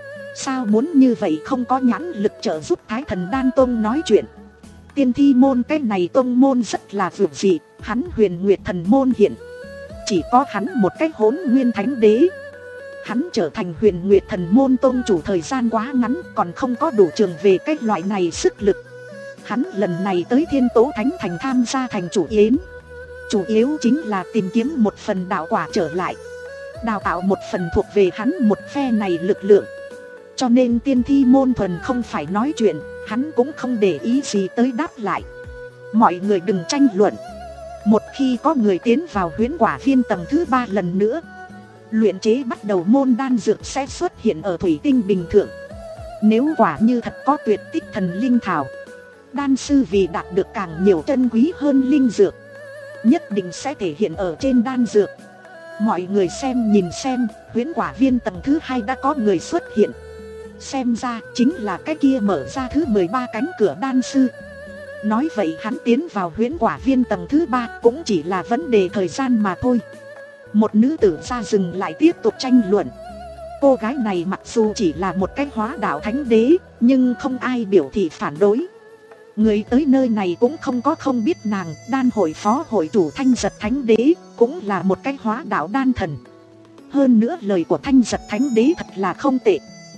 sao muốn như vậy không có nhãn lực trợ giúp Thái Thần Đan Tông nói chuyện. Tiên thi môn cái này tông môn rất là vượt dị, hắn Huyền Nguyệt Thần Môn hiện chỉ có hắn một cái hỗn nguyên thánh đế. Hắn trở thành Huyền Nguyệt Thần Môn tông chủ thời gian quá ngắn, còn không có đủ trường về cái loại này sức lực. Hắn lần này tới Thiên Tố Thánh Thành tham gia thành chủ yến, chủ yếu chính là tìm kiếm một phần đạo quả trở lại, đào tạo một phần thuộc về hắn một phe này lực lượng. Cho nên tiên thi môn thuần không phải nói chuyện, hắn cũng không để ý gì tới đáp lại. Mọi người đừng tranh luận. Một khi có người tiến vào huyễn quả viên tầng thứ ba lần nữa, luyện chế bắt đầu môn đan dược sẽ xuất hiện ở thủy tinh bình thường. Nếu quả như thật có tuyệt tích thần linh thảo, đan sư vì đạt được càng nhiều chân quý hơn linh dược, nhất định sẽ thể hiện ở trên đan dược. Mọi người xem nhìn xem, huyễn quả viên tầng thứ hai đã có người xuất hiện. Xem ra chính là cái kia mở ra thứ mười ba cánh cửa đan sư. Nói vậy hắn tiến vào huyễn quả viên tầng thứ ba cũng chỉ là vấn đề thời gian mà thôi. Một nữ tử ra dừng lại tiếp tục tranh luận. Cô gái này mặc dù chỉ là một cái hóa đạo thánh đế, nhưng không ai biểu thị phản đối. Người tới nơi này cũng không có không biết nàng, đan hội phó hội chủ Thanh Giật Thánh Đế, cũng là một cái hóa đạo đan thần. Hơn nữa lời của Thanh Giật Thánh Đế thật là không tệ.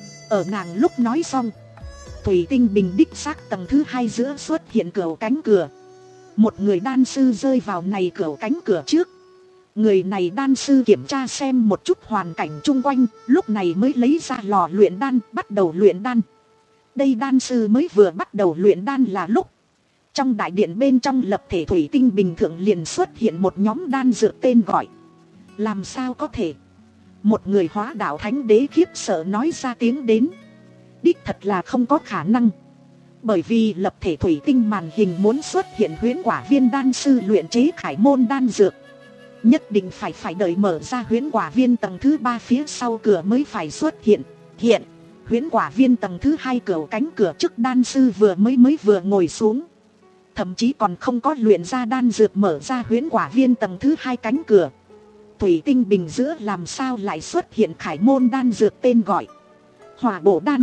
Ở nàng lúc nói xong, thủy tinh bình đích xác tầng thứ hai giữa xuất hiện cửa cánh cửa. Một người đan sư rơi vào này cửa cánh cửa trước. Người này đan sư kiểm tra xem một chút hoàn cảnh chung quanh, lúc này mới lấy ra lò luyện đan, bắt đầu luyện đan. Đây đan sư mới vừa bắt đầu luyện đan là lúc trong đại điện bên trong lập thể thủy tinh bình thường liền xuất hiện một nhóm đan dược tên gọi. Làm sao có thể? Một người hóa đạo thánh đế khiếp sợ nói ra tiếng đến. Đích thật là không có khả năng. Bởi vì lập thể thủy tinh màn hình muốn xuất hiện huyễn quả viên đan sư luyện chế khải môn đan dược, nhất định phải phải đợi mở ra huyễn quả viên tầng thứ ba phía sau cửa mới phải xuất hiện. Hiện huyễn quả viên tầng thứ hai cửa cánh cửa trước đan sư vừa mới mới vừa ngồi xuống, thậm chí còn không có luyện ra đan dược mở ra huyễn quả viên tầng thứ hai cánh cửa. Thủy tinh bình giữa làm sao lại xuất hiện khải môn đan dược tên gọi hỏa bổ đan?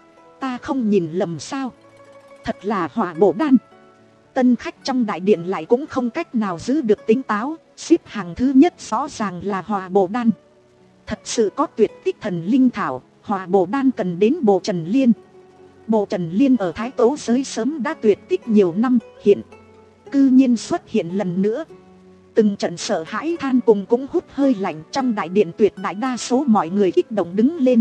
Ta không nhìn lầm sao? Thật là hỏa bổ đan. Tân khách trong đại điện lại cũng không cách nào giữ được tính táo, xếp hàng thứ nhất rõ ràng là hỏa bổ đan. Thật sự có tuyệt tích thần linh thảo, hỏa bổ đan cần đến Bồ Trần Liên. Bồ Trần Liên ở Thái Tố giới sớm đã tuyệt tích nhiều năm, hiện cư nhiên xuất hiện lần nữa. Từng trận sợ hãi than cùng cũng hút hơi lạnh, trong đại điện tuyệt đại đa số mọi người kích động đứng lên.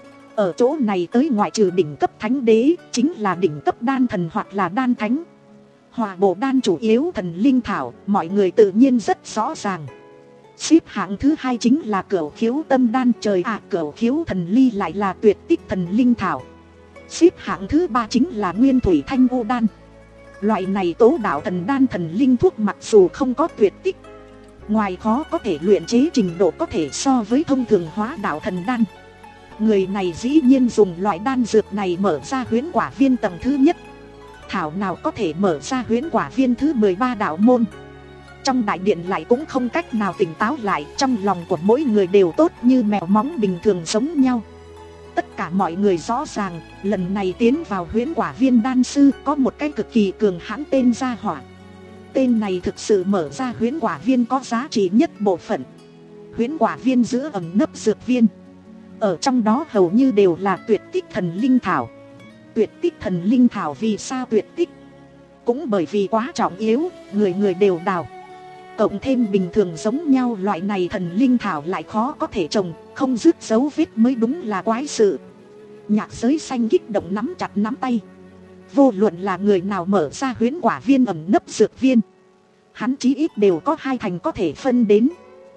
Ở chỗ này tới ngoại trừ đỉnh cấp thánh đế, chính là đỉnh cấp đan thần hoặc là đan thánh. Hỏa bổ đan chủ yếu thần linh thảo, mọi người tự nhiên rất rõ ràng. Xếp hạng thứ hai chính là cửu khiếu tâm đan. Trời ạ, à, cửu khiếu thần ly lại là tuyệt tích thần linh thảo. Xếp hạng thứ ba chính là nguyên thủy thanh u đan. Loại này tố đạo thần đan thần linh thuốc mặc dù không có tuyệt tích, ngoài khó có thể luyện chế trình độ có thể so với thông thường hóa đạo thần đan. Người này dĩ nhiên dùng loại đan dược này mở ra huyễn quả viên tầng thứ nhất. Thảo nào có thể mở ra huyễn quả viên thứ mười ba đạo môn. Trong đại điện lại cũng không cách nào tỉnh táo lại, trong lòng của mỗi người đều tốt như mèo móng bình thường giống nhau. Tất cả mọi người rõ ràng, lần này tiến vào huyễn quả viên đan sư có một cái cực kỳ cường hãn tên Gia Hỏa. Tên này thực sự mở ra huyễn quả viên có giá trị nhất bộ phận. Huyễn quả viên giữa ẩn nấp dược viên, ở trong đó hầu như đều là tuyệt tích thần linh thảo. Tuyệt tích thần linh thảo vì sao tuyệt tích? Cũng bởi vì quá trọng yếu, người người đều đào. Cộng thêm bình thường giống nhau loại này thần linh thảo lại khó có thể trồng, không dứt dấu vết mới đúng là quái sự. Nhạc giới xanh kích động nắm chặt nắm tay. Vô luận là người nào mở ra huyễn quả viên ẩn nấp dược viên, hắn chí ít đều có hai thành có thể phân đến.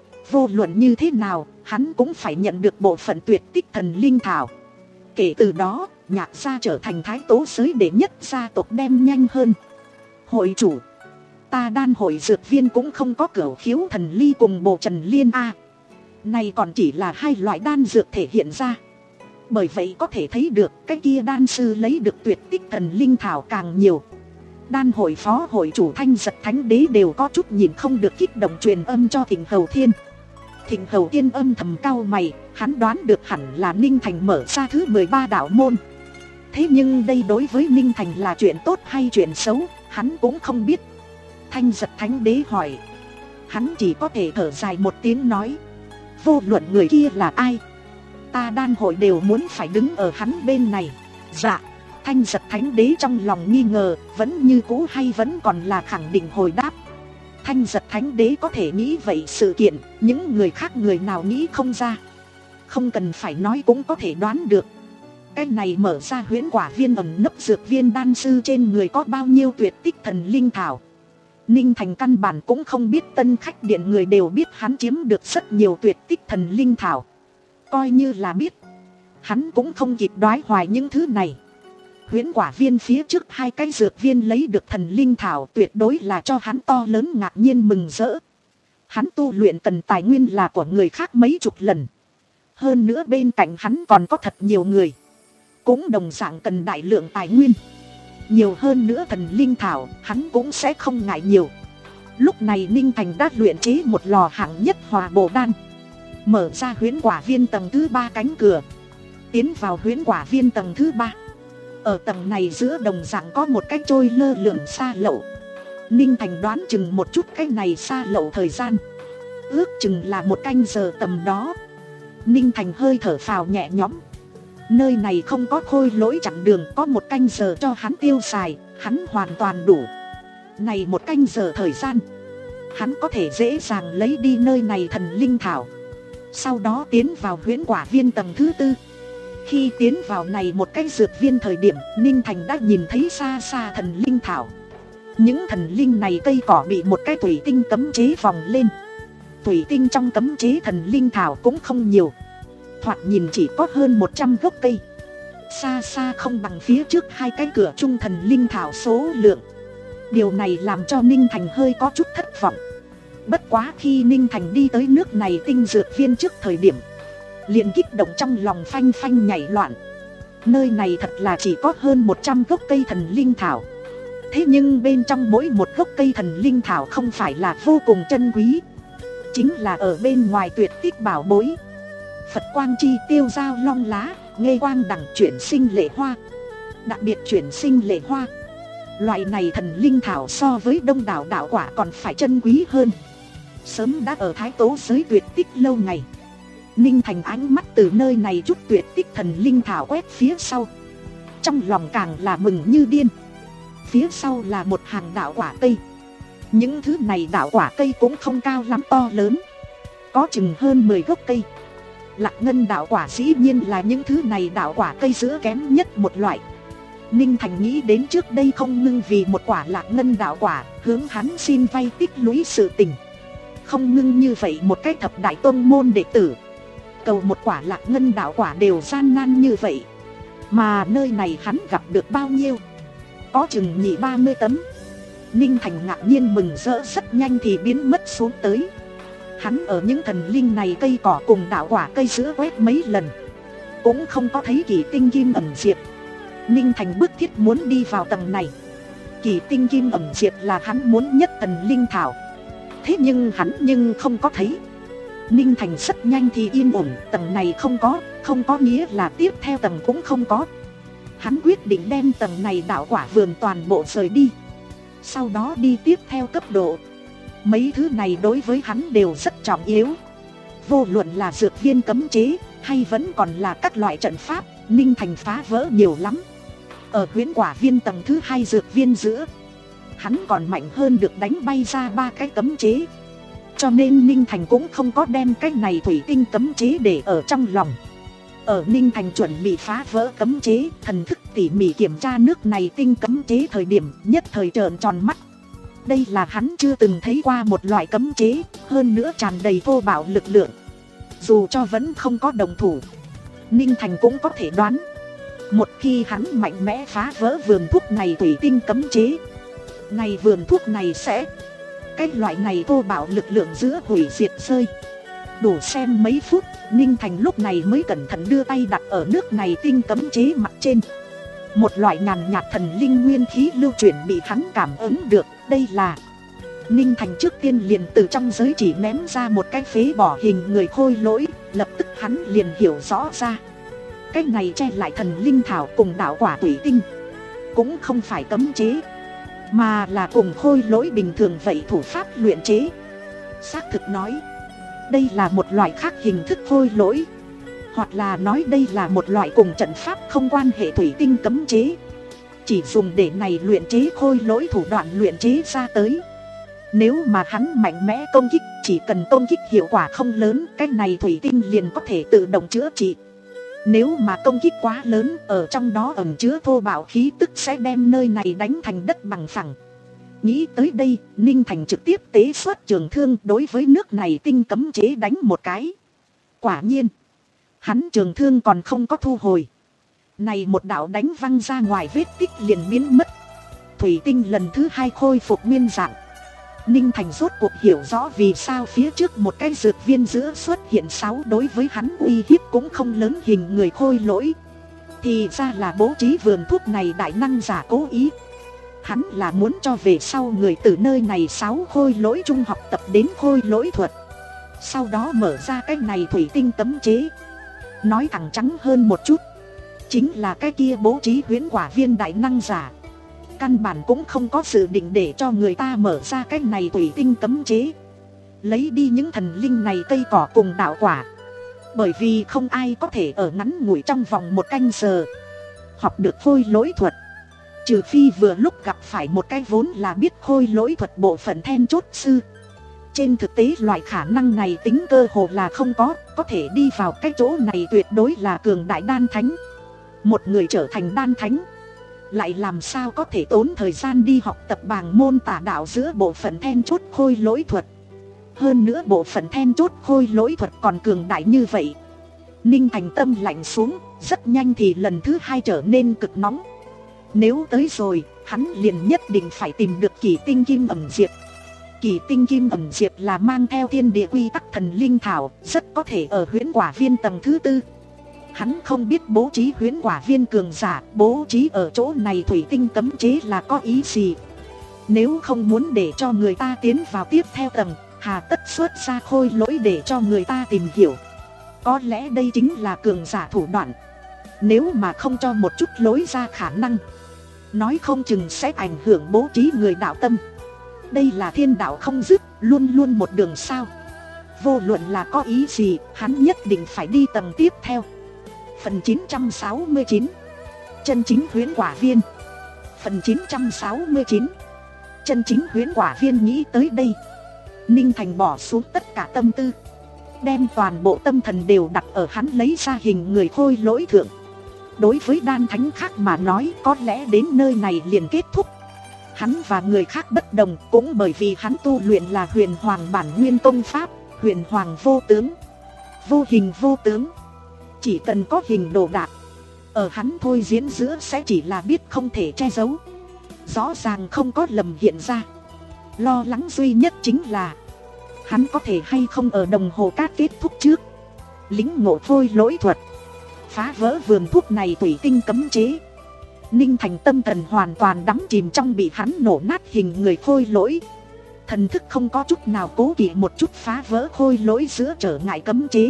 Vô luận như thế nào, hắn cũng phải nhận được bộ phận tuyệt tích thần linh thảo. Kể từ đó, Nhạc gia trở thành Thái Tố giới đệ nhất gia tộc đem nhanh hơn. Hội chủ, ta đan hội dược viên cũng không có cửu khiếu thần ly cùng Bồ Trần Liên a. Này còn chỉ là hai loại đan dược thể hiện ra. Bởi vậy có thể thấy được cái kia đan sư lấy được tuyệt tích thần linh thảo càng nhiều. Đan hội phó hội chủ Thanh Giật Thánh Đế đều có chút nhìn không được, kích động truyền âm cho Thịnh Hầu Thiên. Thịnh Hầu Thiên âm thầm cau mày, hắn đoán được hẳn là Ninh Thành mở ra thứ mười ba đạo môn. Thế nhưng đây đối với Ninh Thành là chuyện tốt hay chuyện xấu, hắn cũng không biết. Thanh Giật Thánh Đế hỏi. Hắn chỉ có thể thở dài một tiếng nói, vô luận người kia là ai, ta đan hội đều muốn phải đứng ở hắn bên này. Dạ. Thanh Giật Thánh Đế trong lòng nghi ngờ, vẫn như cũ hay vẫn còn là khẳng định hồi đáp. Thanh Giật Thánh Đế có thể nghĩ vậy sự kiện, những người khác người nào nghĩ không ra. Không cần phải nói cũng có thể đoán được. Cái này mở ra huyễn quả viên ẩn nấp dược viên đan sư trên người có bao nhiêu tuyệt tích thần linh thảo. Ninh Thành căn bản cũng không biết tân khách điện người đều biết hắn chiếm được rất nhiều tuyệt tích thần linh thảo. Coi như là biết, hắn cũng không kịp đoái hoài những thứ này. Huyễn quả viên phía trước hai cái dược viên lấy được thần linh thảo tuyệt đối là cho hắn to lớn ngạc nhiên mừng rỡ. Hắn tu luyện cần tài nguyên là của người khác mấy chục lần. Hơn nữa bên cạnh hắn còn có thật nhiều người, cũng đồng dạng cần đại lượng tài nguyên. Nhiều hơn nữa thần linh thảo hắn cũng sẽ không ngại nhiều. Lúc này Ninh Thành đã luyện chế một lò hạng nhất hòa bổ đan, mở ra huyễn quả viên tầng thứ ba cánh cửa, tiến vào huyễn quả viên tầng thứ ba. Ở tầng này giữa đồng dạng có một cái trôi lơ lửng xa lậu. Ninh Thành đoán chừng một chút cái này xa lậu thời gian, ước chừng là một canh giờ tầm đó. Ninh Thành hơi thở phào nhẹ nhõm. Nơi này không có khôi lỗi chặn đường, có một canh giờ cho hắn tiêu xài, hắn hoàn toàn đủ. Này một canh giờ thời gian, hắn có thể dễ dàng lấy đi nơi này thần linh thảo. Sau đó tiến vào huyễn quả viên tầng thứ tư. Khi tiến vào này một cái dược viên thời điểm, Ninh Thành đã nhìn thấy xa xa thần linh thảo. Những thần linh này cây cỏ bị một cái thủy tinh cấm chế vòng lên. Thủy tinh trong cấm chế thần linh thảo cũng không nhiều, thoạt nhìn chỉ có hơn một trăm gốc cây. Xa xa không bằng phía trước hai cái cửa trung thần linh thảo số lượng. Điều này làm cho Ninh Thành hơi có chút thất vọng. Bất quá khi Ninh Thành đi tới nước này tinh dược viên trước thời điểm, liền kích động trong lòng phanh phanh nhảy loạn. Nơi này thật là chỉ có hơn một trăm gốc cây thần linh thảo. Thế nhưng bên trong mỗi một gốc cây thần linh thảo không phải là vô cùng chân quý, chính là ở bên ngoài tuyệt tích bảo bối. Phật quang chi tiêu giao long lá, nghê quang đẳng chuyển sinh lệ hoa. Đặc biệt chuyển sinh lệ hoa, loại này thần linh thảo so với đông đảo đạo quả còn phải chân quý hơn. Sớm đã ở Thái Tố giới tuyệt tích lâu ngày. Ninh Thành ánh mắt từ nơi này chút tuyệt tích thần linh thảo quét phía sau, trong lòng càng là mừng như điên. Phía sau là một hàng đạo quả cây. Những thứ này đạo quả cây cũng không cao lắm, to lớn, có chừng hơn mười gốc cây. Lạc ngân đạo quả dĩ nhiên là những thứ này đạo quả cây giữa kém nhất một loại. Ninh Thành nghĩ đến trước đây không ngưng vì một quả lạc ngân đạo quả hướng hắn xin vay tích lũy sự tình. Không ngưng như vậy một cái thập đại tôn môn đệ tử, cầu một quả lạc ngân đạo quả đều gian nan như vậy. Mà nơi này hắn gặp được bao nhiêu? Có chừng nhị ba mươi tấm. Ninh Thành ngạc nhiên mừng rỡ rất nhanh thì biến mất xuống tới. Hắn ở những thần linh này cây cỏ cùng đạo quả cây giữa quét mấy lần, cũng không có thấy kỳ tinh kim ẩm diệp. Ninh Thành bức thiết muốn đi vào tầng này. Kỳ tinh kim ẩm diệp là hắn muốn nhất thần linh thảo, thế nhưng hắn nhưng không có thấy. Ninh Thành rất nhanh thì yên ổn, tầng này không có, không có nghĩa là tiếp theo tầng cũng không có. Hắn quyết định đem tầng này đạo quả vườn toàn bộ rời đi, sau đó đi tiếp theo cấp độ. Mấy thứ này đối với hắn đều rất trọng yếu. Vô luận là dược viên cấm chế hay vẫn còn là các loại trận pháp, Ninh Thành phá vỡ nhiều lắm. Ở huyễn quả viên tầng thứ hai dược viên giữa, hắn còn mạnh hơn được đánh bay ra ba cái cấm chế. Cho nên Ninh Thành cũng không có đem cái này thủy tinh cấm chế để ở trong lòng. Ở Ninh Thành chuẩn bị phá vỡ cấm chế, thần thức tỉ mỉ kiểm tra nước này tinh cấm chế thời điểm nhất thời trợn tròn mắt. Đây là hắn chưa từng thấy qua một loại cấm chế, hơn nữa tràn đầy vô bạo lực lượng. Dù cho vẫn không có đồng thủ, Ninh Thành cũng có thể đoán, một khi hắn mạnh mẽ phá vỡ vườn thuốc này thủy tinh cấm chế, này vườn thuốc này sẽ, cái loại này vô bạo lực lượng giữa hủy diệt rơi. Đủ xem mấy phút, Ninh Thành lúc này mới cẩn thận đưa tay đặt ở nước này tinh cấm chế mặt trên. Một loại nhàn nhạt thần linh nguyên khí lưu chuyển bị hắn cảm ứng được. Đây là Ninh Thành trước tiên liền từ trong giới chỉ ném ra một cái phế bỏ hình người khôi lỗi. Lập tức hắn liền hiểu rõ ra, cái này che lại thần linh thảo cùng đạo quả thủy tinh cũng không phải cấm chế, mà là cùng khôi lỗi bình thường vậy thủ pháp luyện chế. Xác thực nói, đây là một loại khác hình thức khôi lỗi, hoặc là nói đây là một loại cùng trận pháp không quan hệ thủy tinh cấm chế, chỉ dùng để này luyện chế khôi lỗi thủ đoạn luyện chế ra tới. Nếu mà hắn mạnh mẽ công kích, chỉ cần công kích hiệu quả không lớn, cái này thủy tinh liền có thể tự động chữa trị. Nếu mà công kích quá lớn, ở trong đó ẩn chứa thô bạo khí tức sẽ đem nơi này đánh thành đất bằng phẳng. Nghĩ tới đây, Ninh Thành trực tiếp tế xuất trường thương đối với nước này tinh cấm chế đánh một cái. Quả nhiên, hắn trường thương còn không có thu hồi. Này một đạo đánh văng ra ngoài, vết tích liền biến mất. Thủy tinh lần thứ hai khôi phục nguyên dạng. Ninh Thành rốt cuộc hiểu rõ vì sao phía trước một cái dược viên giữa xuất hiện sáu đối với hắn uy hiếp cũng không lớn hình người khôi lỗi. Thì ra là bố trí vườn thuốc này đại năng giả cố ý. Hắn là muốn cho về sau người từ nơi này sáu khôi lỗi trung học tập đến khôi lỗi thuật. Sau đó mở ra cái này thủy tinh cấm chế. Nói thẳng trắng hơn một chút, chính là cái kia bố trí huyễn quả viên đại năng giả. Căn bản cũng không có dự định để cho người ta mở ra cái này thủy tinh cấm chế, lấy đi những thần linh này cây cỏ cùng đạo quả. Bởi vì không ai có thể ở ngắn ngủi trong vòng một canh giờ học được khôi lỗi thuật, trừ phi vừa lúc gặp phải một cái vốn là biết khôi lỗi thuật bộ phận then chốt sư. Trên thực tế loại khả năng này tính cơ hồ là không có. Có thể đi vào cái chỗ này tuyệt đối là cường đại đan thánh. Một người trở thành đan thánh, lại làm sao có thể tốn thời gian đi học tập bàng môn tả đạo giữa bộ phận then chốt khôi lỗi thuật. Hơn nữa bộ phận then chốt khôi lỗi thuật còn cường đại như vậy. Ninh Thành tâm lạnh xuống, rất nhanh thì lần thứ hai trở nên cực nóng. Nếu tới rồi, hắn liền nhất định phải tìm được kỳ tinh kim ẩm diệp. Kỳ tinh kim ẩm diệp là mang theo thiên địa quy tắc thần linh thảo, rất có thể ở huyễn quả viên tầng thứ tư. Hắn không biết bố trí huyễn quả viên cường giả bố trí ở chỗ này thủy tinh cấm chế là có ý gì. Nếu không muốn để cho người ta tiến vào tiếp theo tầng, hà tất xuất ra khôi lỗi để cho người ta tìm hiểu. Có lẽ đây chính là cường giả thủ đoạn. Nếu mà không cho một chút lối ra khả năng, nói không chừng sẽ ảnh hưởng bố trí người đạo tâm. Đây là thiên đạo không dứt, luôn luôn một đường sao. Vô luận là có ý gì, hắn nhất định phải đi tầng tiếp theo. Phần chín trăm sáu mươi chín, chân chính huyễn quả viên. Phần chín trăm sáu mươi chín, chân chính huyễn quả viên. Nghĩ tới đây, Ninh Thành bỏ xuống tất cả tâm tư, đem toàn bộ tâm thần đều đặt ở hắn lấy ra hình người khôi lỗi thượng. Đối với đan thánh khác mà nói, có lẽ đến nơi này liền kết thúc. Hắn và người khác bất đồng, cũng bởi vì hắn tu luyện là huyền hoàng bản nguyên công pháp, huyền hoàng vô tướng. Vô hình vô tướng, chỉ cần có hình đồ đạc, ở hắn thôi diễn giữa sẽ chỉ là biết không thể che giấu. Rõ ràng không có lầm hiện ra. Lo lắng duy nhất chính là hắn có thể hay không ở đồng hồ cát kết thúc trước lính ngộ khôi lỗi thuật, phá vỡ vườn thuốc này thủy tinh cấm chế. Ninh Thành tâm thần hoàn toàn đắm chìm trong bị hắn nổ nát hình người khôi lỗi. Thần thức không có chút nào cố kỵ một chút phá vỡ khôi lỗi giữa trở ngại cấm chế.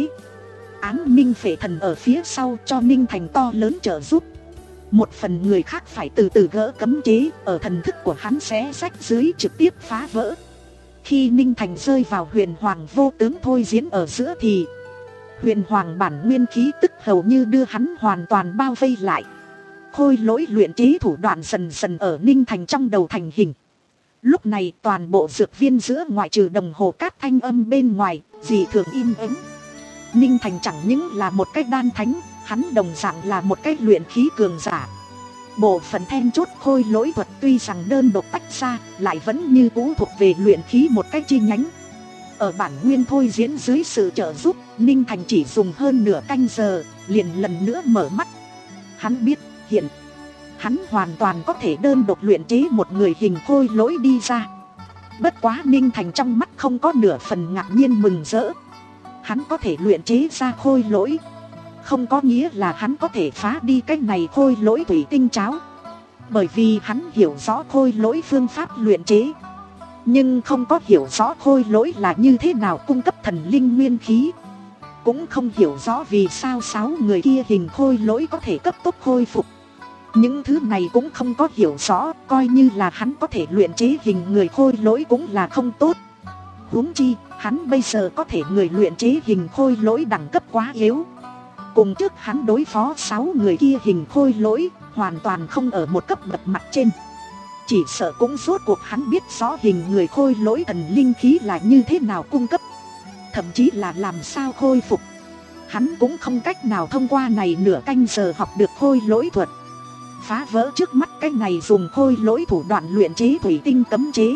Ám minh phệ thần ở phía sau cho Ninh Thành to lớn trợ giúp. Một phần người khác phải từ từ gỡ cấm chế, ở thần thức của hắn xé rách dưới trực tiếp phá vỡ. Khi Ninh Thành rơi vào huyền hoàng vô tướng thôi diễn ở giữa thì huyền hoàng bản nguyên khí tức hầu như đưa hắn hoàn toàn bao vây lại. Khôi lỗi luyện chế thủ đoạn dần dần ở Ninh Thành trong đầu thành hình. Lúc này toàn bộ dược viên giữa ngoại trừ đồng hồ cát thanh âm bên ngoài, dị thường im ắng. Ninh Thành chẳng những là một cái đan thánh, hắn đồng dạng là một cái luyện khí cường giả. Bộ phận then chốt khôi lỗi thuật tuy rằng đơn độc tách ra, lại vẫn như cũ thuộc về luyện khí một cách chi nhánh. Ở bản nguyên thôi diễn dưới sự trợ giúp, Ninh Thành chỉ dùng hơn nửa canh giờ, liền lần nữa mở mắt. Hắn biết, hiện hắn hoàn toàn có thể đơn độc luyện chế một người hình khôi lỗi đi ra. Bất quá Ninh Thành trong mắt không có nửa phần ngạc nhiên mừng rỡ. Hắn có thể luyện chế ra khôi lỗi, không có nghĩa là hắn có thể phá đi cái này khôi lỗi thủy tinh cháo. Bởi vì hắn hiểu rõ khôi lỗi phương pháp luyện chế, nhưng không có hiểu rõ khôi lỗi là như thế nào cung cấp thần linh nguyên khí. Cũng không hiểu rõ vì sao sáu người kia hình khôi lỗi có thể cấp tốc khôi phục. Những thứ này cũng không có hiểu rõ, coi như là hắn có thể luyện chế hình người khôi lỗi cũng là không tốt. Huống chi, hắn bây giờ có thể người luyện chế hình khôi lỗi đẳng cấp quá yếu. Cùng trước hắn đối phó sáu người kia hình khôi lỗi, hoàn toàn không ở một cấp bậc mặt trên. Chỉ sợ cũng rốt cuộc hắn biết rõ hình người khôi lỗi thần linh khí là như thế nào cung cấp, thậm chí là làm sao khôi phục. Hắn cũng không cách nào thông qua này nửa canh giờ học được khôi lỗi thuật. phá vỡ trước mắt cái này dùng khôi lỗi thủ đoạn luyện chế thủy tinh cấm chế.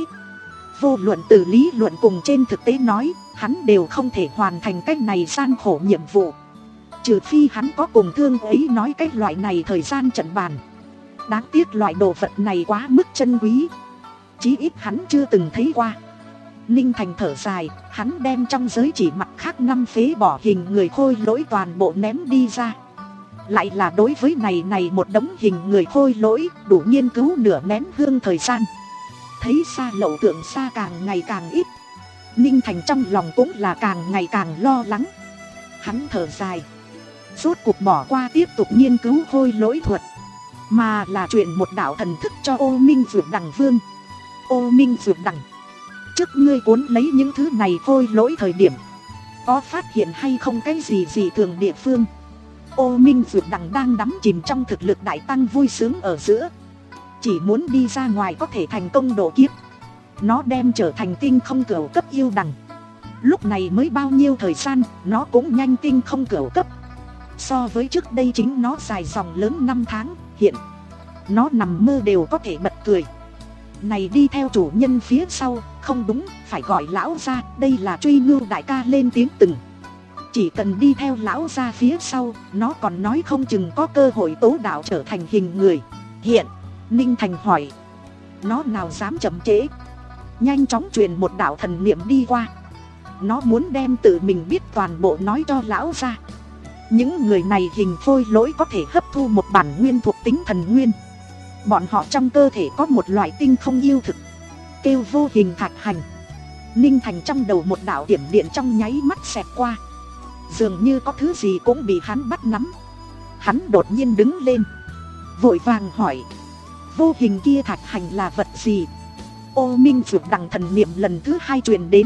Vô luận từ lý luận cùng trên thực tế nói, hắn đều không thể hoàn thành cái này gian khổ nhiệm vụ. Trừ phi hắn có cùng thương ấy nói cái loại này thời gian trận bàn. Đáng tiếc loại đồ vật này quá mức chân quý, chí ít hắn chưa từng thấy qua. Ninh Thành thở dài, hắn đem trong giới chỉ mặt khác năm phế bỏ hình người khôi lỗi toàn bộ ném đi ra. Lại là đối với này này một đống hình người khôi lỗi đủ nghiên cứu nửa nén hương thời gian. Thấy xa lậu tượng xa càng ngày càng ít, Ninh Thành trong lòng cũng là càng ngày càng lo lắng. Hắn thở dài, rốt cuộc bỏ qua tiếp tục nghiên cứu khôi lỗi thuật, mà là truyền một đạo thần thức cho Ô Minh Dược Đằng Vương. Ô Minh Dược Đằng, trước ngươi cuốn lấy những thứ này khôi lỗi thời điểm, có phát hiện hay không cái gì gì thường địa phương? Ô Minh Dược Đằng đang đắm chìm trong thực lực đại tăng vui sướng ở giữa, chỉ muốn đi ra ngoài có thể thành công độ kiếp. Nó đem trở thành tinh không cửu cấp yêu đằng. Lúc này mới bao nhiêu thời gian, nó cũng nhanh tinh không cửu cấp. So với trước đây chính nó dài dòng lớn năm tháng, hiện nó nằm mơ đều có thể bật cười. Này đi theo chủ nhân phía sau, không đúng, phải gọi lão ra, đây là Truy Ngưu đại ca lên tiếng từng. Chỉ cần đi theo lão ra phía sau, nó còn nói không chừng có cơ hội tố đạo trở thành hình người. Hiện, Ninh Thành hỏi, nó nào dám chậm trễ. Nhanh chóng truyền một đạo thần niệm đi qua. Nó muốn đem tự mình biết toàn bộ nói cho lão ra. Những người này hình khôi lỗi có thể hấp thu một bản nguyên thuộc tính thần nguyên. Bọn họ trong cơ thể có một loại tinh không yêu thực, kêu vô hình thạch hành. Ninh Thành trong đầu một đạo điểm điện trong nháy mắt xẹt qua, dường như có thứ gì cũng bị hắn bắt nắm. Hắn đột nhiên đứng lên, vội vàng hỏi, vô hình kia thạch hành là vật gì? Ô Minh Dược Đằng thần niệm lần thứ hai truyền đến.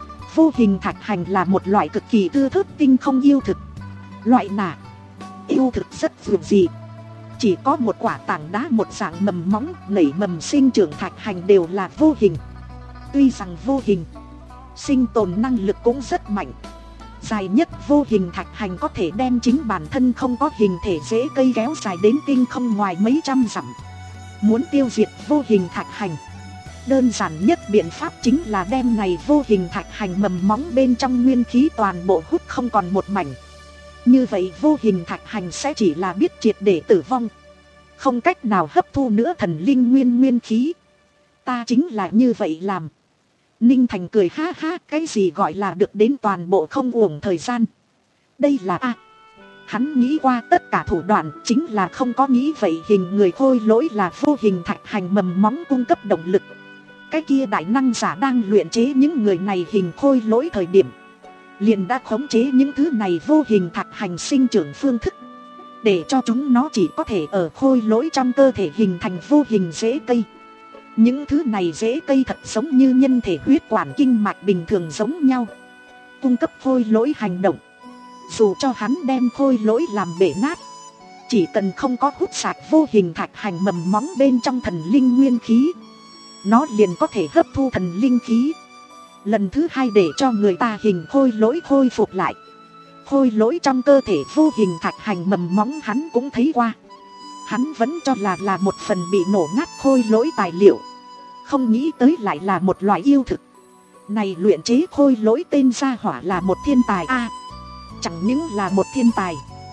Vô hình thạch hành là một loại cực kỳ thưa thớt tinh không yêu thực. Loại nả yêu thực rất dường dị, chỉ có một quả tảng đá một dạng mầm móng nảy mầm sinh trưởng thạch hành đều là vô hình. Tuy rằng vô hình, sinh tồn năng lực cũng rất mạnh. Dài nhất vô hình thạch hành có thể đem chính bản thân không có hình thể rễ cây kéo dài đến tinh không ngoài mấy trăm dặm. Muốn tiêu diệt vô hình thạch hành, đơn giản nhất biện pháp chính là đem này vô hình thạch hành mầm móng bên trong nguyên khí toàn bộ hút không còn một mảnh. Như vậy vô hình thạch hành sẽ chỉ là biết triệt để tử vong, không cách nào hấp thu nữa thần linh nguyên nguyên khí. Ta chính là như vậy làm. Ninh Thành cười ha ha, cái gì gọi là được đến toàn bộ không uổng thời gian. Đây là a hắn nghĩ qua tất cả thủ đoạn, chính là không có nghĩ vậy hình người khôi lỗi là vô hình thạch hành mầm móng cung cấp động lực. Cái kia đại năng giả đang luyện chế những người này hình khôi lỗi thời điểm, liền đã khống chế những thứ này vô hình thạch hành sinh trưởng phương thức, để cho chúng nó chỉ có thể ở khôi lỗi trong cơ thể hình thành vô hình rễ cây. Những thứ này rễ cây thật giống như nhân thể huyết quản kinh mạch bình thường giống nhau, cung cấp khôi lỗi hành động. Dù cho hắn đem khôi lỗi làm bể nát, chỉ cần không có hút sạch vô hình thạch hành mầm móng bên trong thần linh nguyên khí, nó liền có thể hấp thu thần linh khí, lần thứ hai để cho người ta hình khôi lỗi khôi phục lại. Khôi lỗi trong cơ thể vô hình thạch hành mầm móng hắn cũng thấy qua. Hắn vẫn cho là là một phần bị nổ nát khôi lỗi tài liệu, không nghĩ tới lại là một loại yêu thực. Này luyện chế khôi lỗi tên gia hỏa là một thiên tài a à, chẳng những là một thiên tài,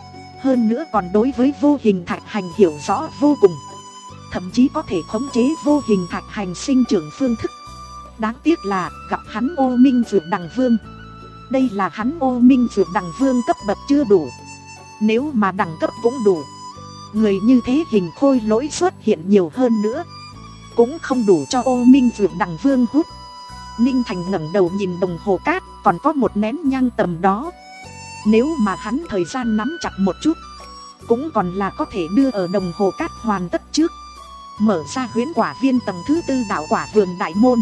hơn nữa còn đối với vô hình thạch hành hiểu rõ vô cùng, thậm chí có thể khống chế vô hình thạch hành sinh trưởng phương thức. Đáng tiếc là gặp hắn Ô Minh Dược Đằng Vương. Đây là hắn Ô Minh Dược Đằng Vương cấp bậc chưa đủ, nếu mà đẳng cấp cũng đủ, người như thế hình khôi lỗi xuất hiện nhiều hơn nữa cũng không đủ cho Ô Minh Dược Đằng Vương hút. Ninh Thành ngẩng đầu nhìn đồng hồ cát, còn có một nén nhang tầm đó. Nếu mà hắn thời gian nắm chặt một chút, cũng còn là có thể đưa ở đồng hồ cát hoàn tất trước, mở ra huyễn quả viên tầng thứ tư đạo quả vườn đại môn.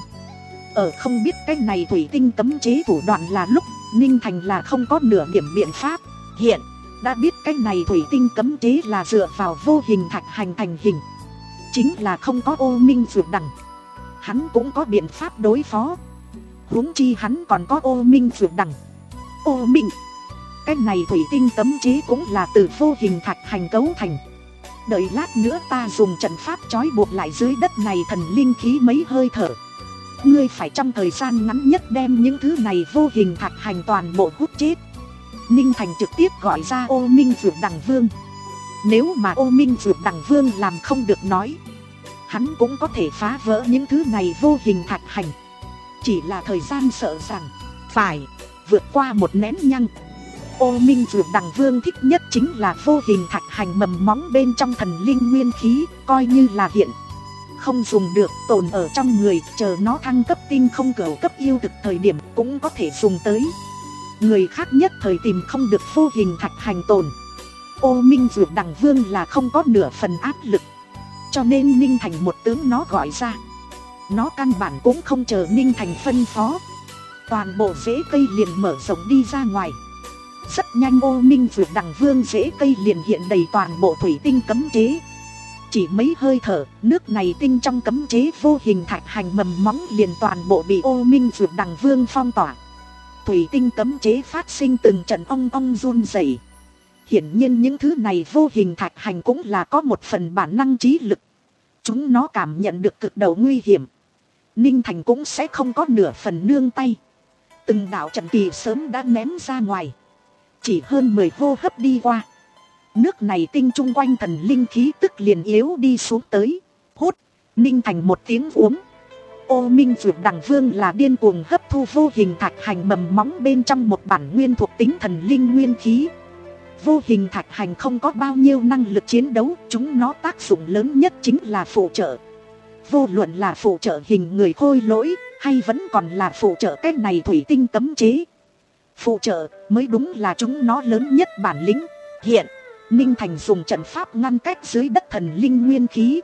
Ở không biết cái này thủy tinh cấm chế thủ đoạn là lúc, Ninh Thành là không có nửa điểm biện pháp. Hiện đã biết cái này thủy tinh cấm chế là dựa vào vô hình thạch hành thành hình, chính là không có Ô Minh Dược Đằng, hắn cũng có biện pháp đối phó. Huống chi hắn còn có Ô Minh Dược Đằng. Ô Minh, cái này thủy tinh cấm chế cũng là từ vô hình thạch hành cấu thành. Đợi lát nữa ta dùng trận pháp trói buộc lại dưới đất này thần linh khí mấy hơi thở. Ngươi phải trong thời gian ngắn nhất đem những thứ này vô hình thạch hành toàn bộ hút chết. Ninh Thành trực tiếp gọi ra Ô Minh Dược Đằng Vương. Nếu mà Ô Minh Dược Đằng Vương làm không được nói, hắn cũng có thể phá vỡ những thứ này vô hình thạch hành. Chỉ là thời gian sợ rằng phải vượt qua một nén nhăng. Ô Minh Dược Đằng Vương thích nhất chính là vô hình thạch hành mầm móng bên trong thần linh nguyên khí, coi như là hiện không dùng được, tồn ở trong người, chờ nó thăng cấp tinh không cửu cấp yêu thực thời điểm cũng có thể dùng tới. Người khác nhất thời tìm không được vô hình thạch hành tồn. Ô Minh Dược Đằng Vương là không có nửa phần áp lực, cho nên Ninh Thành một tướng nó gọi ra, nó căn bản cũng không chờ Ninh Thành phân phó, toàn bộ rễ cây liền mở rộng đi ra ngoài. Rất nhanh Ô Minh Dược Đằng Vương rễ cây liền hiện đầy toàn bộ thủy tinh cấm chế. Chỉ mấy hơi thở, nước này tinh trong cấm chế vô hình thạch hành mầm móng liền toàn bộ bị Ô Minh Dược Đằng Vương phong tỏa. Thủy tinh cấm chế phát sinh từng trận ong ong run rẩy. Hiển nhiên những thứ này vô hình thạch hành cũng là có một phần bản năng trí lực. Chúng nó cảm nhận được cực độ nguy hiểm, Ninh Thành cũng sẽ không có nửa phần nương tay. Từng đạo trận kỳ sớm đã ném ra ngoài. Chỉ hơn mười hô hấp đi qua, nước này tinh chung quanh thần linh khí tức liền yếu đi xuống tới. Hút, Ninh Thành một tiếng uống. Ô Minh Dược Đằng Vương là điên cuồng hấp thu vô hình thạch hành mầm móng bên trong một bản nguyên thuộc tính thần linh nguyên khí. Vô hình thạch hành không có bao nhiêu năng lực chiến đấu, chúng nó tác dụng lớn nhất chính là phụ trợ. Vô luận là phụ trợ hình người khôi lỗi, hay vẫn còn là phụ trợ cái này thủy tinh cấm chế. Phụ trợ mới đúng là chúng nó lớn nhất bản lĩnh. Hiện, Ninh Thành dùng trận pháp ngăn cách dưới đất thần linh nguyên khí.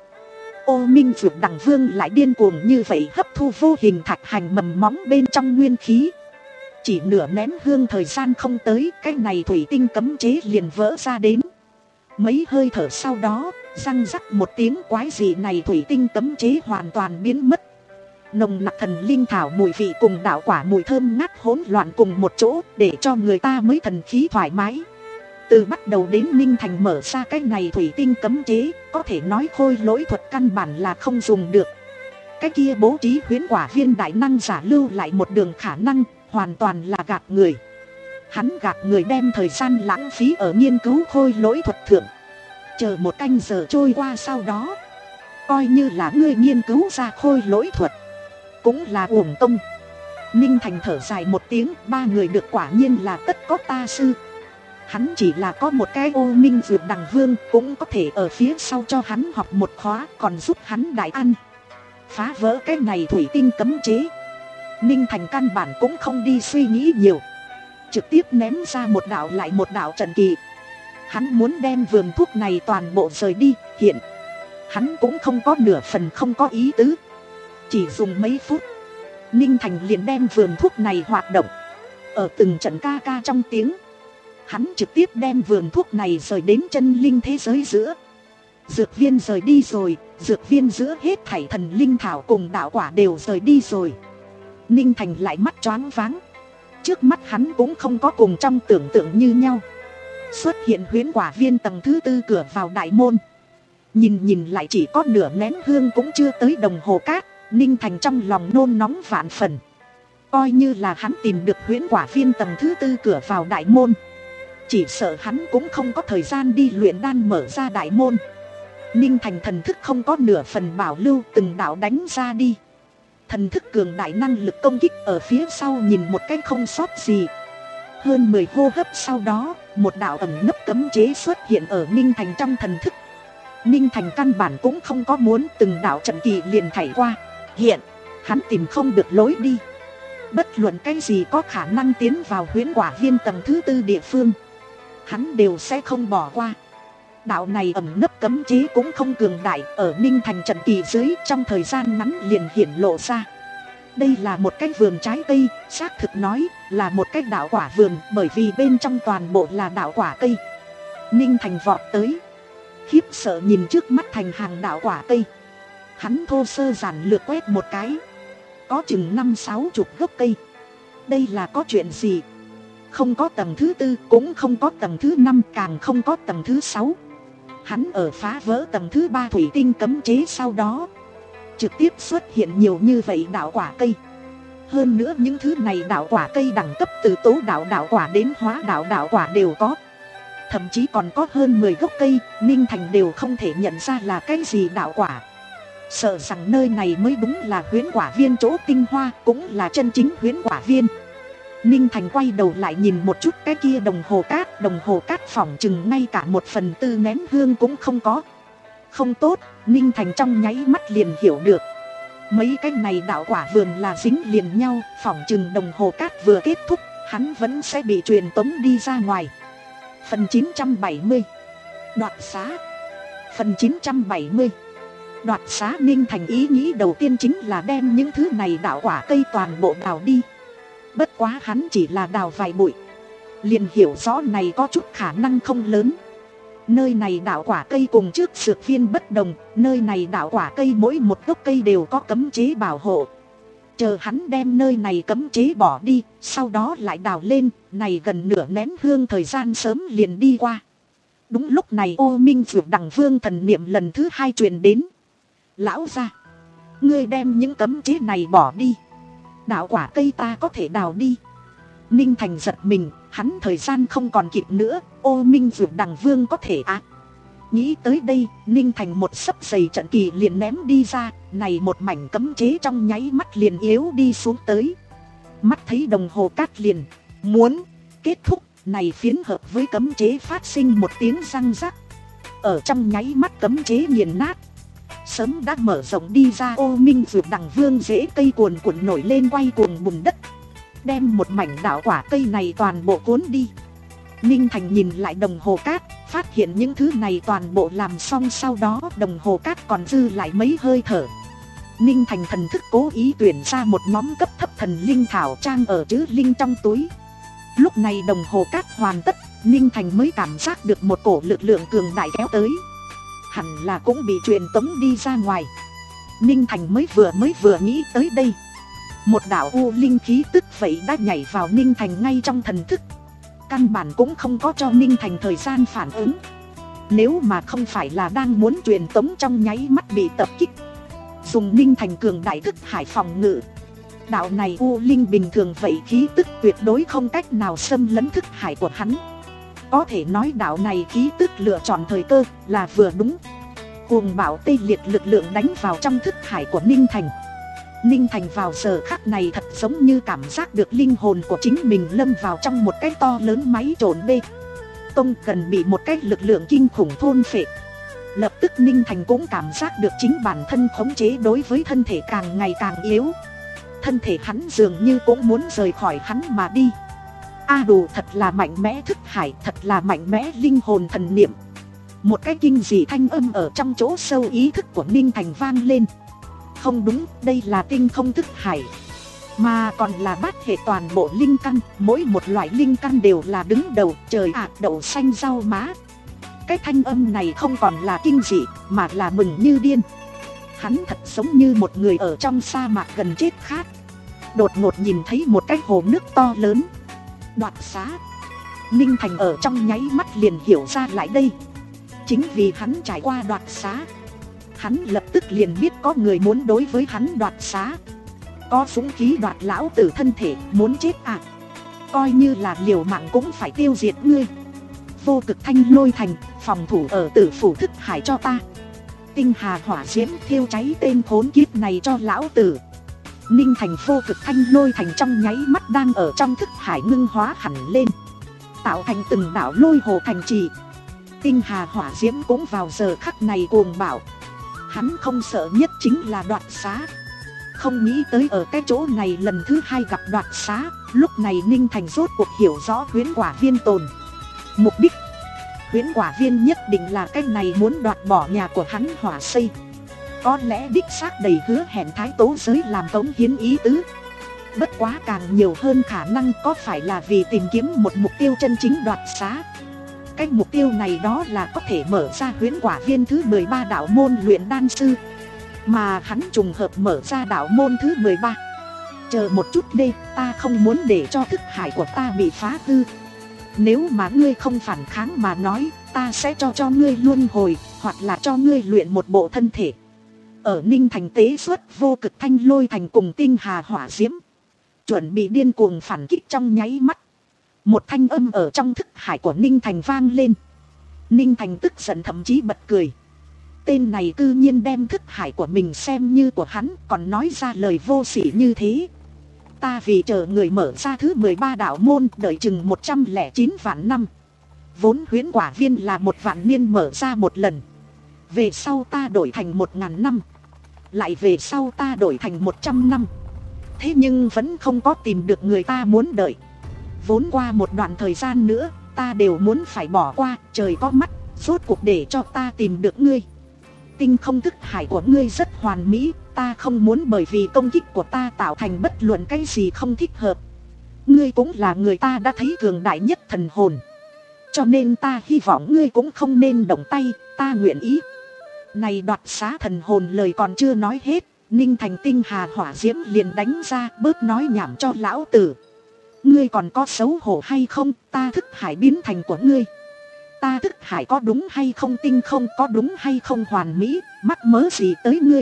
Ô Minh Dược Đằng Vương lại điên cuồng như vậy hấp thu vô hình thạch hành mầm móng bên trong nguyên khí. Chỉ nửa nén hương thời gian không tới, cái này thủy tinh cấm chế liền vỡ ra đến. Mấy hơi thở sau đó, răng rắc một tiếng quái dị này thủy tinh cấm chế hoàn toàn biến mất. Nồng nặc thần linh thảo mùi vị cùng đạo quả mùi thơm ngát hỗn loạn cùng một chỗ, để cho người ta mới thần khí thoải mái. Từ bắt đầu đến Ninh Thành mở ra cái này thủy tinh cấm chế, có thể nói khôi lỗi thuật căn bản là không dùng được. Cái kia bố trí huyễn quả viên đại năng giả lưu lại một đường khả năng, hoàn toàn là gạt người. Hắn gạt người đem thời gian lãng phí ở nghiên cứu khôi lỗi thuật thượng. Chờ một canh giờ trôi qua sau đó, coi như là ngươi nghiên cứu ra khôi lỗi thuật, cũng là uổng công. Ninh Thành thở dài một tiếng, ba người được quả nhiên là tất có ta sư. Hắn chỉ là có một cái Ô Minh Dược Đằng Vương, cũng có thể ở phía sau cho hắn học một khóa, còn giúp hắn đại ăn, phá vỡ cái này thủy tinh cấm chế. Ninh Thành căn bản cũng không đi suy nghĩ nhiều, trực tiếp ném ra một đạo lại một đạo trận kỳ. Hắn muốn đem vườn thuốc này toàn bộ rời đi. Hiện hắn cũng không có nửa phần không có ý tứ. Chỉ dùng mấy phút, Ninh Thành liền đem vườn thuốc này hoạt động. Ở từng trận ca ca trong tiếng, hắn trực tiếp đem vườn thuốc này rời đến chân linh thế giới giữa. Dược viên rời đi rồi, dược viên giữa hết thảy thần linh thảo cùng đạo quả đều rời đi rồi. Ninh Thành lại mắt choáng váng. Trước mắt hắn cũng không có cùng trong tưởng tượng như nhau. Xuất hiện huyễn quả viên tầng thứ tư cửa vào đại môn. Nhìn nhìn lại chỉ có nửa nén hương cũng chưa tới đồng hồ cát. Ninh Thành trong lòng nôn nóng vạn phần. Coi như là hắn tìm được huyễn quả viên tầng thứ tư cửa vào đại môn, chỉ sợ hắn cũng không có thời gian đi luyện đan mở ra đại môn. Ninh Thành thần thức không có nửa phần bảo lưu, từng đạo đánh ra đi. Thần thức cường đại năng lực công kích ở phía sau nhìn một cái không sót gì. Hơn mười hô hấp sau đó, một đạo ẩn nấp cấm chế xuất hiện ở Ninh Thành trong thần thức. Ninh Thành căn bản cũng không có muốn, từng đạo trận kỳ liền thảy qua. Hiện, hắn tìm không được lối đi. Bất luận cái gì có khả năng tiến vào huyễn quả viên tầng thứ tư địa phương, hắn đều sẽ không bỏ qua. Đạo này ẩn nấp cấm chế cũng không cường đại, ở Ninh Thành trận kỳ dưới trong thời gian ngắn liền hiển lộ ra. Đây là một cái vườn trái cây, xác thực nói là một cái đạo quả vườn, bởi vì bên trong toàn bộ là đạo quả cây. Ninh Thành vọt tới, khiếp sợ nhìn trước mắt thành hàng đạo quả cây. Hắn thô sơ giản lược quét một cái, có chừng năm sáu chục gốc cây. Đây là có chuyện gì? Không có tầng thứ tư, cũng không có tầng thứ năm, càng không có tầng thứ sáu. Hắn ở phá vỡ tầng thứ ba thủy tinh cấm chế sau đó trực tiếp xuất hiện nhiều như vậy đạo quả cây. Hơn nữa những thứ này đạo quả cây đẳng cấp từ tố đạo đạo quả đến hóa đạo đạo quả đều có. Thậm chí còn có hơn mười gốc cây, Ninh Thành đều không thể nhận ra là cái gì đạo quả. Sợ rằng nơi này mới đúng là huyễn quả viên chỗ tinh hoa, cũng là chân chính huyễn quả viên. Ninh Thành quay đầu lại nhìn một chút cái kia đồng hồ cát, đồng hồ cát phỏng chừng ngay cả một phần tư nén hương cũng không có. Không tốt, Ninh Thành trong nháy mắt liền hiểu được. Mấy cái này đạo quả vườn là dính liền nhau, phỏng chừng đồng hồ cát vừa kết thúc, hắn vẫn sẽ bị truyền tống đi ra ngoài. Phần chín trăm bảy mươi Đoạt xá. Phần chín trăm bảy mươi Đoạt xá. Ninh Thành ý nghĩ đầu tiên chính là đem những thứ này đạo quả cây toàn bộ đào đi. Bất quá hắn chỉ là đào vài bụi, liền hiểu rõ này có chút khả năng không lớn. Nơi này đạo quả cây cùng trước dược viên bất đồng, nơi này đạo quả cây mỗi một gốc cây đều có cấm chế bảo hộ. Chờ hắn đem nơi này cấm chế bỏ đi, sau đó lại đào lên, này gần nửa nén hương thời gian sớm liền đi qua. Đúng lúc này Ô Minh Vượt Đằng Vương thần niệm lần thứ hai truyền đến. Lão gia, ngươi đem những cấm chế này bỏ đi, đạo quả cây ta có thể đào đi. Ninh Thành giật mình, hắn thời gian không còn kịp nữa, Ô Minh Vượt Đằng Vương có thể à. Nghĩ tới đây, Ninh Thành một sấp giày trận kỳ liền ném đi ra, này một mảnh cấm chế trong nháy mắt liền yếu đi xuống tới. Mắt thấy đồng hồ cát liền muốn kết thúc, này phiến hợp với cấm chế phát sinh một tiếng răng rắc. Ở trong nháy mắt cấm chế nghiền nát. Sớm đã mở rộng đi ra Ô Minh Vượt Đằng Vương rễ cây cuồn cuộn nổi lên quay cuồng bùn đất, đem một mảnh đạo quả cây này toàn bộ cuốn đi. Ninh Thành nhìn lại đồng hồ cát, phát hiện những thứ này toàn bộ làm xong, sau đó đồng hồ cát còn dư lại mấy hơi thở. Ninh Thành thần thức cố ý tuyển ra một nhóm cấp thấp thần linh thảo trang ở chữ linh trong túi. Lúc này đồng hồ cát hoàn tất, Ninh Thành mới cảm giác được một cổ lực lượng cường đại kéo tới. Hẳn là cũng bị truyền tống đi ra ngoài. Ninh Thành mới vừa mới vừa nghĩ tới đây, một đạo u linh khí tức vậy đã nhảy vào Ninh Thành ngay trong thần thức. Căn bản cũng không có cho Ninh Thành thời gian phản ứng. Nếu mà không phải là đang muốn truyền tống trong nháy mắt bị tập kích, dùng Ninh Thành cường đại thức hải phòng ngự, đạo này u linh bình thường vậy khí tức tuyệt đối không cách nào xâm lấn thức hải của hắn. Có thể nói đạo này khí tức lựa chọn thời cơ là vừa đúng. Cuồng bạo tê liệt lực lượng đánh vào trong thức hải của Ninh Thành. Ninh Thành vào giờ khắc này thật giống như cảm giác được linh hồn của chính mình lâm vào trong một cái to lớn máy trộn bê tông, cần bị một cái lực lượng kinh khủng thôn phệ. Lập tức Ninh Thành cũng cảm giác được chính bản thân khống chế đối với thân thể càng ngày càng yếu. Thân thể hắn dường như cũng muốn rời khỏi hắn mà đi. A Đủ thật là mạnh mẽ thức hải, thật là mạnh mẽ linh hồn thần niệm. Một cái kinh dị thanh âm ở trong chỗ sâu ý thức của Ninh Thành vang lên. Không đúng, đây là tinh không thức hải, mà còn là bát hệ toàn bộ linh căn. Mỗi một loại linh căn đều là đứng đầu, trời ạ, đậu xanh rau má. Cái thanh âm này không còn là kinh dị, mà là mừng như điên. Hắn thật giống như một người ở trong sa mạc gần chết khát, đột ngột nhìn thấy một cái hồ nước to lớn. Đoạt xá. Ninh Thành ở trong nháy mắt liền hiểu ra lại đây. Chính vì hắn trải qua đoạt xá, hắn lập tức liền biết có người muốn đối với hắn đoạt xá. Có dũng khí đoạt lão tử thân thể, muốn chết à? Coi như là liều mạng cũng phải tiêu diệt ngươi. Vô cực thanh lôi thành, phòng thủ ở tử phủ thức hải cho ta. Tinh hà hỏa diễm thiêu cháy tên khốn kiếp này cho lão tử. Ninh Thành vô cực thanh lôi thành trong nháy mắt đang ở trong thức hải ngưng hóa hẳn lên, tạo thành từng đảo lôi hồ thành trì. Tinh hà hỏa diễm cũng vào giờ khắc này cuồng bạo. Hắn không sợ nhất chính là đoạt xá. Không nghĩ tới ở cái chỗ này lần thứ hai gặp đoạt xá. Lúc này Ninh Thành rốt cuộc hiểu rõ huyễn quả viên tồn mục đích. Huyễn quả viên nhất định là cái này muốn đoạt bỏ nhà của hắn hỏa xây. Có lẽ đích xác đầy hứa hẹn thái tố giới làm cống hiến ý tứ. Bất quá càng nhiều hơn khả năng có phải là vì tìm kiếm một mục tiêu chân chính đoạt xá. Cái mục tiêu này đó là có thể mở ra huyễn quả viên thứ mười ba đạo môn luyện đan sư. Mà hắn trùng hợp mở ra đạo môn thứ mười ba. Chờ một chút đi, ta không muốn để cho thức hải của ta bị phá hư. Nếu mà ngươi không phản kháng mà nói, ta sẽ cho cho ngươi luân hồi, hoặc là cho ngươi luyện một bộ thân thể. Ở Ninh Thành tế xuất vô cực thanh lôi thành cùng tinh hà hỏa diễm, chuẩn bị điên cuồng phản kích trong nháy mắt. Một thanh âm ở trong thức hải của Ninh Thành vang lên. Ninh Thành tức giận thậm chí bật cười. Tên này cư nhiên đem thức hải của mình xem như của hắn, còn nói ra lời vô sỉ như thế. Ta vì chờ người mở ra thứ mười ba đạo môn đợi chừng một trăm lẻ chín vạn năm. Vốn huyễn quả viên là một vạn niên mở ra một lần. Về sau ta đổi thành một ngàn năm. Lại về sau ta đổi thành một trăm năm. Thế nhưng vẫn không có tìm được người ta muốn đợi. Vốn qua một đoạn thời gian nữa, ta đều muốn phải bỏ qua, trời có mắt, rốt cuộc để cho ta tìm được ngươi. Tinh không thức hải của ngươi rất hoàn mỹ, ta không muốn bởi vì công kích của ta tạo thành bất luận cái gì không thích hợp. Ngươi cũng là người ta đã thấy cường đại nhất thần hồn. Cho nên ta hy vọng ngươi cũng không nên động tay, ta nguyện ý. Này đoạt xá thần hồn lời còn chưa nói hết, Ninh Thành tinh hà hỏa diễm liền đánh ra, bớt nói nhảm cho lão tử. Ngươi còn có xấu hổ hay không, ta thức hải biến thành của ngươi. Ta thức hải có đúng hay không, tinh không có đúng hay không hoàn mỹ, mắc mớ gì tới ngươi.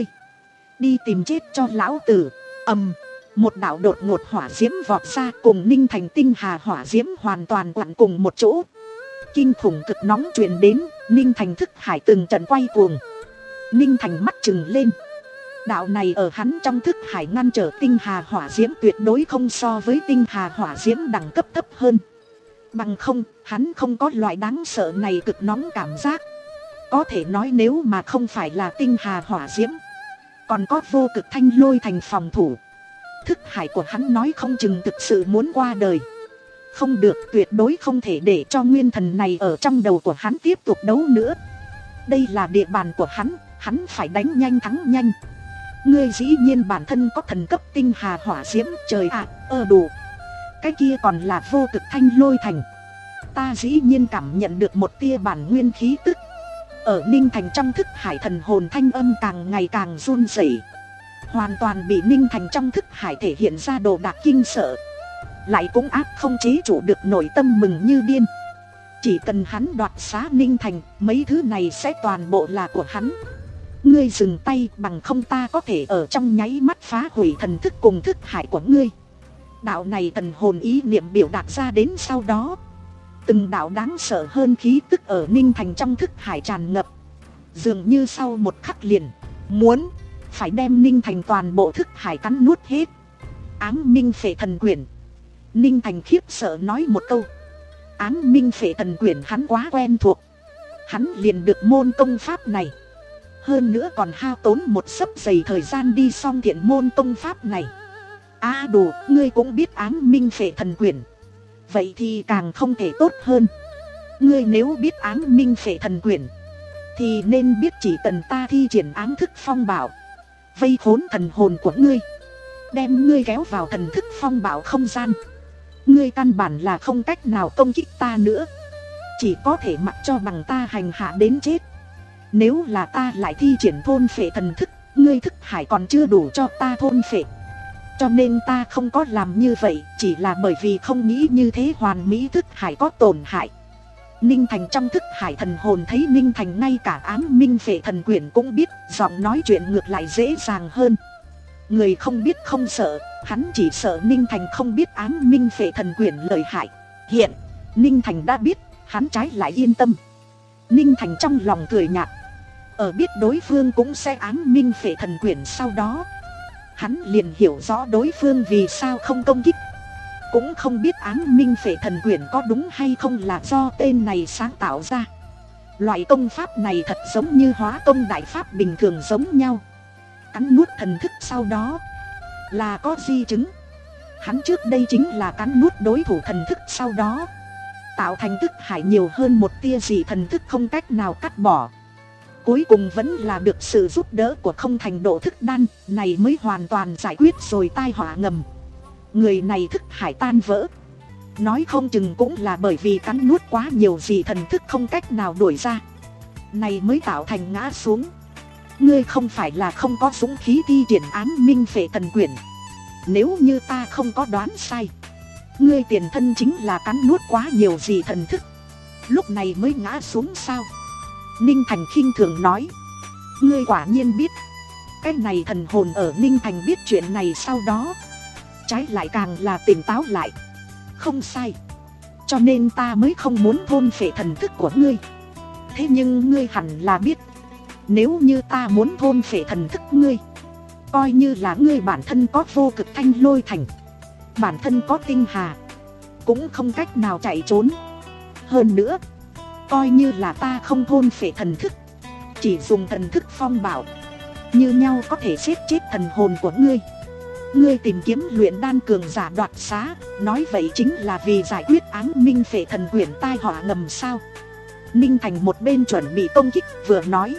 Đi tìm chết cho lão tử. Ầm, một đạo đột ngột hỏa diễm vọt ra, cùng Ninh Thành tinh hà hỏa diễm hoàn toàn quặn cùng một chỗ. Kinh khủng cực nóng truyền đến, Ninh Thành thức hải từng trận quay cuồng. Ninh Thành mắt trừng lên. Đạo này ở hắn trong thức hải ngăn trở tinh hà hỏa diễm tuyệt đối không so với tinh hà hỏa diễm đẳng cấp thấp hơn. Bằng không, hắn không có loại đáng sợ này cực nóng cảm giác. Có thể nói nếu mà không phải là tinh hà hỏa diễm, còn có vô cực thanh lôi thành phòng thủ, thức hải của hắn nói không chừng thực sự muốn qua đời. Không được, tuyệt đối không thể để cho nguyên thần này ở trong đầu của hắn tiếp tục đấu nữa. Đây là địa bàn của hắn, hắn phải đánh nhanh thắng nhanh. Ngươi dĩ nhiên bản thân có thần cấp tinh hà hỏa diễm, trời ạ, ơ đủ. Cái kia còn là vô cực thanh lôi thành. Ta dĩ nhiên cảm nhận được một tia bản nguyên khí tức. Ở Ninh Thành trong thức hải thần hồn thanh âm càng ngày càng run rẩy, hoàn toàn bị Ninh Thành trong thức hải thể hiện ra đồ đạc kinh sợ. Lại cũng áp không chế chủ được nội tâm mừng như điên. Chỉ cần hắn đoạt xá Ninh Thành, mấy thứ này sẽ toàn bộ là của hắn. Ngươi dừng tay, bằng không ta có thể ở trong nháy mắt phá hủy thần thức cùng thức hải của ngươi. Đạo này thần hồn ý niệm biểu đạt ra đến sau đó, từng đạo đáng sợ hơn khí tức ở Ninh Thành trong thức hải tràn ngập. Dường như sau một khắc liền muốn phải đem Ninh Thành toàn bộ thức hải cắn nuốt hết. Ám minh phệ thần quyển. Ninh Thành khiếp sợ nói một câu. Ám minh phệ thần quyển hắn quá quen thuộc. Hắn liền được môn công pháp này. Hơn nữa còn hao tốn một sấp dày thời gian đi xong thiện môn công pháp này. À đủ, ngươi cũng biết ám minh phệ thần quyển. Vậy thì càng không thể tốt hơn. Ngươi nếu biết ám minh phệ thần quyển, thì nên biết chỉ cần ta thi triển ám thức phong bảo, vây khốn thần hồn của ngươi, đem ngươi kéo vào thần thức phong bảo không gian, ngươi căn bản là không cách nào công kích ta nữa. Chỉ có thể mặc cho bằng ta hành hạ đến chết. Nếu là ta lại thi triển thôn phệ thần thức, ngươi thức hải còn chưa đủ cho ta thôn phệ. Cho nên ta không có làm như vậy, chỉ là bởi vì không nghĩ như thế hoàn mỹ thức hải có tổn hại. Ninh Thành trong thức hải thần hồn thấy Ninh Thành ngay cả ám minh phệ thần quyển cũng biết, giọng nói chuyện ngược lại dễ dàng hơn. Người không biết không sợ, hắn chỉ sợ Ninh Thành không biết ám minh phệ thần quyển lợi hại. Hiện, Ninh Thành đã biết, hắn trái lại yên tâm. Ninh Thành trong lòng cười nhạt. Ở biết đối phương cũng sẽ ám minh phệ thần quyển sau đó, hắn liền hiểu rõ đối phương vì sao không công kích. Cũng không biết ám minh phệ thần quyển có đúng hay không là do tên này sáng tạo ra. Loại công pháp này thật giống như hóa công đại pháp bình thường giống nhau. Cắn nuốt thần thức sau đó là có di chứng. Hắn trước đây chính là cắn nuốt đối thủ thần thức sau đó, tạo thành thức hải nhiều hơn một tia gì thần thức không cách nào cắt bỏ. Cuối cùng vẫn là được sự giúp đỡ của không thành độ thức đan này mới hoàn toàn giải quyết rồi tai họa ngầm. Người này thức hải tan vỡ, nói không chừng cũng là bởi vì cắn nuốt quá nhiều gì thần thức không cách nào đuổi ra, này mới tạo thành ngã xuống. Ngươi không phải là không có dũng khí thi triển ám minh phệ thần quyển. Nếu như ta không có đoán sai, Ngươi tiền thân chính là cắn nuốt quá nhiều gì thần thức, lúc này mới ngã xuống sao? Ninh Thành khinh thường nói. Ngươi quả nhiên biết. Cái này thần hồn ở Ninh Thành biết chuyện này sau đó, trái lại càng là tỉnh táo lại. Không sai, cho nên ta mới không muốn thôn phệ thần thức của ngươi. Thế nhưng ngươi hẳn là biết, nếu như ta muốn thôn phệ thần thức ngươi, coi như là ngươi bản thân có vô cực thanh lôi thành, bản thân có tinh hà, cũng không cách nào chạy trốn. Hơn nữa, coi như là ta không thôn phệ thần thức, chỉ dùng thần thức phong bảo, như nhau có thể giết chết thần hồn của ngươi. Ngươi tìm kiếm luyện đan cường giả đoạt xá, nói vậy chính là vì giải quyết ám minh phệ thần quyển tai họa ngầm sao? Ninh Thành một bên chuẩn bị công kích vừa nói.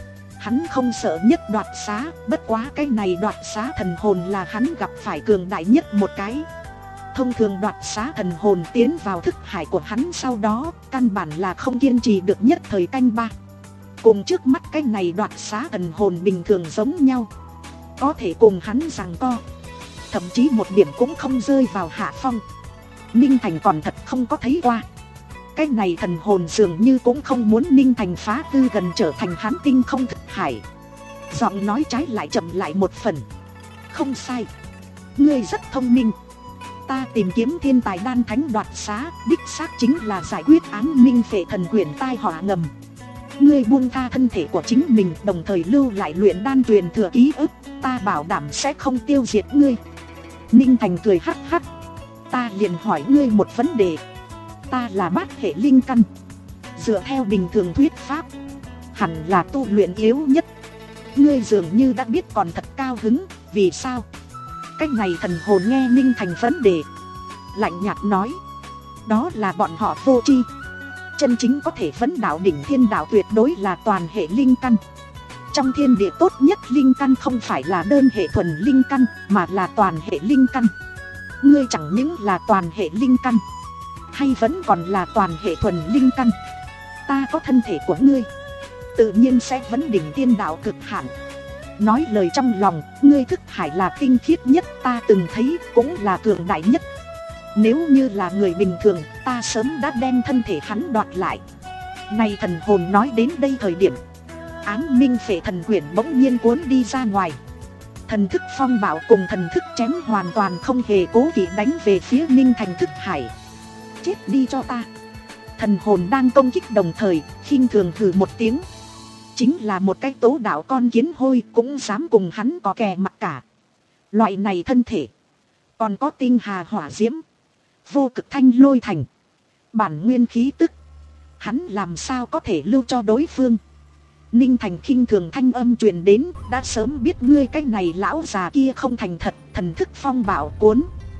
Hắn không sợ nhất đoạt xá, bất quá cái này đoạt xá thần hồn là hắn gặp phải cường đại nhất một cái. Thông thường đoạt xá thần hồn tiến vào thức hải của hắn sau đó, căn bản là không kiên trì được nhất thời canh ba. Cùng trước mắt cái này đoạt xá thần hồn bình thường giống nhau, có thể cùng hắn giằng co, thậm chí một điểm cũng không rơi vào hạ phong. Ninh Thành còn thật không có thấy qua. Cái này thần hồn dường như cũng không muốn Ninh Thành phá hư gần trở thành hắn tinh không thực hải. Giọng nói trái lại chậm lại một phần. Không sai, ngươi rất thông minh. Ta tìm kiếm thiên tài đan thánh đoạt xá, đích xác chính là giải quyết ám minh phệ thần quyển tai họa ngầm. Ngươi buông tha thân thể của chính mình, đồng thời lưu lại luyện đan truyền thừa ký ức, ta bảo đảm sẽ không tiêu diệt ngươi. Ninh Thành cười hắc hắc. Ta liền hỏi ngươi một vấn đề. Ta là bát hệ linh căn, dựa theo bình thường thuyết pháp, hẳn là tu luyện yếu nhất. Ngươi dường như đã biết còn thật cao hứng, vì sao? Cách này thần hồn nghe Ninh Thành vấn đề, lạnh nhạt nói. Đó là bọn họ vô tri. Chân chính có thể vấn đạo đỉnh thiên đạo tuyệt đối là toàn hệ linh căn. Trong thiên địa tốt nhất linh căn không phải là đơn hệ thuần linh căn, mà là toàn hệ linh căn. Ngươi chẳng những là toàn hệ linh căn, hay vẫn còn là toàn hệ thuần linh căn. Ta có thân thể của ngươi, tự nhiên sẽ vấn đỉnh tiên đạo cực hạn. Nói lời trong lòng, ngươi thức hải là tinh khiết nhất ta từng thấy, cũng là cường đại nhất. Nếu như là người bình thường, ta sớm đã đem thân thể hắn đoạt lại. Này thần hồn nói đến đây thời điểm, ám minh phệ thần quyển bỗng nhiên cuốn đi ra ngoài. Thần thức phong bảo cùng thần thức chém hoàn toàn không hề cố kỵ đánh về phía Ninh Thành thức hải. Chết đi cho ta. Thần hồn đang công kích đồng thời, khinh thường hừ một tiếng. Chính là một cái tố đạo con kiến hôi cũng dám cùng hắn có kè mặt cả. Loại này thân thể, còn có tinh hà hỏa diễm, vô cực thanh lôi thành, bản nguyên khí tức, hắn làm sao có thể lưu cho đối phương? Ninh Thành khinh thường thanh âm truyền đến, đã sớm biết ngươi cái này lão già kia không thành thật. Thần thức phong bảo cuốn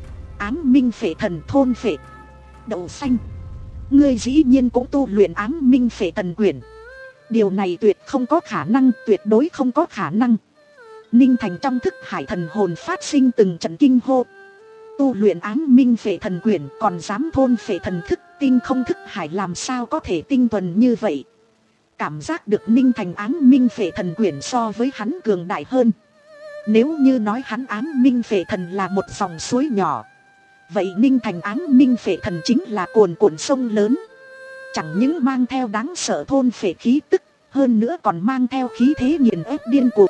ám minh phệ thần thôn phệ. Đậu xanh, ngươi dĩ nhiên cũng tu luyện ám minh phệ thần quyển. Điều này tuyệt không có khả năng, tuyệt đối không có khả năng. Ninh Thành trong thức hải thần hồn phát sinh từng trận kinh hô. Tu luyện ám minh phệ thần quyển còn dám thôn phệ thần thức, tinh không thức hải làm sao có thể tinh thuần như vậy? Cảm giác được Ninh Thành ám minh phệ thần quyển so với hắn cường đại hơn. Nếu như nói hắn ám minh phệ thần là một dòng suối nhỏ, vậy Ninh Thành ám minh phệ thần chính là cuồn cuộn sông lớn. Chẳng những mang theo đáng sợ thôn phệ khí tức, hơn nữa còn mang theo khí thế nghiền ép điên cuồng.